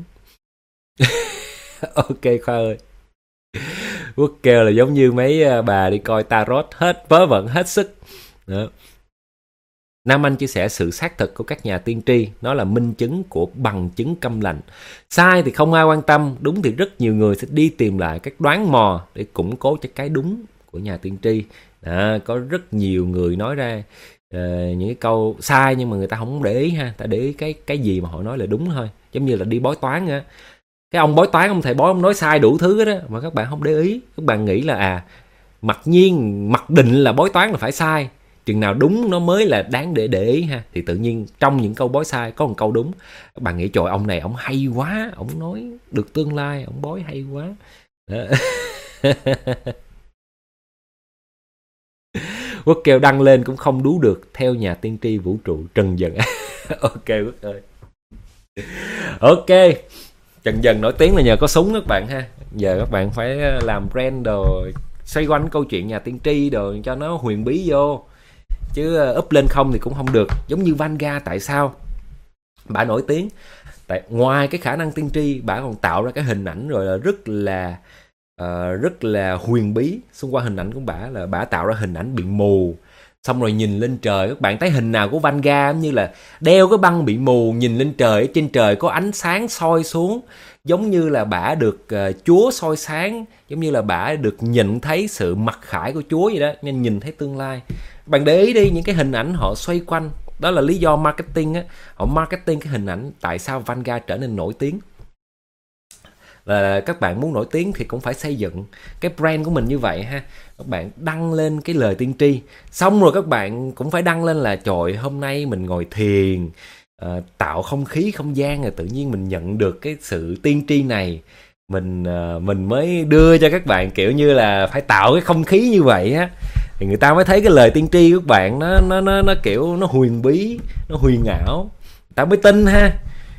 Ok Khoa ơi. Quốc kêu là giống như mấy bà đi coi tarot, hết vớ vẩn hết sức. Đó. Nam Anh chia sẻ sự xác thực của các nhà tiên tri, nó là minh chứng của bằng chứng câm lành. Sai thì không ai quan tâm, đúng thì rất nhiều người sẽ đi tìm lại các đoán mò để củng cố cho cái đúng của nhà tiên tri. Đó, có rất nhiều người nói ra những cái câu sai nhưng mà người ta không để ý ha, ta để ý cái gì mà họ nói là đúng thôi. Giống như là đi bói toán á, cái ông bói toán, ông thầy bói ông nói sai đủ thứ đó mà các bạn không để ý, các bạn nghĩ là mặc định là bói toán là phải sai, chừng nào đúng nó mới là đáng để ý ha. Thì tự nhiên trong những câu bói sai có một câu đúng, các bạn nghĩ trời ông này ông hay quá, ông nói được tương lai, ông bói hay quá. Quốc kêu đăng lên cũng không đú được, theo nhà tiên tri vũ trụ Trần Dần. Ok Quốc ơi. Ok, Trần Dần nổi tiếng là nhờ có súng các bạn ha. Giờ các bạn phải làm brand đồ xoay quanh câu chuyện nhà tiên tri đồ cho nó huyền bí vô, chứ up lên không thì cũng không được. Giống như Vanguard, tại sao bả nổi tiếng? Tại ngoài cái khả năng tiên tri, bả còn tạo ra cái hình ảnh rồi là rất là huyền bí xung quanh hình ảnh của bả. Là bả tạo ra hình ảnh bị mù, xong rồi nhìn lên trời. Các bạn thấy hình nào của Vanguard như là đeo cái băng bị mù, nhìn lên trời, ở trên trời có ánh sáng soi xuống, giống như là bả được Chúa soi sáng, giống như là bả được nhìn thấy sự mặc khải của Chúa vậy đó, nên nhìn thấy tương lai. Bạn để ý đi, những cái hình ảnh họ xoay quanh, đó là lý do marketing á, họ marketing cái hình ảnh. Tại sao Vanguard trở nên nổi tiếng? Là các bạn muốn nổi tiếng thì cũng phải xây dựng cái brand của mình như vậy ha. Các bạn đăng lên cái lời tiên tri, xong rồi các bạn cũng phải đăng lên là trời, hôm nay mình ngồi thiền, tạo không khí không gian, rồi tự nhiên mình nhận được cái sự tiên tri này, mình mới đưa cho các bạn, kiểu như là phải tạo cái không khí như vậy á, thì người ta mới thấy cái lời tiên tri của các bạn nó kiểu nó huyền bí, nó huyền ảo, người ta mới tin ha.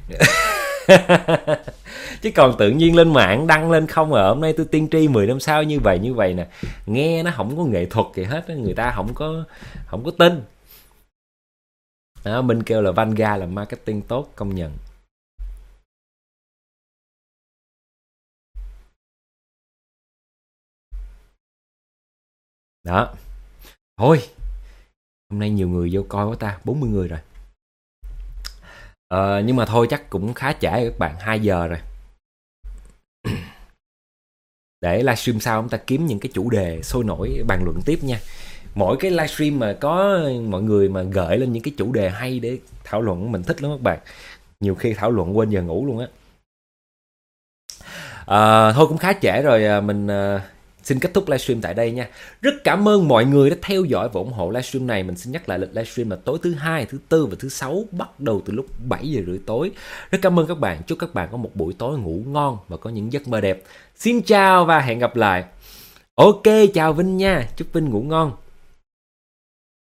Chứ còn tự nhiên lên mạng đăng lên không rồi hôm nay tôi tiên tri 10 năm sau như vậy nè, nghe nó không có nghệ thuật gì hết, người ta không có tin. Đó, Minh kêu là Vanguard là marketing tốt, công nhận. Đó. Thôi, hôm nay nhiều người vô coi quá ta, 40 người rồi. Nhưng mà thôi chắc cũng khá trễ rồi các bạn, 2 giờ rồi. Để livestream sau chúng ta kiếm những cái chủ đề sôi nổi bàn luận tiếp nha. Mỗi cái livestream mà có mọi người mà gợi lên những cái chủ đề hay để thảo luận mình thích lắm các bạn. Nhiều khi thảo luận quên giờ ngủ luôn á. Thôi cũng khá trễ rồi, mình xin kết thúc livestream tại đây nha. Rất cảm ơn mọi người đã theo dõi và ủng hộ livestream này. Mình xin nhắc lại lịch livestream là tối thứ Hai, thứ Tư và thứ Sáu, bắt đầu từ lúc 7 giờ rưỡi tối. Rất cảm ơn các bạn. Chúc các bạn có một buổi tối ngủ ngon và có những giấc mơ đẹp. Xin chào và hẹn gặp lại. Ok, chào Vinh nha. Chúc Vinh ngủ ngon.